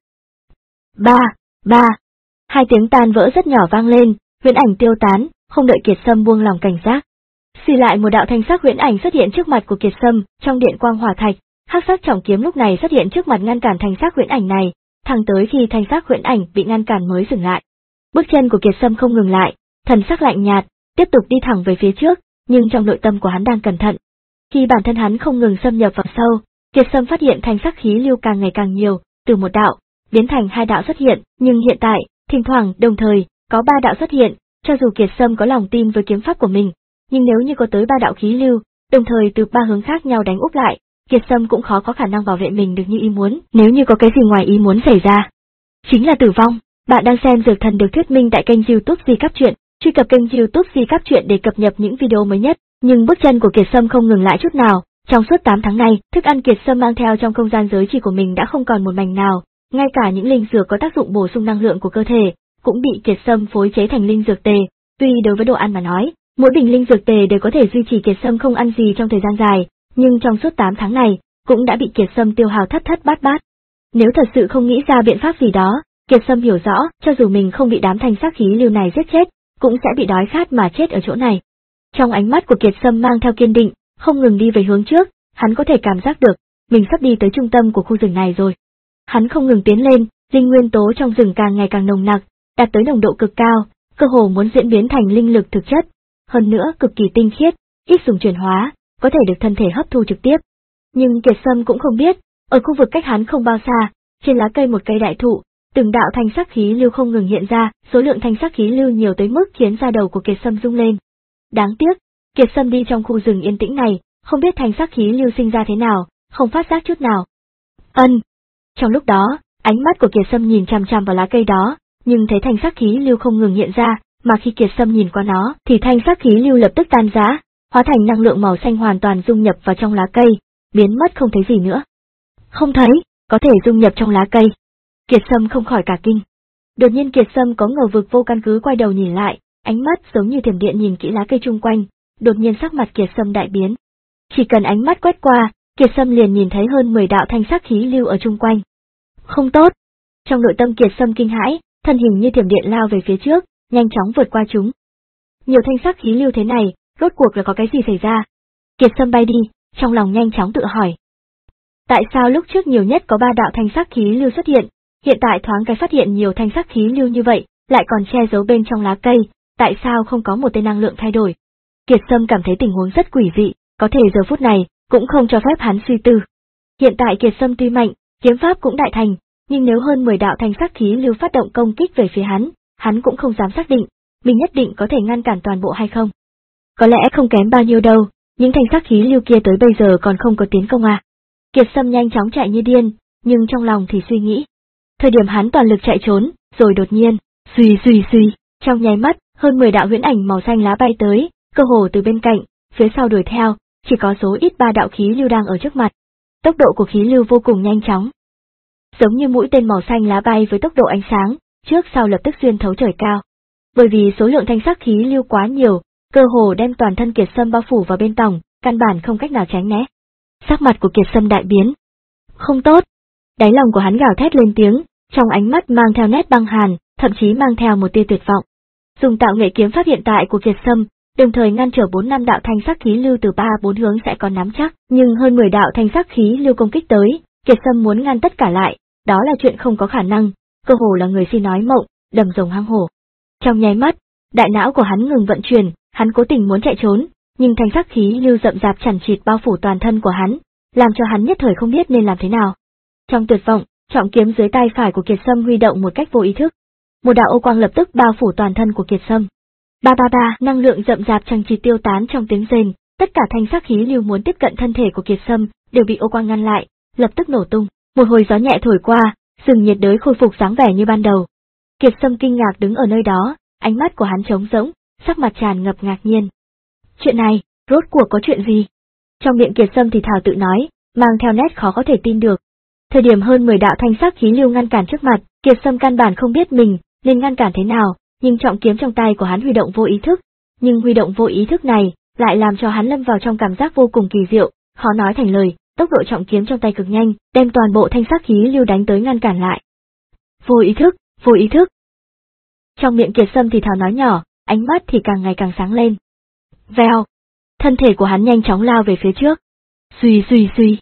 Speaker 1: Ba, ba. Hai tiếng tan vỡ rất nhỏ vang lên, huyễn ảnh tiêu tán, không đợi Kiệt Sâm buông lòng cảnh giác. Xì lại một đạo thanh sắc huyễn ảnh xuất hiện trước mặt của Kiệt Sâm, trong điện quang hỏa thạch, hắc sắc trọng kiếm lúc này xuất hiện trước mặt ngăn cản thanh sắc huyễn ảnh này, thẳng tới khi thanh sắc huyễn ảnh bị ngăn cản mới dừng lại. Bước chân của Kiệt Sâm không ngừng lại, thần sắc lạnh nhạt, tiếp tục đi thẳng về phía trước, nhưng trong nội tâm của hắn đang cẩn thận. Khi bản thân hắn không ngừng xâm nhập vào sâu, Kiệt Sâm phát hiện thanh sắc khí lưu càng ngày càng nhiều, từ một đạo biến thành hai đạo xuất hiện, nhưng hiện tại, thỉnh thoảng, đồng thời, có ba đạo xuất hiện, cho dù Kiệt Sâm có lòng tin với kiếm pháp của mình, nhưng nếu như có tới ba đạo khí lưu, đồng thời từ ba hướng khác nhau đánh úp lại, Kiệt Sâm cũng khó có khả năng bảo vệ mình được như ý muốn, nếu như có cái gì ngoài ý muốn xảy ra. Chính là tử vong. Bạn đang xem Dược Thần được thuyết minh tại kênh YouTube Di Cáp Truyện, truy cập kênh YouTube Di Cáp Truyện để cập nhật những video mới nhất. Nhưng bước chân của Kiệt Sâm không ngừng lại chút nào, trong suốt tám tháng này, thức ăn Kiệt Sâm mang theo trong không gian giới chỉ của mình đã không còn một mảnh nào, ngay cả những linh dược có tác dụng bổ sung năng lượng của cơ thể, cũng bị Kiệt Sâm phối chế thành linh dược tề. Tuy đối với đồ ăn mà nói, mỗi bình linh dược tề đều có thể duy trì Kiệt Sâm không ăn gì trong thời gian dài, nhưng trong suốt tám tháng này, cũng đã bị Kiệt Sâm tiêu hao thất thất bát bát. Nếu thật sự không nghĩ ra biện pháp gì đó, Kiệt Sâm hiểu rõ, cho dù mình không bị đám thanh sắc khí lưu này giết chết, cũng sẽ bị đói khát mà chết ở chỗ này. Trong ánh mắt của Kiệt Sâm mang theo kiên định, không ngừng đi về hướng trước, hắn có thể cảm giác được, mình sắp đi tới trung tâm của khu rừng này rồi. Hắn không ngừng tiến lên, linh nguyên tố trong rừng càng ngày càng nồng nặc, đạt tới nồng độ cực cao, cơ hồ muốn diễn biến thành linh lực thực chất, hơn nữa cực kỳ tinh khiết, ít dùng chuyển hóa, có thể được thân thể hấp thu trực tiếp. Nhưng Kiệt Sâm cũng không biết, ở khu vực cách hắn không bao xa, trên lá cây một cây đại thụ, từng đạo thanh sắc khí lưu không ngừng hiện ra, số lượng thanh sắc khí lưu nhiều tới mức khiến da đầu của Kiệt Sâm rung lên. Đáng tiếc, Kiệt Sâm đi trong khu rừng yên tĩnh này, không biết thanh sắc khí lưu sinh ra thế nào, không phát giác chút nào. Ân. Trong lúc đó, ánh mắt của Kiệt Sâm nhìn chằm chằm vào lá cây đó, nhưng thấy thanh sắc khí lưu không ngừng hiện ra, mà khi Kiệt Sâm nhìn qua nó, thì thanh sắc khí lưu lập tức tan rã, hóa thành năng lượng màu xanh hoàn toàn dung nhập vào trong lá cây, biến mất không thấy gì nữa. Không thấy, có thể dung nhập trong lá cây. Kiệt Sâm không khỏi cả kinh. Đột nhiên Kiệt Sâm có ngờ vực vô căn cứ quay đầu nhìn lại, ánh mắt giống như thiểm điện nhìn kỹ lá cây chung quanh, đột nhiên sắc mặt Kiệt Sâm đại biến. Chỉ cần ánh mắt quét qua, Kiệt Sâm liền nhìn thấy hơn mười đạo thanh sắc khí lưu ở chung quanh. Không tốt. Trong nội tâm Kiệt Sâm kinh hãi, thân hình như thiểm điện lao về phía trước, nhanh chóng vượt qua chúng. Nhiều thanh sắc khí lưu thế này, rốt cuộc là có cái gì xảy ra? Kiệt Sâm bay đi, trong lòng nhanh chóng tự hỏi. Tại sao lúc trước nhiều nhất có ba đạo thanh sắc khí lưu xuất hiện, hiện tại thoáng cái phát hiện nhiều thanh sắc khí lưu như vậy, lại còn che giấu bên trong lá cây, tại sao không có một tên năng lượng thay đổi? Kiệt Sâm cảm thấy tình huống rất quỷ dị, có thể giờ phút này, cũng không cho phép hắn suy tư. Hiện tại Kiệt Sâm tuy mạnh, kiếm pháp cũng đại thành, Nhưng nếu hơn mười đạo thanh sắc khí lưu phát động công kích về phía hắn, hắn cũng không dám xác định, mình nhất định có thể ngăn cản toàn bộ hay không. Có lẽ không kém bao nhiêu đâu, những thanh sắc khí lưu kia tới bây giờ còn không có tiến công à. Kiệt Sâm nhanh chóng chạy như điên, nhưng trong lòng thì suy nghĩ. Thời điểm hắn toàn lực chạy trốn, rồi đột nhiên, suy suy suy, trong nháy mắt, hơn mười đạo huyễn ảnh màu xanh lá bay tới, cơ hồ từ bên cạnh, phía sau đuổi theo, chỉ có số ít ba đạo khí lưu đang ở trước mặt. Tốc độ của khí lưu vô cùng nhanh chóng. Giống như mũi tên màu xanh lá bay với tốc độ ánh sáng, trước sau lập tức xuyên thấu trời cao. Bởi vì số lượng thanh sắc khí lưu quá nhiều, cơ hồ đem toàn thân Kiệt Sâm bao phủ vào bên trong, căn bản không cách nào tránh né. Sắc mặt của Kiệt Sâm đại biến. Không tốt. Đáy lòng của hắn gào thét lên tiếng, trong ánh mắt mang theo nét băng hàn, thậm chí mang theo một tia tuyệt vọng. Dùng tạo nghệ kiếm pháp hiện tại của Kiệt Sâm, đồng thời ngăn trở bốn năm đạo thanh sắc khí lưu từ ba bốn hướng sẽ có nắm chắc, nhưng hơn mười đạo thanh sắc khí lưu công kích tới, Kiệt Sâm muốn ngăn tất cả lại, đó là chuyện không có khả năng, cơ hồ là người si nói mộng, đầm rồng hang hổ. Trong nháy mắt, đại não của hắn ngừng vận chuyển, hắn cố tình muốn chạy trốn, nhưng thanh sắc khí lưu rậm rạp chằng chịt bao phủ toàn thân của hắn, làm cho hắn nhất thời không biết nên làm thế nào. Trong tuyệt vọng, trọng kiếm dưới tay phải của Kiệt Sâm huy động một cách vô ý thức. Một đạo ô quang lập tức bao phủ toàn thân của Kiệt Sâm. Ba ba ba, năng lượng rậm rạp chằng chịt tiêu tán trong tiếng rền, tất cả thanh sắc khí lưu muốn tiếp cận thân thể của Kiệt Sâm đều bị ô quang ngăn lại, lập tức nổ tung. Một hồi gió nhẹ thổi qua, rừng nhiệt đới khôi phục dáng vẻ như ban đầu. Kiệt Sâm kinh ngạc đứng ở nơi đó, ánh mắt của hắn trống rỗng, sắc mặt tràn ngập ngạc nhiên. Chuyện này, rốt cuộc có chuyện gì? Trong miệng Kiệt Sâm thì thào tự nói, mang theo nét khó có thể tin được. Thời điểm hơn mười đạo thanh sắc khí lưu ngăn cản trước mặt, Kiệt Sâm căn bản không biết mình nên ngăn cản thế nào, nhưng trọng kiếm trong tay của hắn huy động vô ý thức, nhưng huy động vô ý thức này lại làm cho hắn lâm vào trong cảm giác vô cùng kỳ diệu, khó nói thành lời, tốc độ trọng kiếm trong tay cực nhanh, đem toàn bộ thanh sắc khí lưu đánh tới ngăn cản lại. Vô ý thức, vô ý thức. Trong miệng Kiệt Sâm thì thào nói nhỏ, ánh mắt thì càng ngày càng sáng lên. Vèo, thân thể của hắn nhanh chóng lao về phía trước. Suy suy suy.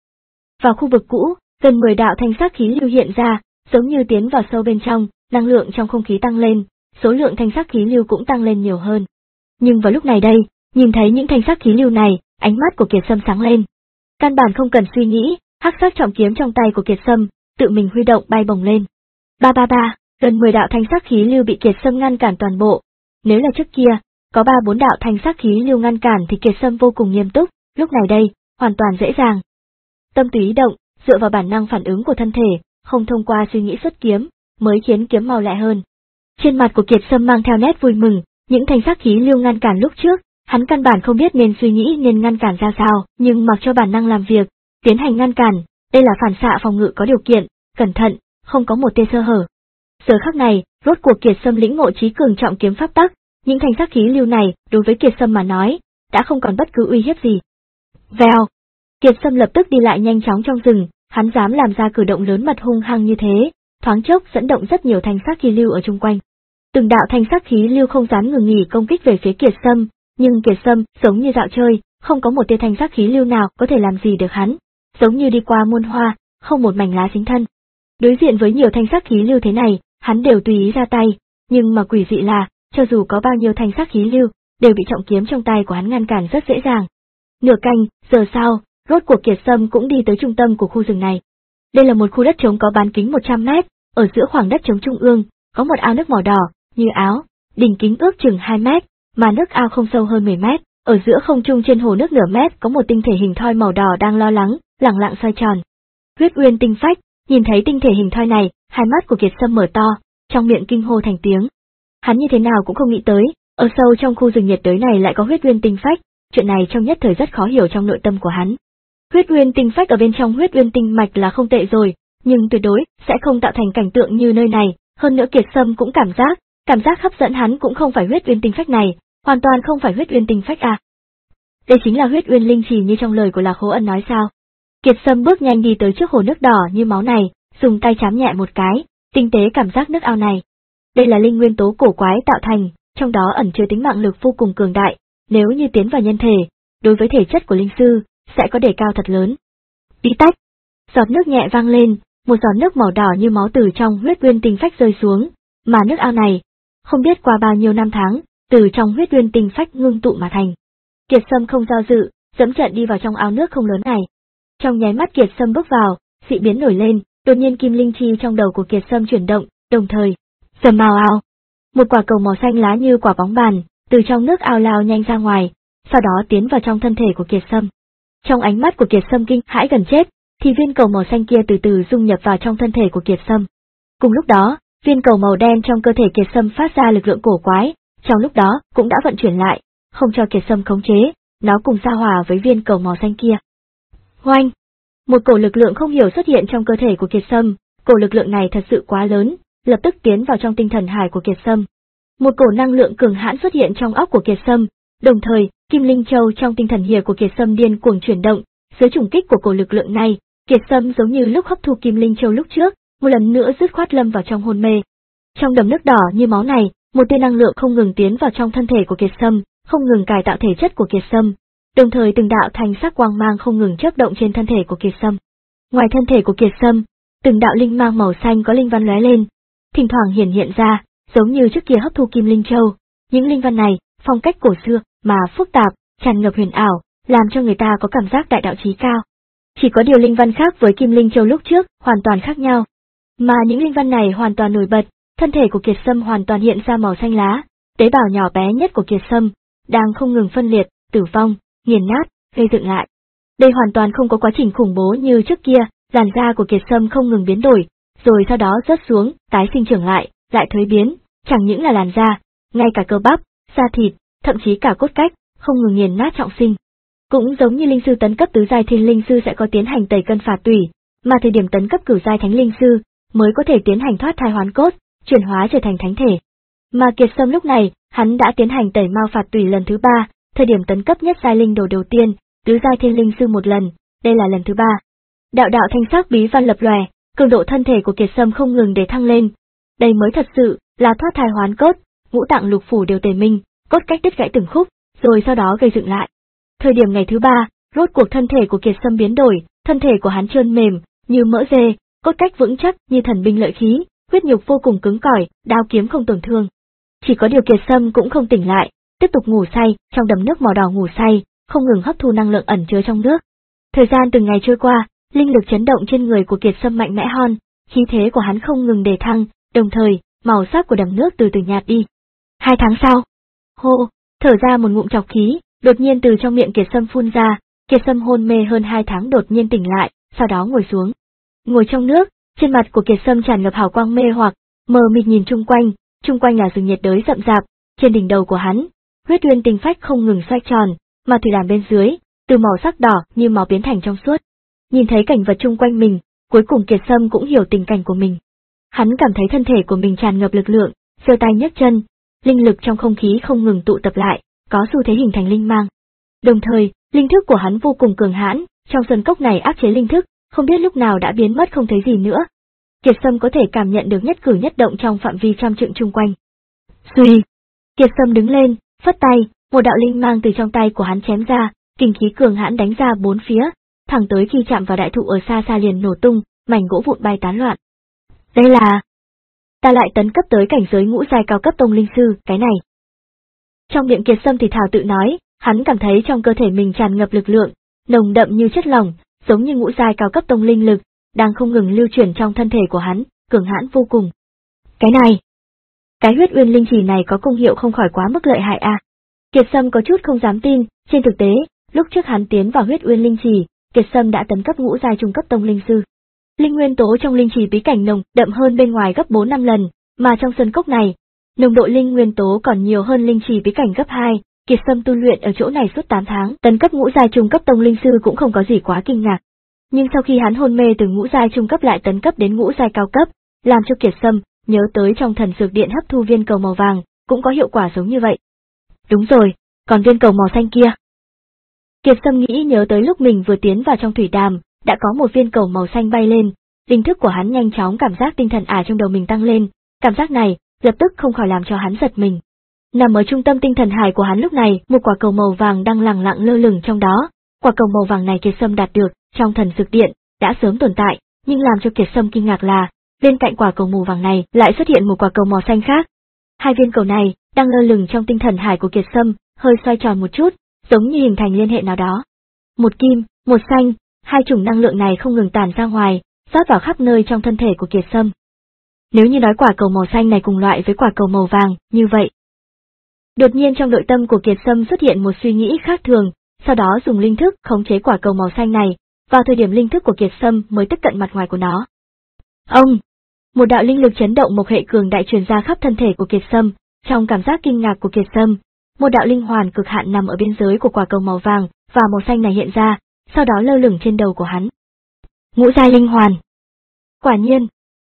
Speaker 1: Vào khu vực cũ, gần mười đạo thanh sắc khí lưu hiện ra, giống như tiến vào sâu bên trong, năng lượng trong không khí tăng lên, số lượng thanh sắc khí lưu cũng tăng lên nhiều hơn. Nhưng vào lúc này đây, nhìn thấy những thanh sắc khí lưu này, ánh mắt của Kiệt Sâm sáng lên. Căn bản không cần suy nghĩ, hắc sắc trọng kiếm trong tay của Kiệt Sâm tự mình huy động bay bổng lên. Ba ba ba, gần mười đạo thanh sắc khí lưu bị Kiệt Sâm ngăn cản toàn bộ. Nếu là trước kia, có ba bốn đạo thanh sắc khí lưu ngăn cản thì Kiệt Sâm vô cùng nghiêm túc, lúc này đây, hoàn toàn dễ dàng. Tâm tùy ý động, dựa vào bản năng phản ứng của thân thể, không thông qua suy nghĩ xuất kiếm, mới khiến kiếm mau lẹ hơn. Trên mặt của Kiệt Sâm mang theo nét vui mừng, những thanh sắc khí lưu ngăn cản lúc trước, hắn căn bản không biết nên suy nghĩ nên ngăn cản ra sao, nhưng mặc cho bản năng làm việc, tiến hành ngăn cản, đây là phản xạ phòng ngự có điều kiện, cẩn thận, không có một tia sơ hở. Giờ khắc này, rốt cuộc Kiệt Sâm lĩnh ngộ trí cường trọng kiếm pháp tắc, những thanh sắc khí lưu này, đối với Kiệt Sâm mà nói, đã không còn bất cứ uy hiếp gì. Vèo, Kiệt Sâm lập tức đi lại nhanh chóng trong rừng, hắn dám làm ra cử động lớn mật hung hăng như thế, thoáng chốc dẫn động rất nhiều thanh sắc khí lưu ở chung quanh. Từng đạo thanh sắc khí lưu không dám ngừng nghỉ công kích về phía Kiệt Sâm, nhưng Kiệt Sâm giống như dạo chơi, không có một tia thanh sắc khí lưu nào có thể làm gì được hắn, giống như đi qua muôn hoa, không một mảnh lá dính thân. Đối diện với nhiều thanh sắc khí lưu thế này, hắn đều tùy ý ra tay, nhưng mà quỷ dị là, cho dù có bao nhiêu thanh sắc khí lưu, đều bị trọng kiếm trong tay của hắn ngăn cản rất dễ dàng. Nửa canh giờ sau, rốt cuộc Kiệt Sâm cũng đi tới trung tâm của khu rừng này. Đây là một khu đất trống có bán kính một trăm mét, ở giữa khoảng đất trống trung ương, có một ao nước màu đỏ, như áo, đỉnh kính ước chừng hai mét, mà nước ao không sâu hơn mười mét, ở giữa không trung trên hồ nước nửa mét có một tinh thể hình thoi màu đỏ đang lo lắng, lẳng lặng xoay tròn. Huyết Uyên tinh phách, nhìn thấy tinh thể hình thoi này, hai mắt của Kiệt Sâm mở to, trong miệng kinh hô thành tiếng. Hắn như thế nào cũng không nghĩ tới, ở sâu trong khu rừng nhiệt đới này lại có Huyết Uyên tinh phách, chuyện này trong nhất thời rất khó hiểu trong nội tâm của hắn. Huyết Uyên tinh phách ở bên trong Huyết Uyên tinh mạch là không tệ rồi, nhưng tuyệt đối sẽ không tạo thành cảnh tượng như nơi này, hơn nữa Kiệt Sâm cũng cảm giác, cảm giác hấp dẫn hắn cũng không phải Huyết Uyên tinh phách này, hoàn toàn không phải Huyết Uyên tinh phách à. Đây chính là Huyết Uyên linh trì như trong lời của Lạc Hố Ân nói sao? Kiệt Sâm bước nhanh đi tới trước hồ nước đỏ như máu này, dùng tay chám nhẹ một cái, tinh tế cảm giác nước ao này. Đây là linh nguyên tố cổ quái tạo thành, trong đó ẩn chứa tính mạng lực vô cùng cường đại, nếu như tiến vào nhân thể, đối với thể chất của linh sư, sẽ có đề cao thật lớn. Tí tách, giọt nước nhẹ vang lên, một giọt nước màu đỏ như máu từ trong Huyết Uyên tinh phách rơi xuống, mà nước ao này, không biết qua bao nhiêu năm tháng, từ trong Huyết Uyên tinh phách ngưng tụ mà thành. Kiệt Sâm không do dự, dẫm trận đi vào trong ao nước không lớn này. Trong nháy mắt Kiệt Sâm bước vào, dị biến nổi lên, đột nhiên kim linh chi trong đầu của Kiệt Sâm chuyển động, đồng thời, rầm ào ào, một quả cầu màu xanh lá như quả bóng bàn, từ trong nước ao lao nhanh ra ngoài, sau đó tiến vào trong thân thể của Kiệt Sâm. Trong ánh mắt của Kiệt Sâm kinh hãi gần chết, thì viên cầu màu xanh kia từ từ dung nhập vào trong thân thể của Kiệt Sâm. Cùng lúc đó, viên cầu màu đen trong cơ thể Kiệt Sâm phát ra lực lượng cổ quái, trong lúc đó cũng đã vận chuyển lại, không cho Kiệt Sâm khống chế, nó cùng giao hòa với viên cầu màu xanh kia. Oanh! Một cổ lực lượng không hiểu xuất hiện trong cơ thể của Kiệt Sâm, cổ lực lượng này thật sự quá lớn, lập tức tiến vào trong tinh thần hải của Kiệt Sâm. Một cổ năng lượng cường hãn xuất hiện trong óc của Kiệt Sâm, đồng thời, Kim Linh Châu trong tinh thần hiệp của Kiệt Sâm điên cuồng chuyển động, dưới trùng kích của cổ lực lượng này, Kiệt Sâm giống như lúc hấp thu Kim Linh Châu lúc trước, một lần nữa dứt khoát lâm vào trong hôn mê. Trong đầm nước đỏ như máu này, một tia năng lượng không ngừng tiến vào trong thân thể của Kiệt Sâm, không ngừng cải tạo thể chất của Kiệt Sâm, đồng thời từng đạo thanh sắc quang mang không ngừng chớp động trên thân thể của Kiệt Sâm. Ngoài thân thể của Kiệt Sâm, từng đạo linh mang màu xanh có linh văn lóe lên, thỉnh thoảng hiển hiện ra, giống như trước kia hấp thu Kim Linh Châu. Những linh văn này, phong cách cổ xưa mà phức tạp, tràn ngập huyền ảo, làm cho người ta có cảm giác đại đạo chí cao. Chỉ có điều linh văn khác với Kim Linh Châu lúc trước, hoàn toàn khác nhau. Mà những linh văn này hoàn toàn nổi bật, thân thể của Kiệt Sâm hoàn toàn hiện ra màu xanh lá, tế bào nhỏ bé nhất của Kiệt Sâm đang không ngừng phân liệt, tử vong, nghiền nát, gây dựng lại. Đây hoàn toàn không có quá trình khủng bố như trước kia, làn da của Kiệt Sâm không ngừng biến đổi, rồi sau đó rớt xuống, tái sinh trưởng lại, lại thuế biến, chẳng những là làn da, ngay cả cơ bắp, da thịt, thậm chí cả cốt cách, không ngừng nghiền nát trọng sinh. Cũng giống như linh sư tấn cấp tứ giai thiên linh sư sẽ có tiến hành tẩy cân phạt tủy, mà thời điểm tấn cấp cửu giai thánh linh sư mới có thể tiến hành thoát thai hoán cốt, chuyển hóa trở thành thánh thể. Mà Kiệt Sâm lúc này, hắn đã tiến hành tẩy mao phạt tủy lần thứ ba, thời điểm tấn cấp nhất giai linh đồ đầu tiên, tứ giai thiên linh sư một lần, đây là lần thứ ba. Đạo đạo thanh sắc bí văn lập lòe, cường độ thân thể của Kiệt Sâm không ngừng để thăng lên. Đây mới thật sự là thoát thai hoán cốt, ngũ tạng lục phủ đều tề minh, cốt cách đứt gãy từng khúc, rồi sau đó gây dựng lại. Thời điểm ngày thứ ba, rốt cuộc thân thể của Kiệt Sâm biến đổi, thân thể của hắn trơn mềm, như mỡ dê, cốt cách vững chắc như thần binh lợi khí, huyết nhục vô cùng cứng cỏi, đao kiếm không tổn thương. Chỉ có điều Kiệt Sâm cũng không tỉnh lại, tiếp tục ngủ say, trong đầm nước màu đỏ ngủ say, không ngừng hấp thu năng lượng ẩn chứa trong nước. Thời gian từng ngày trôi qua, linh lực chấn động trên người của Kiệt Sâm mạnh mẽ hơn, khí thế của hắn không ngừng đề thăng, đồng thời, màu sắc của đầm nước từ từ nhạt đi. Hai tháng sau, hô, thở ra một ngụm trọc khí, đột nhiên từ trong miệng Kiệt Sâm phun ra, Kiệt Sâm hôn mê hơn hai tháng đột nhiên tỉnh lại, sau đó ngồi xuống. Ngồi trong nước, trên mặt của Kiệt Sâm tràn ngập hào quang mê hoặc, mờ mịt nhìn chung quanh, chung quanh là rừng nhiệt đới rậm rạp, trên đỉnh đầu của hắn, huyết uyên tinh phách không ngừng xoay tròn, mà thủy đàm bên dưới, từ màu sắc đỏ như máu biến thành trong suốt. Nhìn thấy cảnh vật chung quanh mình, cuối cùng Kiệt Sâm cũng hiểu tình cảnh của mình. Hắn cảm thấy thân thể của mình tràn ngập lực lượng, giơ tay nhấc chân, linh lực trong không khí không ngừng tụ tập lại, có xu thế hình thành linh mang. Đồng thời, linh thức của hắn vô cùng cường hãn, trong sơn cốc này áp chế linh thức, không biết lúc nào đã biến mất không thấy gì nữa. Kiệt Sâm có thể cảm nhận được nhất cử nhất động trong phạm vi trăm trượng chung quanh. Suy, Kiệt Sâm đứng lên, phất tay, một đạo linh mang từ trong tay của hắn chém ra, kinh khí cường hãn đánh ra bốn phía, thẳng tới khi chạm vào đại thụ ở xa xa liền nổ tung, mảnh gỗ vụn bay tán loạn. Đây là... Ta lại tấn cấp tới cảnh giới ngũ giai cao cấp tông linh sư, cái này. Trong miệng Kiệt Sâm thì thào tự nói, hắn cảm thấy trong cơ thể mình tràn ngập lực lượng, nồng đậm như chất lỏng, giống như ngũ giai cao cấp tông linh lực, đang không ngừng lưu chuyển trong thân thể của hắn, cường hãn vô cùng. Cái này, cái huyết uyên linh chỉ này có công hiệu không khỏi quá mức lợi hại à. Kiệt Sâm có chút không dám tin, trên thực tế, lúc trước hắn tiến vào huyết uyên linh chỉ, Kiệt Sâm đã tấn cấp ngũ giai trung cấp tông linh sư. Linh nguyên tố trong linh chỉ bí cảnh nồng đậm hơn bên ngoài gấp bốn năm lần, mà trong sơn cốc này, nồng độ linh nguyên tố còn nhiều hơn linh chỉ bí cảnh gấp hai. Kiệt Sâm tu luyện ở chỗ này suốt tám tháng, tấn cấp ngũ giai trung cấp tông linh sư cũng không có gì quá kinh ngạc. Nhưng sau khi hắn hôn mê từ ngũ giai trung cấp lại tấn cấp đến ngũ giai cao cấp, làm cho Kiệt Sâm nhớ tới trong thần dược điện hấp thu viên cầu màu vàng, cũng có hiệu quả giống như vậy. Đúng rồi, còn viên cầu màu xanh kia. Kiệt Sâm nghĩ nhớ tới lúc mình vừa tiến vào trong thủy đàm, đã có một viên cầu màu xanh bay lên, linh thức của hắn nhanh chóng cảm giác tinh thần ả trong đầu mình tăng lên, cảm giác này lập tức không khỏi làm cho hắn giật mình. Nằm ở trung tâm tinh thần hải của hắn lúc này, một quả cầu màu vàng đang lẳng lặng lơ lửng trong đó. Quả cầu màu vàng này Kiệt Sâm đạt được trong thần dược điện, đã sớm tồn tại, nhưng làm cho Kiệt Sâm kinh ngạc là, bên cạnh quả cầu màu vàng này lại xuất hiện một quả cầu màu xanh khác. Hai viên cầu này đang lơ lửng trong tinh thần hải của Kiệt Sâm, hơi xoay tròn một chút, giống như hình thành liên hệ nào đó. Một kim, một xanh, hai chủng năng lượng này không ngừng tản ra ngoài, rót vào khắp nơi trong thân thể của Kiệt Sâm. Nếu như nói quả cầu màu xanh này cùng loại với quả cầu màu vàng, như vậy. Đột nhiên trong nội tâm của Kiệt Sâm xuất hiện một suy nghĩ khác thường, sau đó dùng linh thức khống chế quả cầu màu xanh này, vào thời điểm linh thức của Kiệt Sâm mới tiếp cận mặt ngoài của nó. Ông! Một đạo linh lực chấn động một hệ cường đại truyền ra khắp thân thể của Kiệt Sâm, trong cảm giác kinh ngạc của Kiệt Sâm, một đạo linh hoàn cực hạn nằm ở biên giới của quả cầu màu vàng và màu xanh này hiện ra, sau đó lơ lửng trên đầu của hắn. Ngũ giai linh hoàn. Quả nhiên.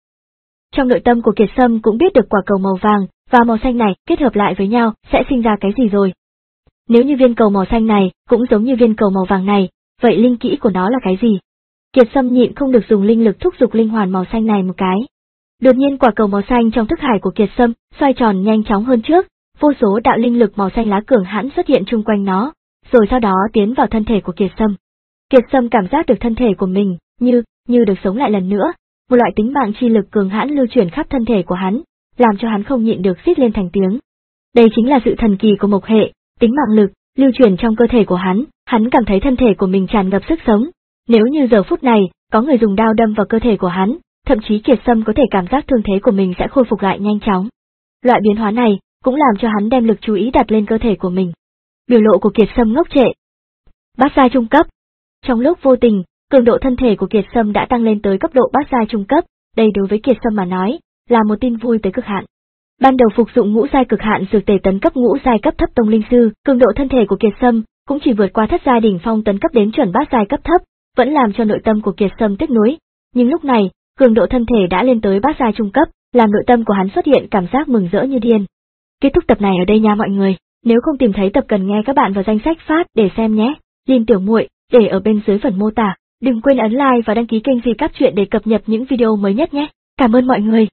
Speaker 1: Trong nội tâm của Kiệt Sâm cũng biết được quả cầu màu vàng và màu xanh này kết hợp lại với nhau sẽ sinh ra cái gì rồi. Nếu như viên cầu màu xanh này cũng giống như viên cầu màu vàng này, vậy linh kỹ của nó là cái gì? Kiệt Sâm nhịn không được dùng linh lực thúc giục linh hoàn màu xanh này một cái. Đột nhiên quả cầu màu xanh trong thức hải của Kiệt Sâm xoay tròn nhanh chóng hơn trước, vô số đạo linh lực màu xanh lá cường hãn xuất hiện chung quanh nó, rồi sau đó tiến vào thân thể của Kiệt Sâm. Kiệt Sâm cảm giác được thân thể của mình như như được sống lại lần nữa, một loại tính mạng chi lực cường hãn lưu chuyển khắp thân thể của hắn, làm cho hắn không nhịn được rít lên thành tiếng. Đây chính là sự thần kỳ của mộc hệ, tính mạng lực lưu chuyển trong cơ thể của hắn, hắn cảm thấy thân thể của mình tràn ngập sức sống. Nếu như giờ phút này có người dùng đao đâm vào cơ thể của hắn, thậm chí Kiệt Sâm có thể cảm giác thương thế của mình sẽ khôi phục lại nhanh chóng. Loại biến hóa này cũng làm cho hắn đem lực chú ý đặt lên cơ thể của mình. Biểu lộ của Kiệt Sâm ngốc trệ. Bát giai trung cấp. Trong lúc vô tình, cường độ thân thể của Kiệt Sâm đã tăng lên tới cấp độ bát giai trung cấp, đây đối với Kiệt Sâm mà nói, là một tin vui tới cực hạn. Ban đầu phục dụng ngũ giai cực hạn dược tề tấn cấp ngũ giai cấp thấp tông linh sư, cường độ thân thể của Kiệt Sâm cũng chỉ vượt qua thất giai đỉnh phong tấn cấp đến chuẩn bát giai cấp thấp, vẫn làm cho nội tâm của Kiệt Sâm tiếc nuối. Nhưng lúc này, cường độ thân thể đã lên tới bát giai trung cấp, làm nội tâm của hắn xuất hiện cảm giác mừng rỡ như điên. Kết thúc tập này ở đây nha mọi người, nếu không tìm thấy tập cần nghe các bạn vào danh sách phát để xem nhé. Link tiểu muội để ở bên dưới phần mô tả. Đừng quên ấn like và đăng ký kênh Phi Các Chuyện để cập nhật những video mới nhất nhé. Cảm ơn mọi người.